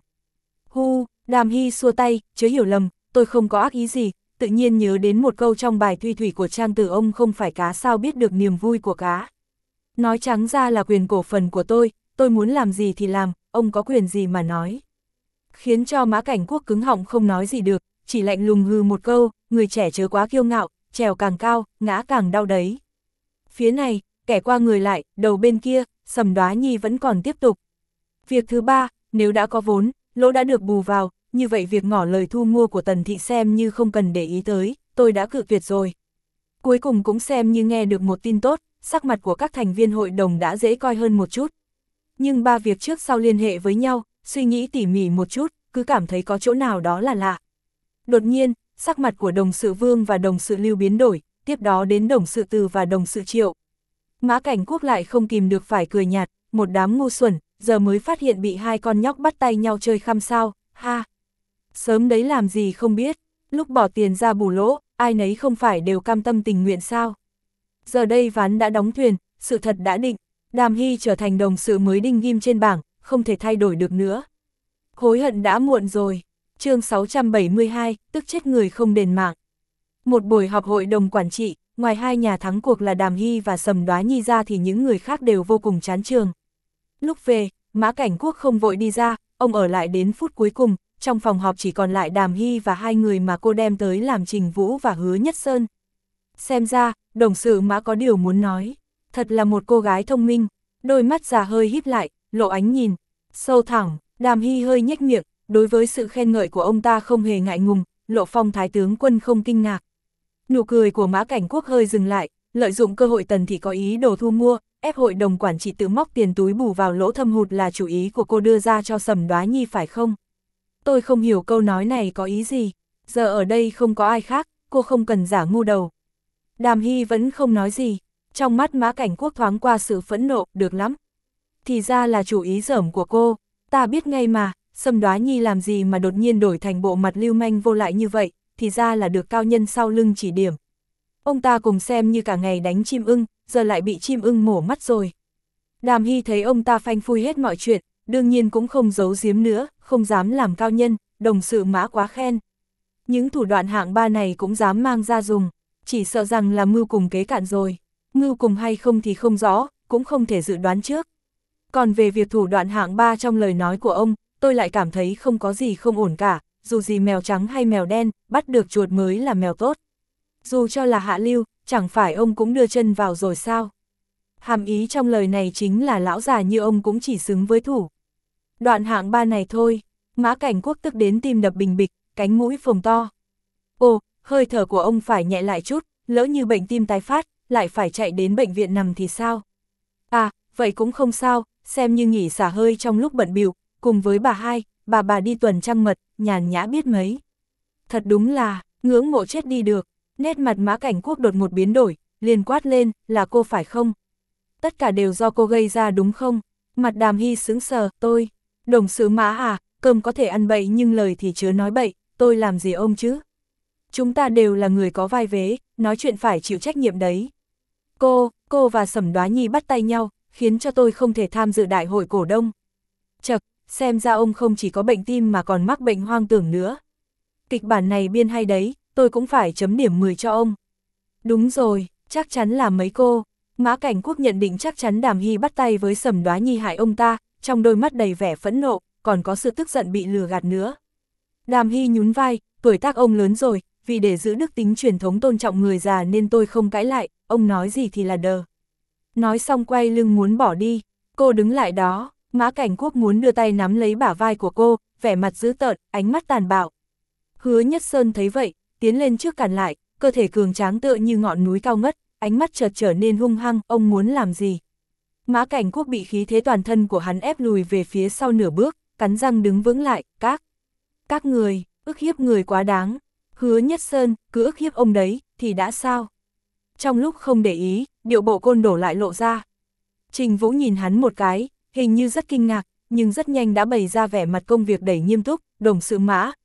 Hu, Đàm Hy xua tay, chớ hiểu lầm, tôi không có ác ý gì, tự nhiên nhớ đến một câu trong bài Thuy Thủy của Trang Tử, ông không phải cá sao biết được niềm vui của cá. Nói trắng ra là quyền cổ phần của tôi, tôi muốn làm gì thì làm, ông có quyền gì mà nói. Khiến cho Mã Cảnh Quốc cứng họng không nói gì được, chỉ lạnh lùng hừ một câu, người trẻ chớ quá kiêu ngạo, trèo càng cao, ngã càng đau đấy. Phía này, kẻ qua người lại, đầu bên kia, Sầm Đoá Nhi vẫn còn tiếp tục. Việc thứ ba, nếu đã có vốn, lỗ đã được bù vào, như vậy việc ngỏ lời thu mua của Tần Thị xem như không cần để ý tới, tôi đã cự tuyệt rồi. Cuối cùng cũng xem như nghe được một tin tốt, sắc mặt của các thành viên hội đồng đã dễ coi hơn một chút. Nhưng ba việc trước sau liên hệ với nhau, suy nghĩ tỉ mỉ một chút, cứ cảm thấy có chỗ nào đó là lạ. Đột nhiên, sắc mặt của đồng sự Vương và đồng sự Lưu biến đổi, tiếp đó đến đồng sự Từ và đồng sự Triệu. Mã Cảnh Quốc lại không kìm được phải cười nhạt, một đám ngu xuẩn, giờ mới phát hiện bị hai con nhóc bắt tay nhau chơi khăm sao, ha. Sớm đấy làm gì không biết, lúc bỏ tiền ra bù lỗ, ai nấy không phải đều cam tâm tình nguyện sao. Giờ đây ván đã đóng thuyền, sự thật đã định, Đàm Hy trở thành đồng sự mới đinh ghim trên bảng, không thể thay đổi được nữa. Hối hận đã muộn rồi. Chương sáu trăm bảy mươi hai, tức chết người không đền mạng. Một buổi họp hội đồng quản trị, ngoài hai nhà thắng cuộc là Đàm Hy và Sầm Đoá Nhi ra thì những người khác đều vô cùng chán trường. Lúc về, Mã Cảnh Quốc không vội đi ra, ông ở lại đến phút cuối cùng, trong phòng họp chỉ còn lại Đàm Hy và hai người mà cô đem tới làm Trình Vũ và Hứa Nhất Sơn. Xem ra, đồng sự Mã có điều muốn nói, thật là một cô gái thông minh, đôi mắt già hơi híp lại, lộ ánh nhìn, sâu thẳng. Đàm Hy hơi nhếch miệng, đối với sự khen ngợi của ông ta không hề ngại ngùng, Lộ Phong thái tướng quân không kinh ngạc. Nụ cười của Mã Cảnh Quốc hơi dừng lại, lợi dụng cơ hội Tần Thị có ý đồ thu mua, ép hội đồng quản trị tự móc tiền túi bù vào lỗ thâm hụt là chủ ý của cô đưa ra cho Sầm Đoá Nhi phải không? Tôi không hiểu câu nói này có ý gì, giờ ở đây không có ai khác, cô không cần giả ngu đầu. Đàm Hy vẫn không nói gì, trong mắt Mã Cảnh Quốc thoáng qua sự phẫn nộ, được lắm. Thì ra là chủ ý dởm của cô. Ta biết ngay mà, Sầm Đoá Nhi làm gì mà đột nhiên đổi thành bộ mặt lưu manh vô lại như vậy, thì ra là được cao nhân sau lưng chỉ điểm. Ông ta cùng xem như cả ngày đánh chim ưng, giờ lại bị chim ưng mổ mắt rồi. Đàm Hy thấy ông ta phanh phui hết mọi chuyện, đương nhiên cũng không giấu giếm nữa, không dám làm cao nhân, đồng sự Mã quá khen. Những thủ đoạn hạng ba này cũng dám mang ra dùng, chỉ sợ rằng là mưu cùng kế cạn rồi. Mưu cùng hay không thì không rõ, cũng không thể dự đoán trước. Còn về việc thủ đoạn hạng ba trong lời nói của ông, tôi lại cảm thấy không có gì không ổn cả, dù gì mèo trắng hay mèo đen, bắt được chuột mới là mèo tốt. Dù cho là hạ lưu, chẳng phải ông cũng đưa chân vào rồi sao? Hàm ý trong lời này chính là lão già như ông cũng chỉ xứng với thủ đoạn hạng ba này thôi. Mã Cảnh Quốc tức đến tim đập bình bịch, cánh mũi phồng to. Ồ, hơi thở của ông phải nhẹ lại chút, lỡ như bệnh tim tái phát, lại phải chạy đến bệnh viện nằm thì sao? À, vậy cũng không sao, xem như nghỉ xả hơi trong lúc bận bịu, cùng với bà hai, bà bà đi tuần trăng mật, nhàn nhã biết mấy. Thật đúng là, ngưỡng mộ chết đi được, nét mặt Mã Cảnh Quốc đột một biến đổi, liền quát lên, là cô phải không? Tất cả đều do cô gây ra đúng không? Mặt Đàm Hy sững sờ, tôi, đồng sự Mã à, cơm có thể ăn bậy nhưng lời thì chớ nói bậy, tôi làm gì ông chứ? Chúng ta đều là người có vai vế, nói chuyện phải chịu trách nhiệm đấy. Cô, cô và Sầm Đoá Nhi bắt tay nhau, khiến cho tôi không thể tham dự đại hội cổ đông. Chật, xem ra ông không chỉ có bệnh tim mà còn mắc bệnh hoang tưởng nữa. Kịch bản này biên hay đấy, tôi cũng phải chấm điểm mười cho ông. Đúng rồi, chắc chắn là mấy cô. Mã Cảnh Quốc nhận định chắc chắn Đàm Hy bắt tay với Sầm Đoá Nhi hại ông ta, trong đôi mắt đầy vẻ phẫn nộ, còn có sự tức giận bị lừa gạt nữa. Đàm Hy nhún vai, tuổi tác ông lớn rồi, vì để giữ đức tính truyền thống tôn trọng người già nên tôi không cãi lại, ông nói gì thì là đờ. Nói xong quay lưng muốn bỏ đi, cô đứng lại đó, Mã Cảnh Quốc muốn đưa tay nắm lấy bả vai của cô, vẻ mặt dữ tợn, ánh mắt tàn bạo. Hứa Nhất Sơn thấy vậy, tiến lên trước cản lại, cơ thể cường tráng tựa như ngọn núi cao ngất, ánh mắt chợt trở nên hung hăng, ông muốn làm gì? Mã Cảnh Quốc bị khí thế toàn thân của hắn ép lùi về phía sau nửa bước, cắn răng đứng vững lại, các, các người, ức hiếp người quá đáng. Hứa Nhất Sơn, cứ ức hiếp ông đấy, thì đã sao? Trong lúc không để ý, điệu bộ côn đồ lại lộ ra. Trình Vũ nhìn hắn một cái, hình như rất kinh ngạc, nhưng rất nhanh đã bày ra vẻ mặt công việc đầy nghiêm túc, đồng sự Mã,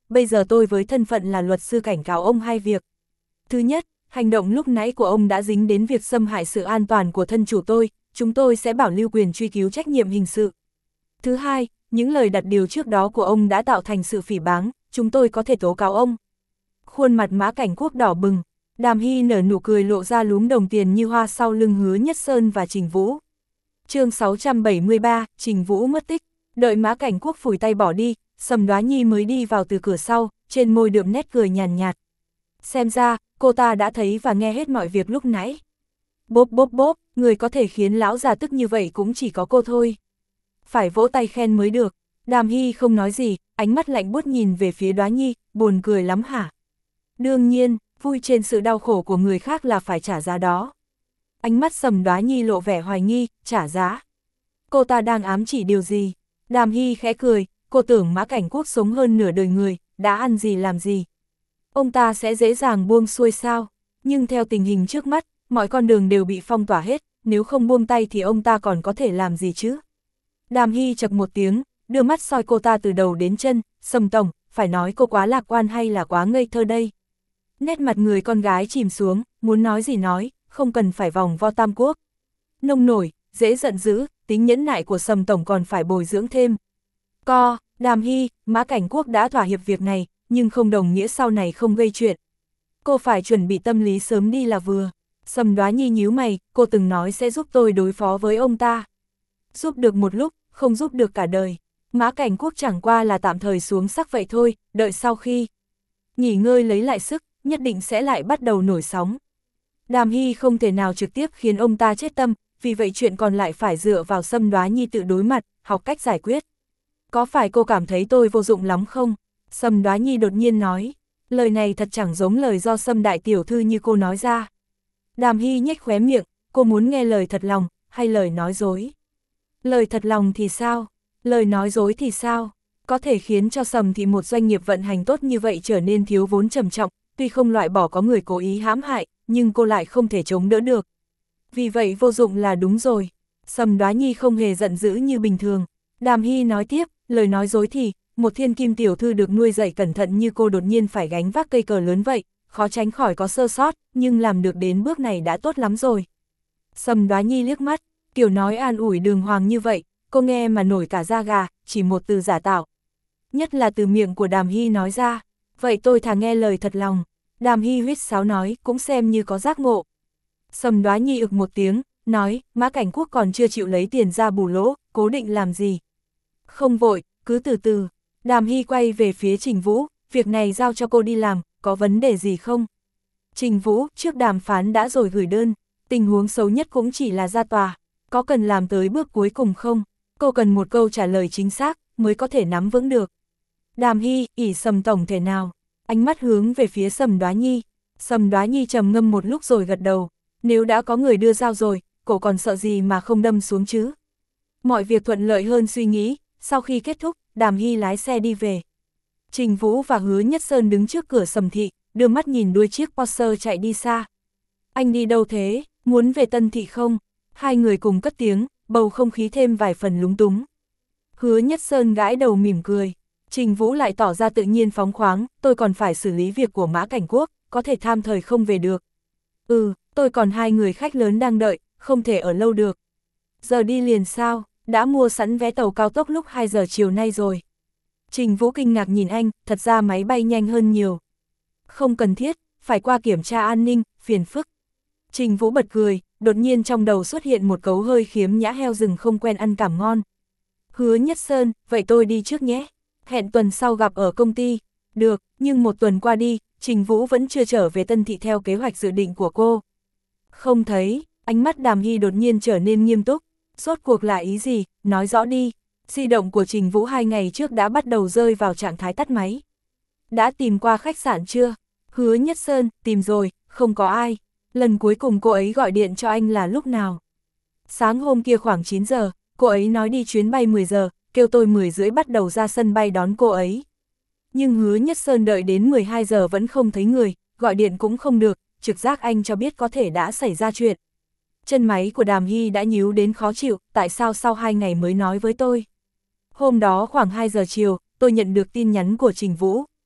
bây giờ tôi với thân phận là luật sư cảnh cáo ông hai việc. Thứ nhất, hành động lúc nãy của ông đã dính đến việc xâm hại sự an toàn của thân chủ tôi, chúng tôi sẽ bảo lưu quyền truy cứu trách nhiệm hình sự. Thứ hai, những lời đặt điều trước đó của ông đã tạo thành sự phỉ báng, chúng tôi có thể tố cáo ông. Khuôn mặt Mã Cảnh Quốc đỏ bừng, Đàm Hy nở nụ cười lộ ra lúm đồng tiền như hoa sau lưng Hứa Nhất Sơn và Trình Vũ. chương sáu trăm bảy mươi ba, Trình Vũ mất tích, đợi Mã Cảnh Quốc phủi tay bỏ đi, Sầm Đoá Nhi mới đi vào từ cửa sau, trên môi đượm nét cười nhàn nhạt. Xem ra, cô ta đã thấy và nghe hết mọi việc lúc nãy. Bốp bốp bốp, người có thể khiến lão già tức như vậy cũng chỉ có cô thôi. Phải vỗ tay khen mới được. Đàm Hy không nói gì, ánh mắt lạnh buốt nhìn về phía Đoá Nhi, buồn cười lắm hả? Đương nhiên, vui trên sự đau khổ của người khác là phải trả giá đó. Ánh mắt Sầm Đoá Nhi lộ vẻ hoài nghi, trả giá. Cô ta đang ám chỉ điều gì? Đàm Hy khẽ cười, cô tưởng Mã Cảnh Quốc sống hơn nửa đời người, đã ăn gì làm gì. Ông ta sẽ dễ dàng buông xuôi sao? Nhưng theo tình hình trước mắt, mọi con đường đều bị phong tỏa hết, nếu không buông tay thì ông ta còn có thể làm gì chứ? Đàm Hy chậc một tiếng, đưa mắt soi cô ta từ đầu đến chân, Sầm tổng, phải nói cô quá lạc quan hay là quá ngây thơ đây? Nét mặt người con gái chìm xuống, muốn nói gì nói, không cần phải vòng vo tam quốc. Nông nổi, dễ giận dữ, tính nhẫn nại của Sầm tổng còn phải bồi dưỡng thêm. Co, Đàm Hy, Mã Cảnh Quốc đã thỏa hiệp việc này, nhưng không đồng nghĩa sau này không gây chuyện. Cô phải chuẩn bị tâm lý sớm đi là vừa. Sầm Đoá Nhi nhíu mày, cô từng nói sẽ giúp tôi đối phó với ông ta. Giúp được một lúc, không giúp được cả đời. Mã Cảnh Quốc chẳng qua là tạm thời xuống sắc vậy thôi, đợi sau khi nghỉ ngơi lấy lại sức, nhất định sẽ lại bắt đầu nổi sóng. Đàm Hy không thể nào trực tiếp khiến ông ta chết tâm, vì vậy chuyện còn lại phải dựa vào Sầm Đoá Nhi tự đối mặt, học cách giải quyết. Có phải cô cảm thấy tôi vô dụng lắm không? Sầm Đoá Nhi đột nhiên nói, lời này thật chẳng giống lời do Sâm đại tiểu thư như cô nói ra. Đàm Hy nhếch khóe miệng, cô muốn nghe lời thật lòng, hay lời nói dối? Lời thật lòng thì sao? Lời nói dối thì sao? Có thể khiến cho Sầm thì một doanh nghiệp vận hành tốt như vậy trở nên thiếu vốn trầm trọng, tuy không loại bỏ có người cố ý hãm hại, nhưng cô lại không thể chống đỡ được. Vì vậy vô dụng là đúng rồi. Sầm Đoá Nhi không hề giận dữ như bình thường. Đàm Hy nói tiếp, lời nói dối thì, một thiên kim tiểu thư được nuôi dạy cẩn thận như cô đột nhiên phải gánh vác cây cờ lớn vậy, khó tránh khỏi có sơ sót, nhưng làm được đến bước này đã tốt lắm rồi. Sầm Đoá Nhi liếc mắt, kiểu nói an ủi đường hoàng như vậy, cô nghe mà nổi cả da gà, chỉ một từ giả tạo. Nhất là từ miệng của Đàm Hy nói ra, vậy tôi thà nghe lời thật lòng. Đàm Hy huýt sáo nói, cũng xem như có giác ngộ. Sầm Đoá Nhi ực một tiếng, nói, Mã Cảnh Quốc còn chưa chịu lấy tiền ra bù lỗ, cố định làm gì? Không vội, cứ từ từ. Đàm Hy quay về phía Trình Vũ, việc này giao cho cô đi làm, có vấn đề gì không? Trình Vũ, trước đàm phán đã rồi gửi đơn, tình huống xấu nhất cũng chỉ là ra tòa, có cần làm tới bước cuối cùng không? Cô cần một câu trả lời chính xác, mới có thể nắm vững được. Đàm Hy, ỷ Sầm tổng thể nào? Ánh mắt hướng về phía Sầm Đoá Nhi. Sầm Đoá Nhi trầm ngâm một lúc rồi gật đầu, nếu đã có người đưa dao rồi, cô còn sợ gì mà không đâm xuống chứ? Mọi việc thuận lợi hơn suy nghĩ, sau khi kết thúc, Đàm Hy lái xe đi về. Trình Vũ và Hứa Nhất Sơn đứng trước cửa Sầm thị, đưa mắt nhìn đuôi chiếc Porsche chạy đi xa. Anh đi đâu thế, muốn về Tân thị không? Hai người cùng cất tiếng, bầu không khí thêm vài phần lúng túng. Hứa Nhất Sơn gãi đầu mỉm cười. Trình Vũ lại tỏ ra tự nhiên phóng khoáng, tôi còn phải xử lý việc của Mã Cảnh Quốc, có thể tham thời không về được. Ừ, tôi còn hai người khách lớn đang đợi, không thể ở lâu được. Giờ đi liền sao, đã mua sẵn vé tàu cao tốc lúc hai giờ chiều nay rồi. Trình Vũ kinh ngạc nhìn anh, thật ra máy bay nhanh hơn nhiều. Không cần thiết, phải qua kiểm tra an ninh, phiền phức. Trình Vũ bật cười, đột nhiên trong đầu xuất hiện một cấu hơi khiếm nhã heo rừng không quen ăn cảm ngon. Hứa Nhất Sơn, vậy tôi đi trước nhé. Hẹn tuần sau gặp ở công ty. Được, nhưng một tuần qua đi, Trình Vũ vẫn chưa trở về Tân thị theo kế hoạch dự định của cô. Không thấy, ánh mắt Đàm Hy đột nhiên trở nên nghiêm túc. Rốt cuộc là ý gì, nói rõ đi. Di động của Trình Vũ hai ngày trước đã bắt đầu rơi vào trạng thái tắt máy. Đã tìm qua khách sạn chưa? Hứa Nhất Sơn, tìm rồi, không có ai. Lần cuối cùng cô ấy gọi điện cho anh là lúc nào? Sáng hôm kia khoảng chín giờ, cô ấy nói đi chuyến bay mười giờ, kêu tôi mười rưỡi bắt đầu ra sân bay đón cô ấy. Nhưng Hứa Nhất Sơn đợi đến mười hai giờ vẫn không thấy người, gọi điện cũng không được, trực giác anh cho biết có thể đã xảy ra chuyện. Chân máy của Đàm Hy đã nhíu đến khó chịu, tại sao sau hai ngày mới nói với tôi? Hôm đó khoảng hai giờ chiều, tôi nhận được tin nhắn của Trình Vũ.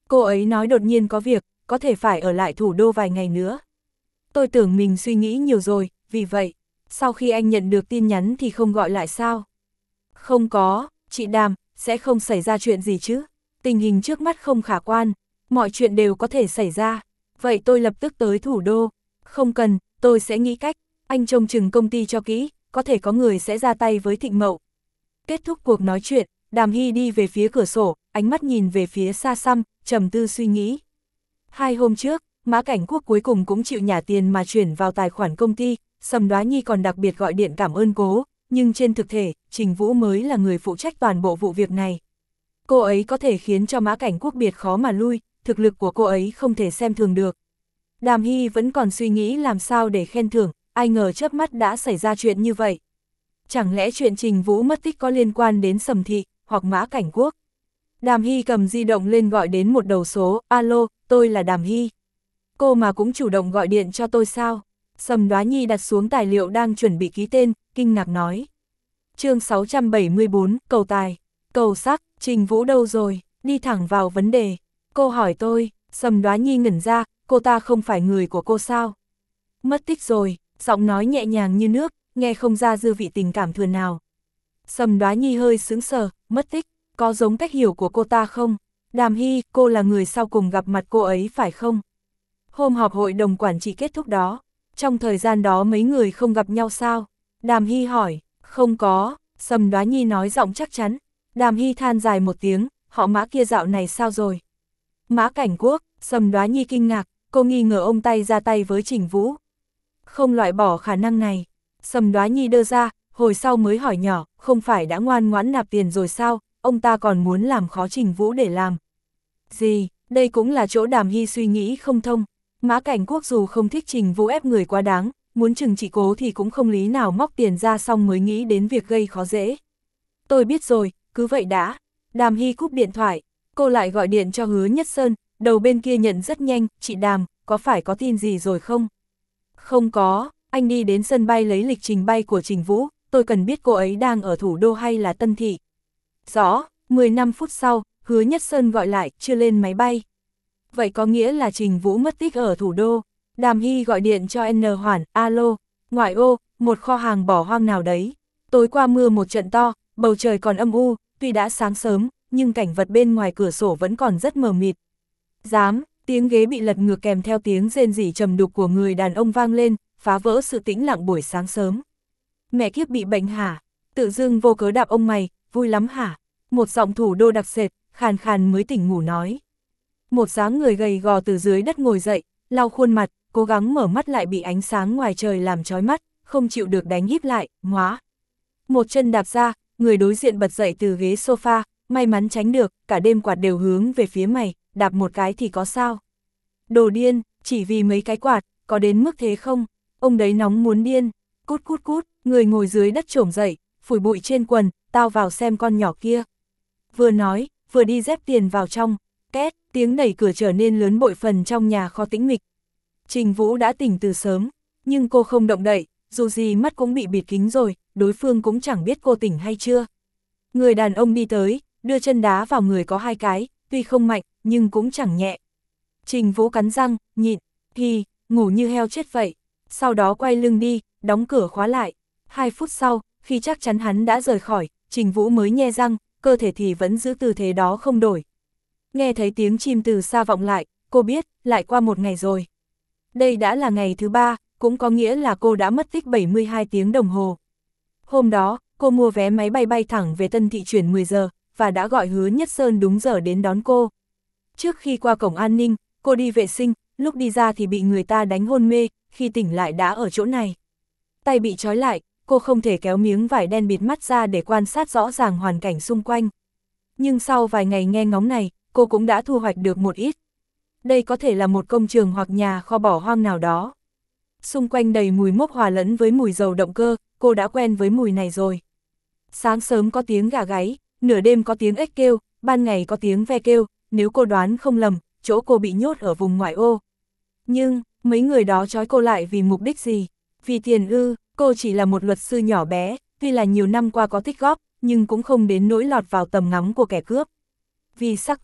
Cô ấy nói đột nhiên có việc, có thể phải ở lại thủ đô vài ngày nữa. Tôi tưởng mình suy nghĩ nhiều rồi, vì vậy, sau khi anh nhận được tin nhắn thì không gọi lại sao? Không có, chị Đàm, sẽ không xảy ra chuyện gì chứ? Tình hình trước mắt không khả quan, mọi chuyện đều có thể xảy ra. Vậy tôi lập tức tới thủ đô. Không cần, tôi sẽ nghĩ cách. Anh trông chừng công ty cho kỹ, có thể có người sẽ ra tay với Thịnh Mậu. Kết thúc cuộc nói chuyện, Đàm Hy đi về phía cửa sổ, ánh mắt nhìn về phía xa xăm, trầm tư suy nghĩ. Hai hôm trước, Mã Cảnh Quốc cuối cùng cũng chịu nhả tiền mà chuyển vào tài khoản công ty, Sầm Đoá Nhi còn đặc biệt gọi điện cảm ơn cô, nhưng trên thực thể, Trình Vũ mới là người phụ trách toàn bộ vụ việc này. Cô ấy có thể khiến cho Mã Cảnh Quốc biệt khó mà lui, thực lực của cô ấy không thể xem thường được. Đàm Hy vẫn còn suy nghĩ làm sao để khen thưởng, ai ngờ chớp mắt đã xảy ra chuyện như vậy. Chẳng lẽ chuyện Trình Vũ mất tích có liên quan đến Sầm Thị, hoặc Mã Cảnh Quốc? Đàm Hy cầm di động lên gọi đến một đầu số, alo, tôi là Đàm Hy. Cô mà cũng chủ động gọi điện cho tôi sao? Sầm Đoá Nhi đặt xuống tài liệu đang chuẩn bị ký tên, kinh ngạc nói. Chương sáu trăm bảy mươi bốn, cầu tài, cầu sắc, Trình Vũ đâu rồi, đi thẳng vào vấn đề. Cô hỏi tôi, Sầm Đoá Nhi ngẩn ra, cô ta không phải người của cô sao? Mất tích rồi, giọng nói nhẹ nhàng như nước, nghe không ra dư vị tình cảm thừa nào. Sầm Đoá Nhi hơi sững sờ, mất tích, có giống cách hiểu của cô ta không? Đàm Hy, cô là người sau cùng gặp mặt cô ấy phải không? Hôm họp hội đồng quản trị kết thúc đó, trong thời gian đó mấy người không gặp nhau sao? Đàm Hy hỏi, không có, Sầm Đoá Nhi nói giọng chắc chắn. Đàm Hy than dài một tiếng, họ Mã kia dạo này sao rồi? Mã Cảnh Quốc, Sầm Đoá Nhi kinh ngạc, cô nghi ngờ ông tay ra tay với Trình Vũ. Không loại bỏ khả năng này, Sầm Đoá Nhi đơ ra, hồi sau mới hỏi nhỏ, không phải đã ngoan ngoãn nạp tiền rồi sao, ông ta còn muốn làm khó Trình Vũ để làm. Gì, đây cũng là chỗ Đàm Hy suy nghĩ không thông. Mã Cảnh Quốc dù không thích Trình Vũ ép người quá đáng, muốn trừng trị cố thì cũng không lý nào móc tiền ra xong mới nghĩ đến việc gây khó dễ. Tôi biết rồi, cứ vậy đã. Đàm Hy cúp điện thoại, cô lại gọi điện cho Hứa Nhất Sơn, đầu bên kia nhận rất nhanh, chị Đàm, có phải có tin gì rồi không? Không có, anh đi đến sân bay lấy lịch trình bay của Trình Vũ, tôi cần biết cô ấy đang ở thủ đô hay là Tân Thị. Rõ, mười lăm phút sau, Hứa Nhất Sơn gọi lại, chưa lên máy bay. Vậy có nghĩa là Trình Vũ mất tích ở thủ đô. Đàm Hy gọi điện cho N Hoàn, alo, ngoại ô, một kho hàng bỏ hoang nào đấy. Tối qua mưa một trận to, bầu trời còn âm u, tuy đã sáng sớm, nhưng cảnh vật bên ngoài cửa sổ vẫn còn rất mờ mịt. Dám, tiếng ghế bị lật ngược kèm theo tiếng rên rỉ trầm đục của người đàn ông vang lên, phá vỡ sự tĩnh lặng buổi sáng sớm. Mẹ kiếp bị bệnh hả? Tự dưng vô cớ đạp ông mày, vui lắm hả? Một giọng thủ đô đặc sệt, khàn khàn mới tỉnh ngủ nói. Một dáng người gầy gò từ dưới đất ngồi dậy, lau khuôn mặt, cố gắng mở mắt lại bị ánh sáng ngoài trời làm chói mắt, không chịu được đánh híp lại, ngóa. Một chân đạp ra, người đối diện bật dậy từ ghế sofa, may mắn tránh được, cả đêm quạt đều hướng về phía mày, đạp một cái thì có sao? Đồ điên, chỉ vì mấy cái quạt, có đến mức thế không? Ông đấy nóng muốn điên, cút cút cút, người ngồi dưới đất trổm dậy, phủi bụi trên quần, tao vào xem con nhỏ kia. Vừa nói, vừa đi dép tiền vào trong, két, tiếng đẩy cửa trở nên lớn bội phần trong nhà kho tĩnh mịch. Trình Vũ đã tỉnh từ sớm, nhưng cô không động đậy, dù gì mắt cũng bị bịt kính rồi, đối phương cũng chẳng biết cô tỉnh hay chưa. Người đàn ông đi tới, đưa chân đá vào người có hai cái, tuy không mạnh, nhưng cũng chẳng nhẹ. Trình Vũ cắn răng, nhịn, thì, ngủ như heo chết vậy. Sau đó quay lưng đi, đóng cửa khóa lại. Hai phút sau, khi chắc chắn hắn đã rời khỏi, Trình Vũ mới nhe răng, cơ thể thì vẫn giữ tư thế đó không đổi. Nghe thấy tiếng chim từ xa vọng lại, cô biết, lại qua một ngày rồi. Đây đã là ngày thứ ba, cũng có nghĩa là cô đã mất tích bảy mươi hai tiếng đồng hồ. Hôm đó, cô mua vé máy bay bay thẳng về Tân Thị chuyển mười giờ, và đã gọi Hứa Nhất Sơn đúng giờ đến đón cô. Trước khi qua cổng an ninh, cô đi vệ sinh, lúc đi ra thì bị người ta đánh hôn mê, khi tỉnh lại đã ở chỗ này. Tay bị trói lại, cô không thể kéo miếng vải đen bịt mắt ra để quan sát rõ ràng hoàn cảnh xung quanh. Nhưng sau vài ngày nghe ngóng này, cô cũng đã thu hoạch được một ít. Đây có thể là một công trường hoặc nhà kho bỏ hoang nào đó. Xung quanh đầy mùi mốc hòa lẫn với mùi dầu động cơ, cô đã quen với mùi này rồi. Sáng sớm có tiếng gà gáy, nửa đêm có tiếng ếch kêu, ban ngày có tiếng ve kêu, nếu cô đoán không lầm, chỗ cô bị nhốt ở vùng ngoại ô. Nhưng, mấy người đó trói cô lại vì mục đích gì? Vì tiền ư, cô chỉ là một luật sư nhỏ bé, tuy là nhiều năm qua có tích góp, nhưng cũng không đến nỗi lọt vào tầm ngắm của kẻ cướp. Vì sắc ư,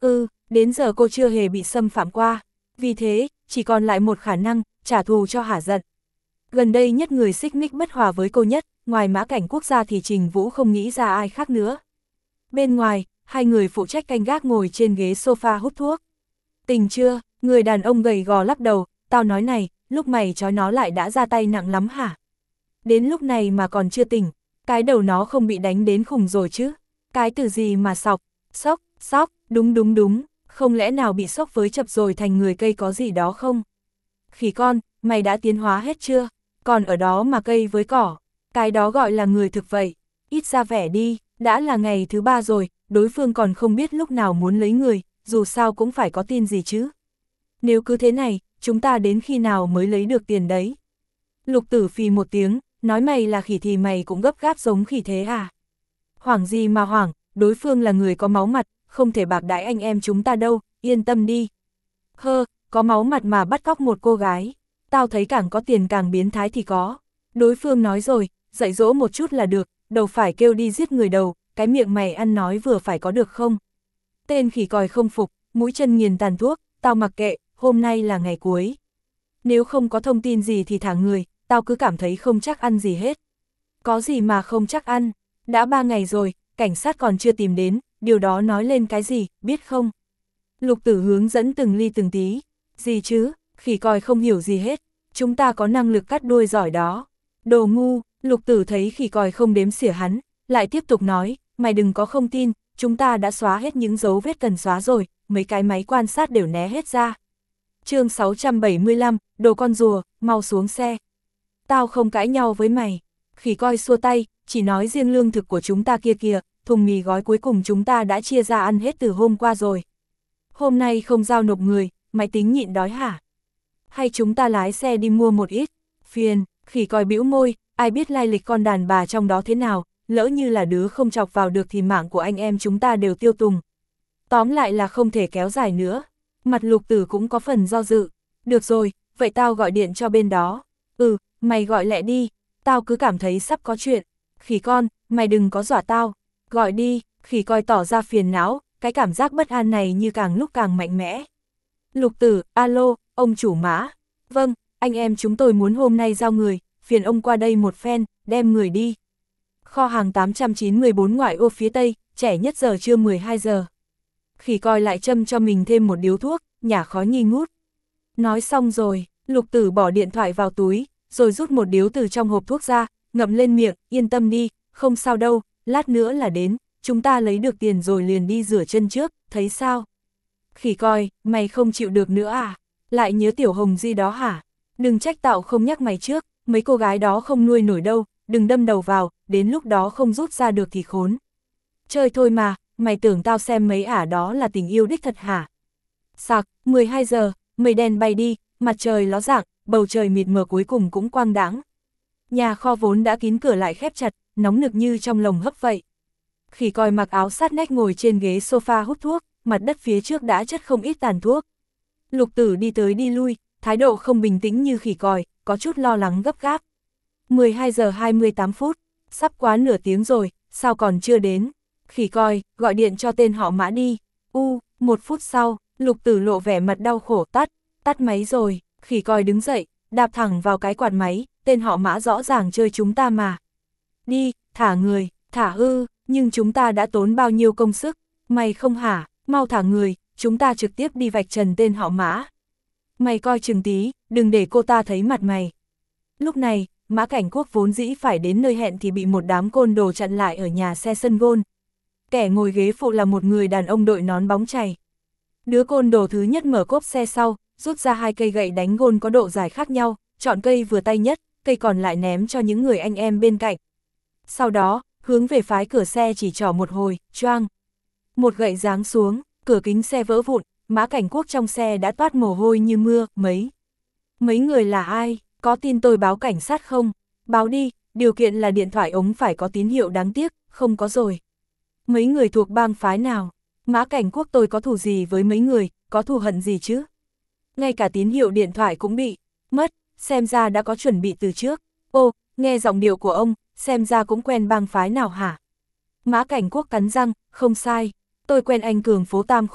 Đến giờ cô chưa hề bị xâm phạm qua, vì thế, chỉ còn lại một khả năng, trả thù cho hả giận. Gần đây nhất người xích mích bất hòa với cô nhất, ngoài Mã Cảnh Quốc gia thì Trình Vũ không nghĩ ra ai khác nữa. Bên ngoài, hai người phụ trách canh gác ngồi trên ghế sofa hút thuốc. Tỉnh chưa, người đàn ông gầy gò lắc đầu, tao nói này, lúc mày trói nó lại đã ra tay nặng lắm hả? Đến lúc này mà còn chưa tỉnh, cái đầu nó không bị đánh đến khủng rồi chứ? Cái từ gì mà sọc, sốc, sóc, đúng đúng đúng, không lẽ nào bị sốc với chập rồi thành người cây có gì đó không? Khỉ con, mày đã tiến hóa hết chưa? Còn ở đó mà cây với cỏ, cái đó gọi là người thực vậy, ít ra vẻ đi, đã là ngày thứ ba rồi, đối phương còn không biết lúc nào muốn lấy người, dù sao cũng phải có tin gì chứ. Nếu cứ thế này, chúng ta đến khi nào mới lấy được tiền đấy? Lục Tử phì một tiếng, nói mày là khỉ thì mày cũng gấp gáp giống khỉ thế à? Hoảng gì mà hoảng, đối phương là người có máu mặt, không thể bạc đãi anh em chúng ta đâu, yên tâm đi. Hơ, có máu mặt mà bắt cóc một cô gái, tao thấy càng có tiền càng biến thái thì có. Đối phương nói rồi, dạy dỗ một chút là được, đầu phải kêu đi giết người đầu, cái miệng mày ăn nói vừa phải có được không? Tên khỉ còi không phục, mũi chân nghiền tàn thuốc, tao mặc kệ, hôm nay là ngày cuối. Nếu không có thông tin gì thì thả người, tao cứ cảm thấy không chắc ăn gì hết. Có gì mà không chắc ăn, đã ba ngày rồi, cảnh sát còn chưa tìm đến, điều đó nói lên cái gì, biết không? Lục Tử hướng dẫn từng ly từng tí, gì chứ, khỉ còi không hiểu gì hết, chúng ta có năng lực cắt đuôi giỏi đó. Đồ ngu, Lục Tử thấy khỉ còi không đếm xỉa hắn, lại tiếp tục nói, mày đừng có không tin, chúng ta đã xóa hết những dấu vết cần xóa rồi, mấy cái máy quan sát đều né hết ra. Chương sáu trăm bảy mươi lăm, đồ con rùa, mau xuống xe. Tao không cãi nhau với mày. Khỉ coi xua tay, chỉ nói riêng lương thực của chúng ta kia kìa, thùng mì gói cuối cùng chúng ta đã chia ra ăn hết từ hôm qua rồi. Hôm nay không giao nộp người, mày tính nhịn đói hả? Hay chúng ta lái xe đi mua một ít? Phiền, khỉ coi bĩu môi, ai biết lai lịch con đàn bà trong đó thế nào, lỡ như là đứa không chọc vào được thì mạng của anh em chúng ta đều tiêu tùng. Tóm lại là không thể kéo dài nữa. Mặt Lục Tử cũng có phần do dự. Được rồi, vậy tao gọi điện cho bên đó. Ừ, mày gọi lẹ đi, tao cứ cảm thấy sắp có chuyện. Khỉ con, mày đừng có dọa tao. Gọi đi, khỉ coi tỏ ra phiền não, cái cảm giác bất an này như càng lúc càng mạnh mẽ. Lục Tử, alo, ông chủ Mã. Vâng, anh em chúng tôi muốn hôm nay giao người, phiền ông qua đây một phen, đem người đi. Kho hàng tám trăm chín mươi bốn ngoại ô phía Tây, trẻ nhất giờ trưa mười hai giờ. Khỉ coi lại châm cho mình thêm một điếu thuốc, nhả khói nghi ngút. Nói xong rồi, Lục Tử bỏ điện thoại vào túi, rồi rút một điếu từ trong hộp thuốc ra, ngậm lên miệng, yên tâm đi, không sao đâu, lát nữa là đến, chúng ta lấy được tiền rồi liền đi rửa chân trước, thấy sao? Khỉ coi, mày không chịu được nữa à? Lại nhớ Tiểu Hồng gì đó hả? Đừng trách tạo không nhắc mày trước, mấy cô gái đó không nuôi nổi đâu, đừng đâm đầu vào, đến lúc đó không rút ra được thì khốn. Chơi thôi mà, mày tưởng tao xem mấy ả đó là tình yêu đích thật hả? Sạc, mười hai giờ, mây đen bay đi, mặt trời ló dạng, bầu trời mịt mờ cuối cùng cũng quang đãng. Nhà kho vốn đã kín cửa lại khép chặt, nóng nực như trong lồng hấp vậy. Khỉ coi mặc áo sát nách ngồi trên ghế sofa hút thuốc, mặt đất phía trước đã chất không ít tàn thuốc. Lục Tử đi tới đi lui, thái độ không bình tĩnh như khỉ còi, có chút lo lắng gấp gáp. mười hai giờ hai mươi tám phút, sắp quá nửa tiếng rồi, sao còn chưa đến? Khỉ coi, gọi điện cho tên họ Mã đi. U, một phút sau, Lục Tử lộ vẻ mặt đau khổ tắt, tắt máy rồi, khỉ coi đứng dậy, đạp thẳng vào cái quạt máy, tên họ Mã rõ ràng chơi chúng ta mà. Đi, thả người, thả ư, nhưng chúng ta đã tốn bao nhiêu công sức, mày không hả, mau thả người, chúng ta trực tiếp đi vạch trần tên họ Mã. Mày coi chừng tí, đừng để cô ta thấy mặt mày. Lúc này, Mã Cảnh Quốc vốn dĩ phải đến nơi hẹn thì bị một đám côn đồ chặn lại ở nhà xe sân gôn. Kẻ ngồi ghế phụ là một người đàn ông đội nón bóng chày. Đứa côn đồ thứ nhất mở cốp xe sau, rút ra hai cây gậy đánh gôn có độ dài khác nhau, chọn cây vừa tay nhất, cây còn lại ném cho những người anh em bên cạnh. Sau đó, hướng về phái cửa xe chỉ trỏ một hồi, choang. Một gậy giáng xuống, cửa kính xe vỡ vụn, Mã Cảnh Quốc trong xe đã toát mồ hôi như mưa, mấy. Mấy người là ai, có tin tôi báo cảnh sát không? Báo đi, điều kiện là điện thoại ống phải có tín hiệu đáng tiếc, không có rồi. Mấy người thuộc bang phái nào? Mã Cảnh Quốc tôi có thù gì với mấy người, có thù hận gì chứ? Ngay cả tín hiệu điện thoại cũng bị mất, xem ra đã có chuẩn bị từ trước. Ô, nghe giọng điệu của ông, xem ra cũng quen bang phái nào hả? Mã Cảnh Quốc cắn răng, không sai, tôi quen anh Cường phố Tam Khúc,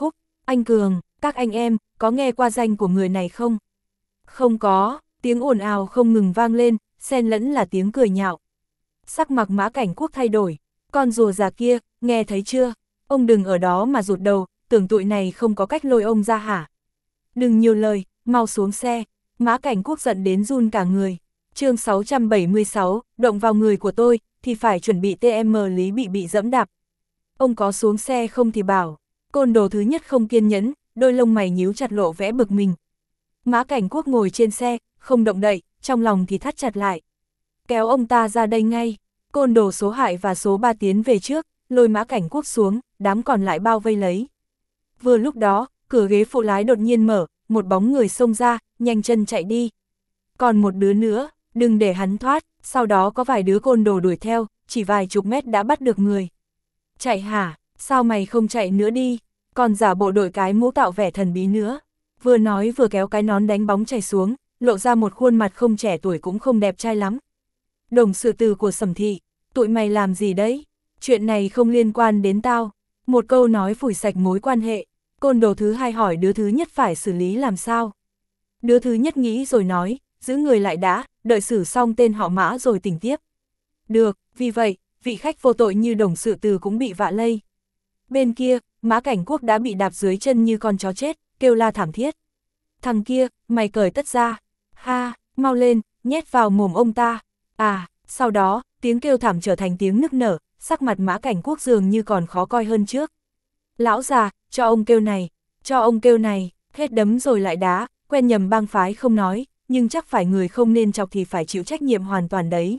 Anh Cường, các anh em, có nghe qua danh của người này không? Không có, tiếng ồn ào không ngừng vang lên, xen lẫn là tiếng cười nhạo. Sắc mặt Mã Cảnh Quốc thay đổi, con rùa già kia, nghe thấy chưa? Ông đừng ở đó mà rụt đầu, tưởng tụi này không có cách lôi ông ra hả? Đừng nhiều lời, mau xuống xe. Mã Cảnh Quốc giận đến run cả người. Chương sáu trăm bảy mươi sáu, động vào người của tôi, thì phải chuẩn bị tê em Lý bị bị dẫm đạp. Ông có xuống xe không thì bảo. Côn đồ thứ nhất không kiên nhẫn, đôi lông mày nhíu chặt lộ vẽ bực mình. Mã Cảnh Quốc ngồi trên xe, không động đậy, trong lòng thì thắt chặt lại. Kéo ông ta ra đây ngay. Côn đồ số hai và số ba tiến về trước, lôi Mã Cảnh Quốc xuống, đám còn lại bao vây lấy. Vừa lúc đó, cửa ghế phụ lái đột nhiên mở, một bóng người xông ra, nhanh chân chạy đi. Còn một đứa nữa, đừng để hắn thoát, sau đó có vài đứa côn đồ đuổi theo, chỉ vài chục mét đã bắt được người. Chạy hả, sao mày không chạy nữa đi, còn giả bộ đội cái mũ tạo vẻ thần bí nữa. Vừa nói vừa kéo cái nón đánh bóng chạy xuống, lộ ra một khuôn mặt không trẻ tuổi cũng không đẹp trai lắm. Đồng sự từ của Sầm Thị, tụi mày làm gì đấy? Chuyện này không liên quan đến tao. Một câu nói phủi sạch mối quan hệ. Côn đồ thứ hai hỏi đứa thứ nhất phải xử lý làm sao. Đứa thứ nhất nghĩ rồi nói, giữ người lại đã, đợi xử xong tên họ Mã rồi tỉnh tiếp. Được, vì vậy, vị khách vô tội như đồng sự từ cũng bị vạ lây. Bên kia, Mã Cảnh Quốc đã bị đạp dưới chân như con chó chết, kêu la thảm thiết. Thằng kia, mày cởi tất ra. Ha, mau lên, nhét vào mồm ông ta. À, sau đó, tiếng kêu thảm trở thành tiếng nức nở, sắc mặt Mã Cảnh Quốc dường như còn khó coi hơn trước. Lão già, cho ông kêu này, cho ông kêu này, hết đấm rồi lại đá, quen nhầm bang phái không nói, nhưng chắc phải người không nên chọc thì phải chịu trách nhiệm hoàn toàn đấy.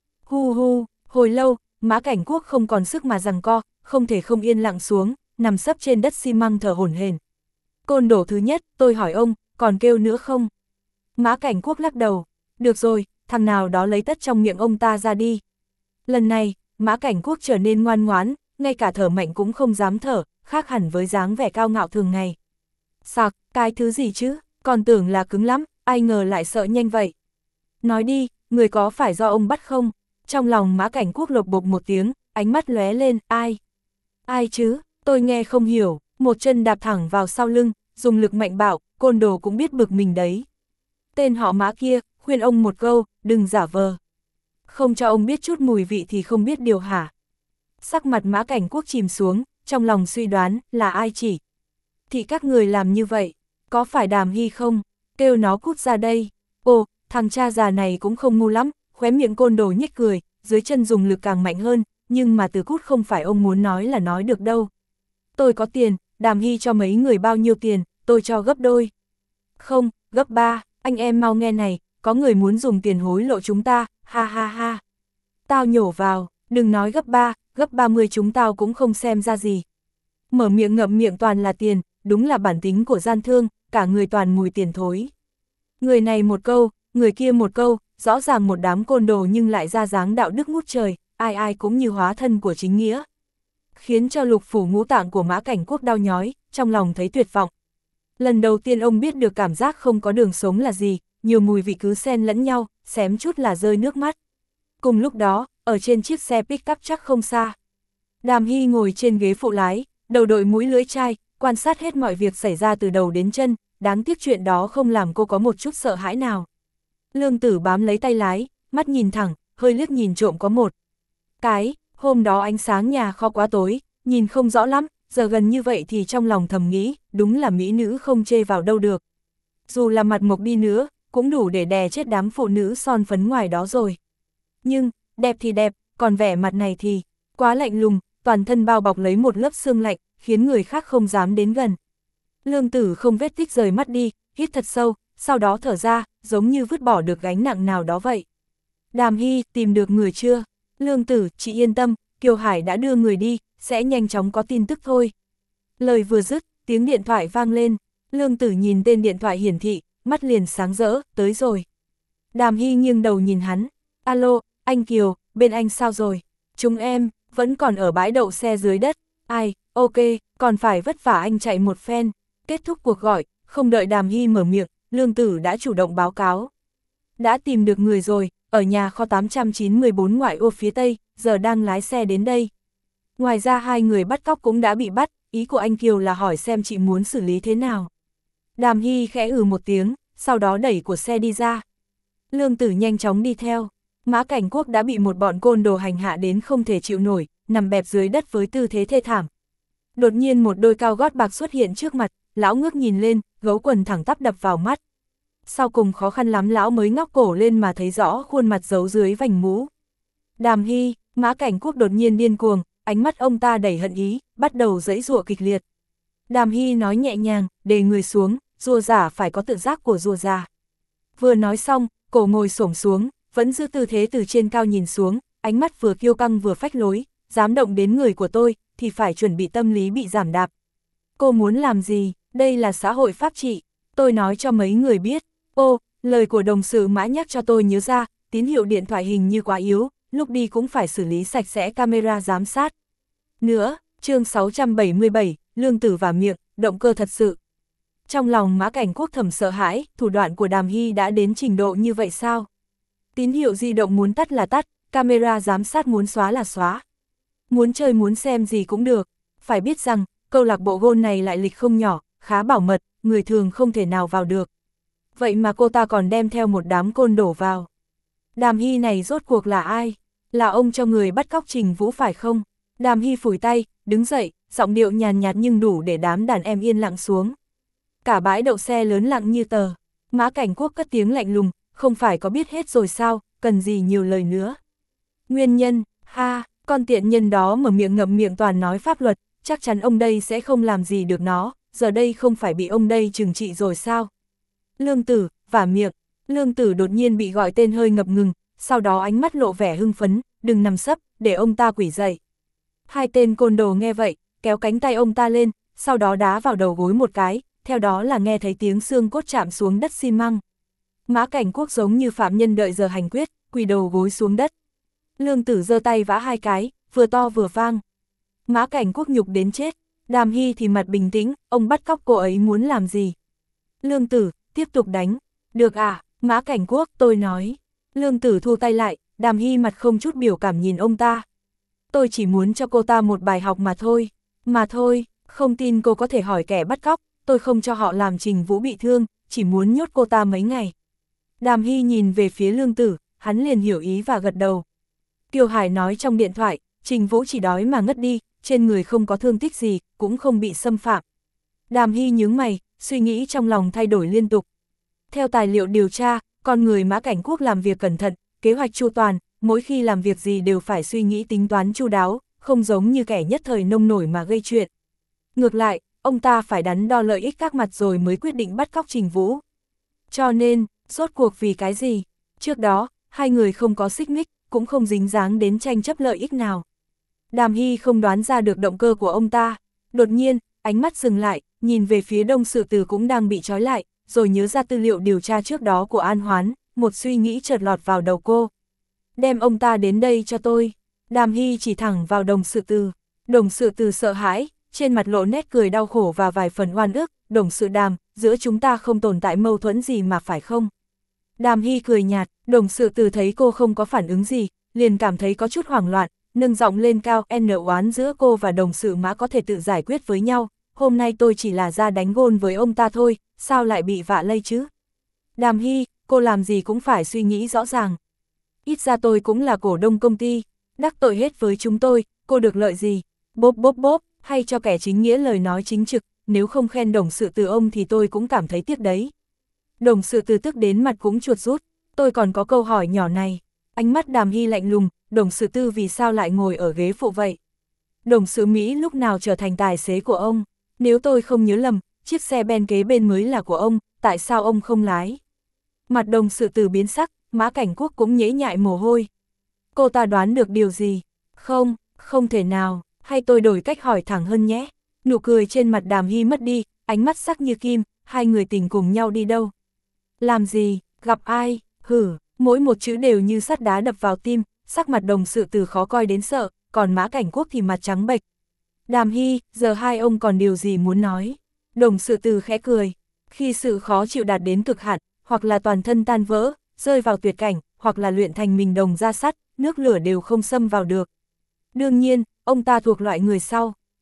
Hu hu, hồi lâu, Mã Cảnh Quốc không còn sức mà giằng co, không thể không yên lặng xuống, nằm sấp trên đất xi măng thở hổn hển. Côn đồ thứ nhất, tôi hỏi ông, còn kêu nữa không? Mã Cảnh Quốc lắc đầu, được rồi, thằng nào đó lấy tất trong miệng ông ta ra đi. Lần này, Mã Cảnh Quốc trở nên ngoan ngoãn, ngay cả thở mạnh cũng không dám thở, khác hẳn với dáng vẻ cao ngạo thường ngày. Sặc, cái thứ gì chứ, còn tưởng là cứng lắm, ai ngờ lại sợ nhanh vậy. Nói đi, người có phải do ông bắt không? Trong lòng Mã Cảnh Quốc lột bột một tiếng, ánh mắt lóe lên, ai? Ai chứ, tôi nghe không hiểu, một chân đạp thẳng vào sau lưng, dùng lực mạnh bạo, côn đồ cũng biết bực mình đấy. Tên họ Mã kia, khuyên ông một câu, đừng giả vờ. Không cho ông biết chút mùi vị thì không biết điều hả? Sắc mặt Mã Cảnh Quốc chìm xuống, trong lòng suy đoán, là ai chỉ? Thì các người làm như vậy, có phải Đàm Hy không? Kêu nó cút ra đây. Ồ, thằng cha già này cũng không ngu lắm, khóe miệng côn đồ nhếch cười, dưới chân dùng lực càng mạnh hơn, nhưng mà từ cút không phải ông muốn nói là nói được đâu. Tôi có tiền, Đàm Hy cho mấy người bao nhiêu tiền, tôi cho gấp đôi. Không, gấp ba, anh em mau nghe này, có người muốn dùng tiền hối lộ chúng ta, ha ha ha. Tao nhổ vào, đừng nói gấp ba, gấp ba mươi chúng tao cũng không xem ra gì. Mở miệng ngậm miệng toàn là tiền, đúng là bản tính của gian thương, cả người toàn mùi tiền thối. Người này một câu, người kia một câu, rõ ràng một đám côn đồ nhưng lại ra dáng đạo đức ngút trời, ai ai cũng như hóa thân của chính nghĩa. Khiến cho lục phủ ngũ tạng của Mã Cảnh Quốc đau nhói, trong lòng thấy tuyệt vọng. Lần đầu tiên ông biết được cảm giác không có đường sống là gì, nhiều mùi vị cứ xen lẫn nhau, xém chút là rơi nước mắt. Cùng lúc đó, ở trên chiếc xe pick-up chắc không xa. Đàm Hy ngồi trên ghế phụ lái, đầu đội mũi lưỡi chai, quan sát hết mọi việc xảy ra từ đầu đến chân, đáng tiếc chuyện đó không làm cô có một chút sợ hãi nào. Lương Tử bám lấy tay lái, mắt nhìn thẳng, hơi liếc nhìn trộm có một cái, hôm đó ánh sáng nhà kho quá tối, nhìn không rõ lắm, giờ gần như vậy thì trong lòng thầm nghĩ, đúng là mỹ nữ không chê vào đâu được. Dù là mặt mộc đi nữa, cũng đủ để đè chết đám phụ nữ son phấn ngoài đó rồi. Nhưng, đẹp thì đẹp, còn vẻ mặt này thì quá lạnh lùng, toàn thân bao bọc lấy một lớp sương lạnh, khiến người khác không dám đến gần. Lương Tử không vết tích rời mắt đi, hít thật sâu, sau đó thở ra, giống như vứt bỏ được gánh nặng nào đó vậy. Đàm Hy, tìm được người chưa? Lương Tử, chị yên tâm, Kiều Hải đã đưa người đi, sẽ nhanh chóng có tin tức thôi. Lời vừa dứt, tiếng điện thoại vang lên, Lương Tử nhìn tên điện thoại hiển thị, mắt liền sáng rỡ, tới rồi. Đàm Hy nghiêng đầu nhìn hắn, alo, anh Kiều, bên anh sao rồi? Chúng em, vẫn còn ở bãi đậu xe dưới đất, ai, ok, còn phải vất vả anh chạy một phen. Kết thúc cuộc gọi, không đợi Đàm Hy mở miệng, Lương Tử đã chủ động báo cáo. Đã tìm được người rồi, ở nhà kho tám trăm chín mươi tư ngoại ô phía Tây, giờ đang lái xe đến đây. Ngoài ra hai người bắt cóc cũng đã bị bắt, ý của anh Kiều là hỏi xem chị muốn xử lý thế nào. Đàm Hy khẽ ừ một tiếng, sau đó đẩy của xe đi ra. Lương Tử nhanh chóng đi theo. Mã Cảnh Quốc đã bị một bọn côn đồ hành hạ đến không thể chịu nổi, nằm bẹp dưới đất với tư thế thê thảm. Đột nhiên một đôi cao gót bạc xuất hiện trước mặt, lão ngước nhìn lên, gấu quần thẳng tắp đập vào mắt. Sau cùng khó khăn lắm lão mới ngóc cổ lên mà thấy rõ khuôn mặt giấu dưới vành mũ. Đàm Hy, Mã Cảnh Quốc đột nhiên điên cuồng, ánh mắt ông ta đầy hận ý, bắt đầu giãy giụa kịch liệt. Đàm Hy nói nhẹ nhàng, để người xuống, rùa giả phải có tự giác của rùa già. Vừa nói xong, cổ ngồi xổm xuống, vẫn giữ tư thế từ trên cao nhìn xuống, ánh mắt vừa kiêu căng vừa phách lối, dám động đến người của tôi, thì phải chuẩn bị tâm lý bị giảm đạp. Cô muốn làm gì? Đây là xã hội pháp trị. Tôi nói cho mấy người biết. Ô, lời của đồng sự Mã nhắc cho tôi nhớ ra, tín hiệu điện thoại hình như quá yếu, lúc đi cũng phải xử lý sạch sẽ camera giám sát. Nữa, chương sáu trăm bảy mươi bảy, Lương Tử và miệng, động cơ thật sự. Trong lòng Mã Cảnh Quốc thầm sợ hãi, thủ đoạn của Đàm Hy đã đến trình độ như vậy sao? Tín hiệu di động muốn tắt là tắt, camera giám sát muốn xóa là xóa. Muốn chơi muốn xem gì cũng được. Phải biết rằng, câu lạc bộ golf này lại lịch không nhỏ, khá bảo mật, người thường không thể nào vào được. Vậy mà cô ta còn đem theo một đám côn đổ vào. Đàm Hy này rốt cuộc là ai? Là ông cho người bắt cóc Trình Vũ phải không? Đàm Hy phủi tay, đứng dậy, giọng điệu nhàn nhạt nhưng đủ để đám đàn em yên lặng xuống. Cả bãi đậu xe lớn lặng như tờ. Mã Cảnh Quốc cất tiếng lạnh lùng, không phải có biết hết rồi sao, cần gì nhiều lời nữa. Nguyên nhân, ha, con tiện nhân đó mở miệng ngậm miệng toàn nói pháp luật, chắc chắn ông đây sẽ không làm gì được nó, giờ đây không phải bị ông đây trừng trị rồi sao? Lương Tử, vả miệng. Lương Tử đột nhiên bị gọi tên hơi ngập ngừng, sau đó ánh mắt lộ vẻ hưng phấn, đừng nằm sấp, để ông ta quỷ dậy. Hai tên côn đồ nghe vậy, kéo cánh tay ông ta lên, sau đó đá vào đầu gối một cái, theo đó là nghe thấy tiếng xương cốt chạm xuống đất xi măng. Mã Cảnh Quốc giống như phạm nhân đợi giờ hành quyết, quỳ đầu gối xuống đất. Lương Tử giơ tay vã hai cái, vừa to vừa vang. Mã Cảnh Quốc nhục đến chết. Đàm Hy thì mặt bình tĩnh, ông bắt cóc cô ấy muốn làm gì? Lương Tử, tiếp tục đánh. Được à, Mã Cảnh Quốc, tôi nói. Lương Tử thu tay lại, Đàm Hy mặt không chút biểu cảm nhìn ông ta. Tôi chỉ muốn cho cô ta một bài học mà thôi. Mà thôi, không tin cô có thể hỏi kẻ bắt cóc, tôi không cho họ làm Trình Vũ bị thương, chỉ muốn nhốt cô ta mấy ngày. Đàm Hy nhìn về phía Lương Tử, hắn liền hiểu ý và gật đầu. Kiều Hải nói trong điện thoại, Trình Vũ chỉ đói mà ngất đi, trên người không có thương tích gì, cũng không bị xâm phạm. Đàm Hy nhướng mày, suy nghĩ trong lòng thay đổi liên tục. Theo tài liệu điều tra, con người Mã Cảnh Quốc làm việc cẩn thận, kế hoạch chu toàn, mỗi khi làm việc gì đều phải suy nghĩ tính toán chu đáo, không giống như kẻ nhất thời nông nổi mà gây chuyện. Ngược lại, ông ta phải đắn đo lợi ích các mặt rồi mới quyết định bắt cóc Trình Vũ. Cho nên, rốt cuộc vì cái gì? Trước đó, hai người không có xích mích, cũng không dính dáng đến tranh chấp lợi ích nào. Đàm Hy không đoán ra được động cơ của ông ta. Đột nhiên, ánh mắt dừng lại, nhìn về phía Đông Sự Từ cũng đang bị trói lại, rồi nhớ ra tư liệu điều tra trước đó của An Hoán, một suy nghĩ chợt lọt vào đầu cô. Đem ông ta đến đây cho tôi. Đàm Hy chỉ thẳng vào Đồng Sự Từ. Đồng Sự Từ sợ hãi, trên mặt lộ nét cười đau khổ và vài phần oan ức. Đồng Sự Đàm, giữa chúng ta không tồn tại mâu thuẫn gì mà phải không? Đàm Hy cười nhạt, Đồng Sự Từ thấy cô không có phản ứng gì, liền cảm thấy có chút hoảng loạn, nâng giọng lên cao, n oán giữa cô và Đồng Sự Mã có thể tự giải quyết với nhau, hôm nay tôi chỉ là ra đánh gôn với ông ta thôi, sao lại bị vạ lây chứ? Đàm Hy, cô làm gì cũng phải suy nghĩ rõ ràng. Ít ra tôi cũng là cổ đông công ty, đắc tội hết với chúng tôi, cô được lợi gì? Bốp bốp bốp, hay cho kẻ chính nghĩa lời nói chính trực, nếu không khen Đồng Sự Từ ông thì tôi cũng cảm thấy tiếc đấy. Đồng Sự Từ tức đến mặt cũng chuột rút, tôi còn có câu hỏi nhỏ này. Ánh mắt Đàm Hy lạnh lùng, Đồng Sự Tư vì sao lại ngồi ở ghế phụ vậy? Đồng Sự Mỹ lúc nào trở thành tài xế của ông? Nếu tôi không nhớ lầm, chiếc xe ben kế bên mới là của ông, tại sao ông không lái? Mặt Đồng Sự Từ biến sắc, Mã Cảnh Quốc cũng nhễ nhại mồ hôi. Cô ta đoán được điều gì? Không, không thể nào, hay tôi đổi cách hỏi thẳng hơn nhé. Nụ cười trên mặt Đàm Hy mất đi, ánh mắt sắc như kim, hai người tình cùng nhau đi đâu? Làm gì, gặp ai, hử, mỗi một chữ đều như sắt đá đập vào tim, sắc mặt Đồng Sự Từ khó coi đến sợ, còn Mã Cảnh Quốc thì mặt trắng bệch. Đàm Hy, giờ hai ông còn điều gì muốn nói? Đồng Sự Từ khẽ cười, khi sự khó chịu đạt đến cực hạn, hoặc là toàn thân tan vỡ, rơi vào tuyệt cảnh, hoặc là luyện thành mình đồng ra sắt, nước lửa đều không xâm vào được. Đương nhiên, ông ta thuộc loại người sau,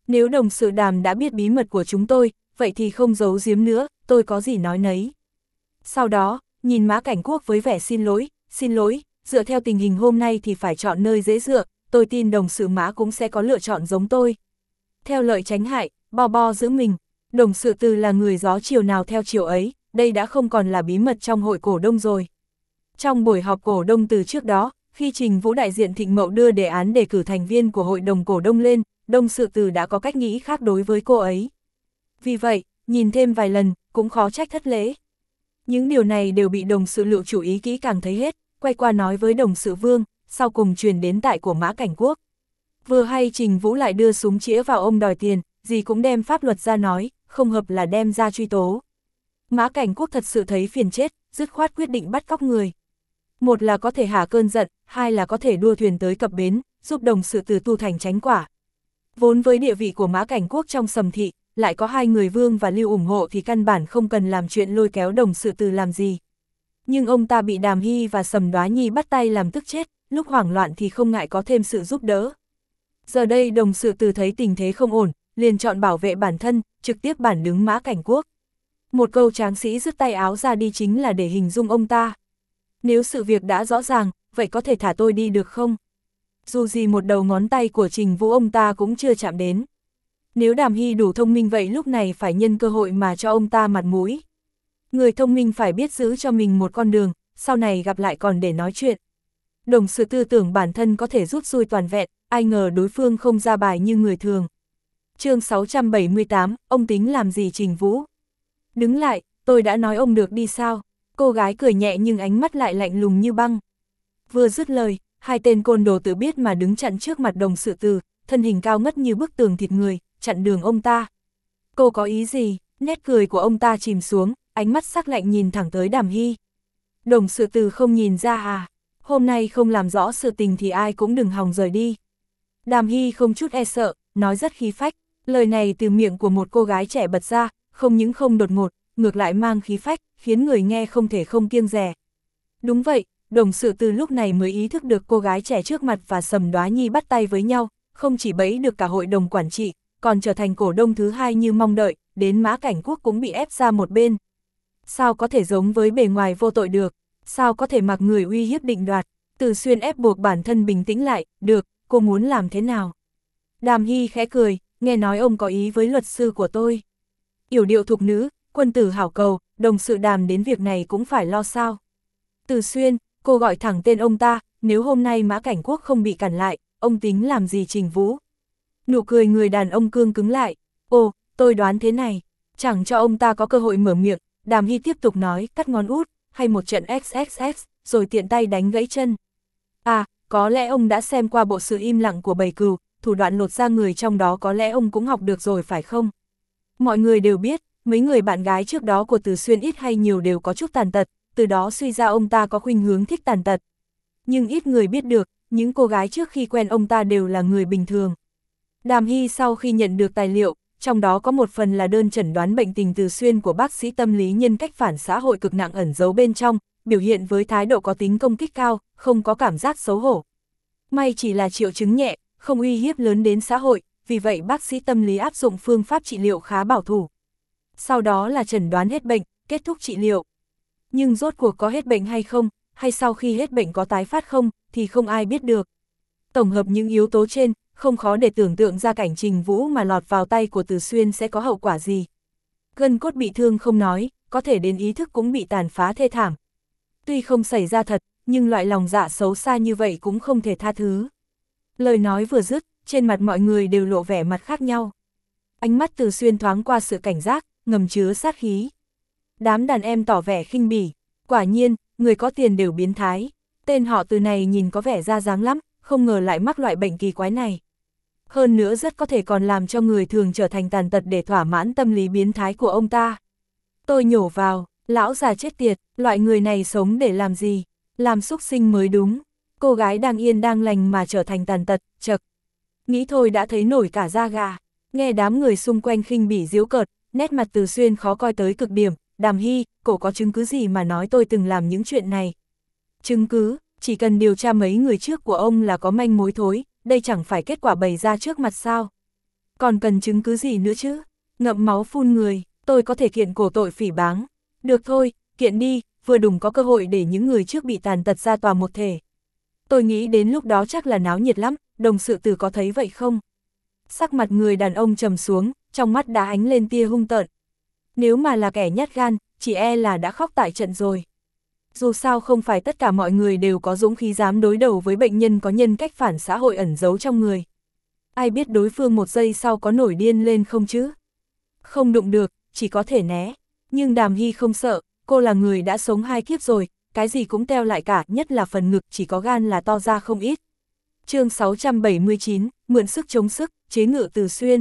Nếu đồng sự Đàm đã biết bí mật của chúng tôi, vậy thì không giấu giếm nữa, tôi có gì nói nấy. Sau đó, nhìn Mã Cảnh Quốc với vẻ xin lỗi, xin lỗi, dựa theo tình hình hôm nay thì phải chọn nơi dễ dựa, tôi tin đồng sự Mã cũng sẽ có lựa chọn giống tôi. Theo lợi tránh hại, bo bo giữ mình, đồng sự Từ là người gió chiều nào theo chiều ấy, đây đã không còn là bí mật trong hội cổ đông rồi. Trong buổi họp cổ đông từ trước đó, khi Trình Vũ đại diện Thịnh Mậu đưa đề án đề cử thành viên của hội đồng cổ đông lên, đồng sự Từ đã có cách nghĩ khác đối với cô ấy. Vì vậy, nhìn thêm vài lần, cũng khó trách thất lễ. Những điều này đều bị đồng sự Lựu chú ý kỹ càng thấy hết, quay qua nói với đồng sự Vương, sau cùng truyền đến tại của Mã Cảnh Quốc. Vừa hay Trình Vũ lại đưa súng chĩa vào ông đòi tiền, gì cũng đem pháp luật ra nói, không hợp là đem ra truy tố. Mã Cảnh Quốc thật sự thấy phiền chết, dứt khoát quyết định bắt cóc người. Một là có thể hạ cơn giận, hai là có thể đua thuyền tới cập bến, giúp đồng sự Từ tu thành tránh quả. Vốn với địa vị của Mã Cảnh Quốc trong Sầm Thị, lại có hai người Vương và Lưu ủng hộ thì căn bản không cần làm chuyện lôi kéo đồng sự Từ làm gì. Nhưng ông ta bị Đàm Hy và Sầm Đoá Nhi bắt tay làm tức chết, lúc hoảng loạn thì không ngại có thêm sự giúp đỡ. Giờ đây đồng sự Từ thấy tình thế không ổn, liền chọn bảo vệ bản thân, trực tiếp bản đứng Mã Cảnh Quốc. Một câu tráng sĩ rứt tay áo ra đi chính là để hình dung ông ta. Nếu sự việc đã rõ ràng, vậy có thể thả tôi đi được không? Dù gì một đầu ngón tay của Trình Vũ ông ta cũng chưa chạm đến. Nếu Đàm Hy đủ thông minh vậy lúc này phải nhân cơ hội mà cho ông ta mặt mũi. Người thông minh phải biết giữ cho mình một con đường, sau này gặp lại còn để nói chuyện. Đồng sự tư tưởng bản thân có thể rút xuôi toàn vẹn, ai ngờ đối phương không ra bài như người thường. Chương sáu trăm bảy mươi tám, ông tính làm gì Trình Vũ? Đứng lại, tôi đã nói ông được đi sao? Cô gái cười nhẹ nhưng ánh mắt lại lạnh lùng như băng. Vừa dứt lời, hai tên côn đồ tự biết mà đứng chặn trước mặt đồng sự Từ, thân hình cao ngất như bức tường thịt người, chặn đường ông ta. Cô có ý gì? Nét cười của ông ta chìm xuống, ánh mắt sắc lạnh nhìn thẳng tới Đàm Hy. Đồng sự Từ không nhìn ra à? Hôm nay không làm rõ sự tình thì ai cũng đừng hòng rời đi. Đàm Hy không chút e sợ, nói rất khí phách. Lời này từ miệng của một cô gái trẻ bật ra, không những không đột ngột, ngược lại mang khí phách, khiến người nghe không thể không kiêng dè. Đúng vậy, đồng sự Từ lúc này mới ý thức được cô gái trẻ trước mặt và Sầm Đoá Nhi bắt tay với nhau, không chỉ bẫy được cả hội đồng quản trị, còn trở thành cổ đông thứ hai như mong đợi, đến Mã Cảnh Quốc cũng bị ép ra một bên. Sao có thể giống với bề ngoài vô tội được, sao có thể mặc người uy hiếp định đoạt, Từ Xuyên ép buộc bản thân bình tĩnh lại, được, cô muốn làm thế nào? Đàm Hy khẽ cười, nghe nói ông có ý với luật sư của tôi. Yểu điệu thục nữ, quân tử hảo cầu, đồng sự Đàm đến việc này cũng phải lo sao. Từ Xuyên, cô gọi thẳng tên ông ta, nếu hôm nay Mã Cảnh Quốc không bị cản lại, ông tính làm gì Trình Vũ? Nụ cười người đàn ông cương cứng lại, ồ, tôi đoán thế này, chẳng cho ông ta có cơ hội mở miệng, Đàm Hy tiếp tục nói, cắt ngón út, hay một trận ích ích ích, rồi tiện tay đánh gãy chân. À, có lẽ ông đã xem qua bộ sự im lặng của bầy cừu, thủ đoạn lột da người trong đó có lẽ ông cũng học được rồi phải không? Mọi người đều biết, mấy người bạn gái trước đó của Từ Xuyên ít hay nhiều đều có chút tàn tật, từ đó suy ra ông ta có khuynh hướng thích tàn tật. Nhưng ít người biết được, những cô gái trước khi quen ông ta đều là người bình thường. Đàm Hy sau khi nhận được tài liệu, trong đó có một phần là đơn chẩn đoán bệnh tình Từ Xuyên của bác sĩ tâm lý nhân cách phản xã hội cực nặng ẩn giấu bên trong, biểu hiện với thái độ có tính công kích cao, không có cảm giác xấu hổ. May chỉ là triệu chứng nhẹ, không uy hiếp lớn đến xã hội, vì vậy bác sĩ tâm lý áp dụng phương pháp trị liệu khá bảo thủ. Sau đó là chẩn đoán hết bệnh, kết thúc trị liệu. Nhưng rốt cuộc có hết bệnh hay không, hay sau khi hết bệnh có tái phát không, thì không ai biết được. Tổng hợp những yếu tố trên, không khó để tưởng tượng ra cảnh Trình Vũ mà lọt vào tay của Từ Xuyên sẽ có hậu quả gì. Gân cốt bị thương không nói, có thể đến ý thức cũng bị tàn phá thê thảm. Tuy không xảy ra thật, nhưng loại lòng dạ xấu xa như vậy cũng không thể tha thứ. Lời nói vừa dứt, trên mặt mọi người đều lộ vẻ mặt khác nhau. Ánh mắt Từ Xuyên thoáng qua sự cảnh giác, ngầm chứa sát khí. Đám đàn em tỏ vẻ khinh bỉ, quả nhiên, người có tiền đều biến thái. Tên họ Từ này nhìn có vẻ ra dáng lắm, không ngờ lại mắc loại bệnh kỳ quái này. Hơn nữa rất có thể còn làm cho người thường trở thành tàn tật để thỏa mãn tâm lý biến thái của ông ta. Tôi nhổ vào, lão già chết tiệt, loại người này sống để làm gì? Làm súc sinh mới đúng. Cô gái đang yên đang lành mà trở thành tàn tật, chật. Nghĩ thôi đã thấy nổi cả da gà. Nghe đám người xung quanh khinh bỉ giễu cợt, nét mặt Từ Xuyên khó coi tới cực điểm. Đàm Hy, cậu có chứng cứ gì mà nói tôi từng làm những chuyện này? Chứng cứ, chỉ cần điều tra mấy người trước của ông là có manh mối thối, đây chẳng phải kết quả bày ra trước mặt sao? Còn cần chứng cứ gì nữa chứ? Ngậm máu phun người, tôi có thể kiện cổ tội phỉ báng. Được thôi, kiện đi, vừa đùng có cơ hội để những người trước bị tàn tật ra tòa một thể. Tôi nghĩ đến lúc đó chắc là náo nhiệt lắm, đồng sự tử có thấy vậy không? Sắc mặt người đàn ông trầm xuống, trong mắt đã ánh lên tia hung tợn. Nếu mà là kẻ nhát gan, chỉ e là đã khóc tại trận rồi. Dù sao không phải tất cả mọi người đều có dũng khí dám đối đầu với bệnh nhân có nhân cách phản xã hội ẩn giấu trong người. Ai biết đối phương một giây sau có nổi điên lên không chứ? Không đụng được, chỉ có thể né. Nhưng Đàm Hy không sợ, cô là người đã sống hai kiếp rồi, cái gì cũng teo lại cả, nhất là phần ngực chỉ có gan là to ra không ít. Chương sáu trăm bảy mươi chín, mượn sức chống sức, chế ngự Từ Xuyên.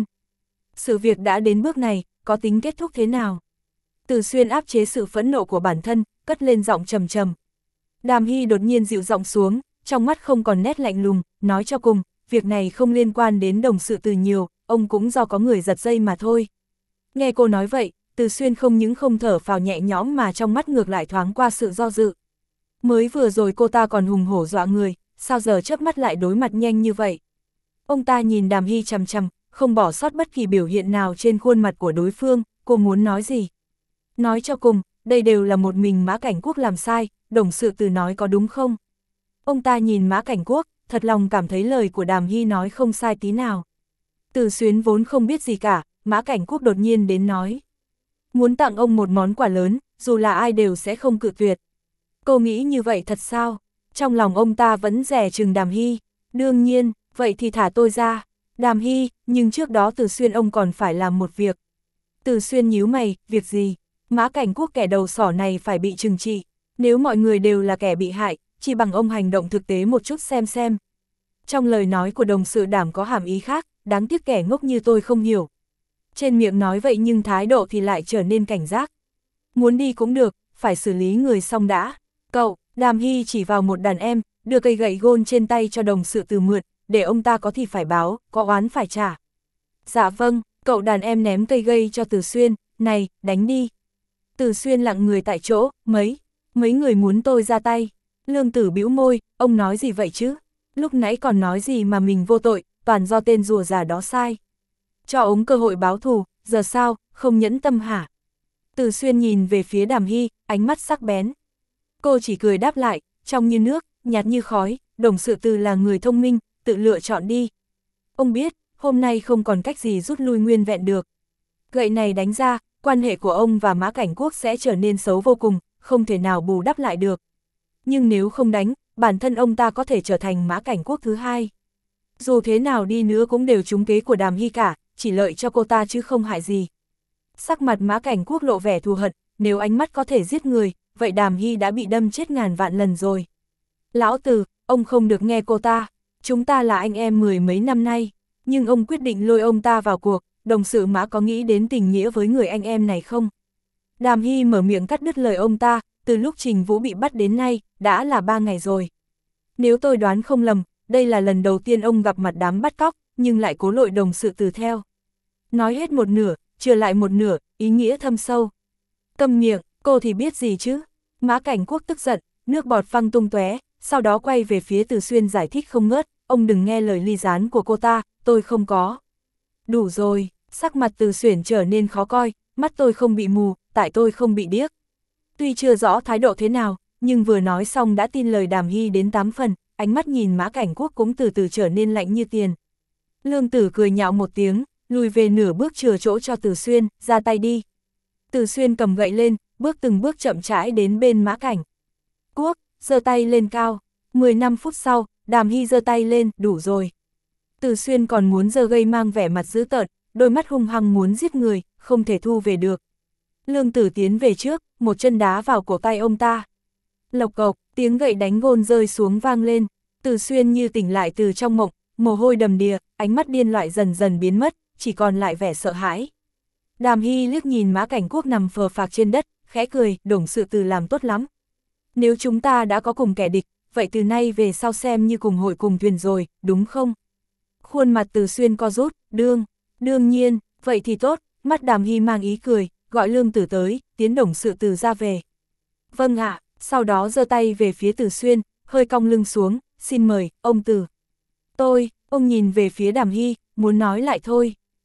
Sự việc đã đến bước này, có tính kết thúc thế nào? Từ Xuyên áp chế sự phẫn nộ của bản thân, cất lên giọng trầm trầm. Đàm Hy đột nhiên dịu giọng xuống, trong mắt không còn nét lạnh lùng, nói cho cùng, việc này không liên quan đến đồng sự Từ nhiều, ông cũng do có người giật dây mà thôi. Nghe cô nói vậy, Từ Xuyên không những không thở phào nhẹ nhõm mà trong mắt ngược lại thoáng qua sự do dự. Mới vừa rồi cô ta còn hùng hổ dọa người, sao giờ chớp mắt lại đối mặt nhanh như vậy? Ông ta nhìn Đàm Hy chằm chằm, không bỏ sót bất kỳ biểu hiện nào trên khuôn mặt của đối phương, cô muốn nói gì? Nói cho cùng, đây đều là một mình Mã Cảnh Quốc làm sai, đồng sự Từ nói có đúng không? Ông ta nhìn Mã Cảnh Quốc, thật lòng cảm thấy lời của Đàm Hy nói không sai tí nào. Từ Xuyến vốn không biết gì cả, Mã Cảnh Quốc đột nhiên đến nói. Muốn tặng ông một món quà lớn, dù là ai đều sẽ không cự tuyệt. Cô nghĩ như vậy thật sao? Trong lòng ông ta vẫn dè chừng Đàm Hy. Đương nhiên, vậy thì thả tôi ra. Đàm Hy, nhưng trước đó Từ Xuyên ông còn phải làm một việc. Từ Xuyên nhíu mày, việc gì? Mã Cảnh Quốc kẻ đầu sỏ này phải bị trừng trị. Nếu mọi người đều là kẻ bị hại, chỉ bằng ông hành động thực tế một chút xem xem. Trong lời nói của đồng sự Đàm có hàm ý khác, đáng tiếc kẻ ngốc như tôi không hiểu. Trên miệng nói vậy nhưng thái độ thì lại trở nên cảnh giác. Muốn đi cũng được, phải xử lý người xong đã. Cậu, Đàm Hy chỉ vào một đàn em, đưa cây gậy gôn trên tay cho đồng sự Từ mượn, để ông ta có thì phải báo, có oán phải trả. Dạ vâng, cậu đàn em ném cây gậy cho Từ Xuyên, này, đánh đi. Từ Xuyên lặng người tại chỗ, mấy, mấy người muốn tôi ra tay. Lương Tử bĩu môi, ông nói gì vậy chứ? Lúc nãy còn nói gì mà mình vô tội, toàn do tên rùa già đó sai. Cho ống cơ hội báo thù, giờ sao, không nhẫn tâm hả? Từ Xuyên nhìn về phía Đàm Hy, ánh mắt sắc bén. Cô chỉ cười đáp lại, trong như nước, nhạt như khói, đồng sự Từ là người thông minh, tự lựa chọn đi. Ông biết, hôm nay không còn cách gì rút lui nguyên vẹn được. Gậy này đánh ra, quan hệ của ông và Mã Cảnh Quốc sẽ trở nên xấu vô cùng, không thể nào bù đắp lại được. Nhưng nếu không đánh, bản thân ông ta có thể trở thành Mã Cảnh Quốc thứ hai. Dù thế nào đi nữa cũng đều trúng kế của Đàm Hy cả, chỉ lợi cho cô ta chứ không hại gì. Sắc mặt Mã Cảnh Quốc lộ vẻ thù hận, nếu ánh mắt có thể giết người, vậy Đàm Hy đã bị đâm chết ngàn vạn lần rồi. Lão Từ, ông không được nghe cô ta, chúng ta là anh em mười mấy năm nay, nhưng ông quyết định lôi ông ta vào cuộc, đồng sự Mã có nghĩ đến tình nghĩa với người anh em này không? Đàm Hy mở miệng cắt đứt lời ông ta, từ lúc Trình Vũ bị bắt đến nay, đã là ba ngày rồi. Nếu tôi đoán không lầm, đây là lần đầu tiên ông gặp mặt đám bắt cóc, nhưng lại cố lội đồng sự Từ theo. Nói hết một nửa, chưa lại một nửa, ý nghĩa thâm sâu. Câm miệng, cô thì biết gì chứ? Mã Cảnh Quốc tức giận, nước bọt văng tung tóe, sau đó quay về phía Từ Xuyên giải thích không ngớt, ông đừng nghe lời ly gián của cô ta, tôi không có. Đủ rồi, sắc mặt Từ Xuyên trở nên khó coi, mắt tôi không bị mù, tại tôi không bị điếc. Tuy chưa rõ thái độ thế nào, nhưng vừa nói xong đã tin lời Đàm Hy đến tám phần, ánh mắt nhìn Mã Cảnh Quốc cũng từ từ trở nên lạnh như tiền. Lương Tử cười nhạo một tiếng, lùi về nửa bước chừa chỗ cho Từ Xuyên, ra tay đi. Từ Xuyên cầm gậy lên, bước từng bước chậm rãi đến bên Mã Cảnh Quốc, giơ tay lên cao. mười lăm phút sau, Đàm Hy giơ tay lên, đủ rồi. Từ Xuyên còn muốn giơ gây mang vẻ mặt dữ tợn, đôi mắt hung hăng muốn giết người, không thể thu về được. Lương Tử tiến về trước, một chân đá vào cổ tay ông ta. Lộc cộc, tiếng gậy đánh gôn rơi xuống vang lên. Từ Xuyên như tỉnh lại từ trong mộng, mồ hôi đầm đìa, ánh mắt điên loại dần dần biến mất, chỉ còn lại vẻ sợ hãi. Đàm Hy liếc nhìn Mã Cảnh Quốc nằm phờ phạc trên đất, khẽ cười, đồng sự Từ làm tốt lắm. Nếu chúng ta đã có cùng kẻ địch, vậy từ nay về sau xem như cùng hội cùng thuyền rồi, đúng không? Khuôn mặt Từ Xuyên co rút, đương, đương nhiên, vậy thì tốt, mắt Đàm Hy mang ý cười, gọi Lương Tử tới, tiến đồng sự Từ ra về. Vâng ạ, sau đó giơ tay về phía Từ Xuyên, hơi cong lưng xuống, xin mời, ông Từ. Tôi, ông nhìn về phía Đàm Hy, muốn nói lại thôi.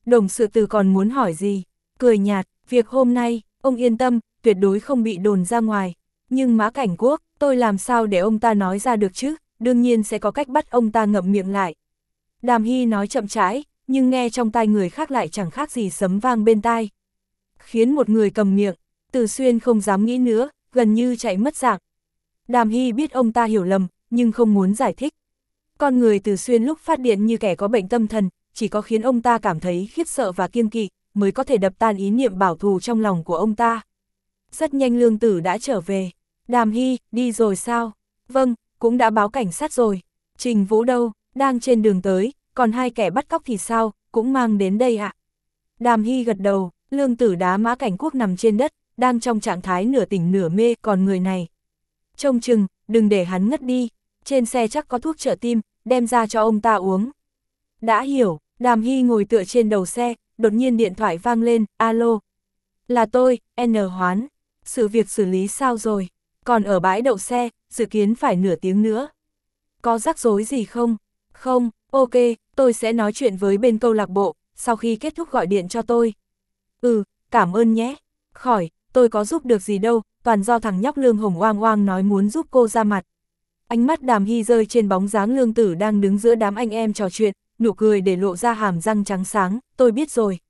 Đồng sự từ còn muốn hỏi gì, cười nhạt, việc hôm nay, ông yên tâm, tuyệt đối không bị đồn ra ngoài. Nhưng Mã Cảnh Quốc, tôi làm sao để ông ta nói ra được chứ, đương nhiên sẽ có cách bắt ông ta ngậm miệng lại. Đàm Hy nói chậm rãi, nhưng nghe trong tai người khác lại chẳng khác gì sấm vang bên tai. Khiến một người cầm miệng, Từ Xuyên không dám nghĩ nữa, gần như chạy mất dạng. Đàm Hy biết ông ta hiểu lầm, nhưng không muốn giải thích. Con người Từ Xuyên lúc phát điện như kẻ có bệnh tâm thần, chỉ có khiến ông ta cảm thấy khiếp sợ và kiêng kỵ, mới có thể đập tan ý niệm bảo thù trong lòng của ông ta. Rất nhanh Lương Tử đã trở về. Đàm Hy, đi rồi sao? Vâng, cũng đã báo cảnh sát rồi. Trình Vũ đâu? Đang trên đường tới, còn hai kẻ bắt cóc thì sao, cũng mang đến đây ạ. À? Đàm Hy gật đầu, Lương Tử đá Mã Cảnh Quốc nằm trên đất, đang trong trạng thái nửa tỉnh nửa mê, còn người này. Trông chừng, đừng để hắn ngất đi, trên xe chắc có thuốc trợ tim, đem ra cho ông ta uống. Đã hiểu, Đàm Hy ngồi tựa trên đầu xe, đột nhiên điện thoại vang lên, alo. Là tôi, N Hoán, sự việc xử lý sao rồi, còn ở bãi đậu xe, dự kiến phải nửa tiếng nữa. Có rắc rối gì không? Không, ok, tôi sẽ nói chuyện với bên câu lạc bộ, sau khi kết thúc gọi điện cho tôi. Ừ, cảm ơn nhé. Khỏi, tôi có giúp được gì đâu, toàn do thằng nhóc Lương Hồng oang oang nói muốn giúp cô ra mặt. Ánh mắt Đàm Hy rơi trên bóng dáng Lương Tử đang đứng giữa đám anh em trò chuyện, nụ cười để lộ ra hàm răng trắng sáng, tôi biết rồi.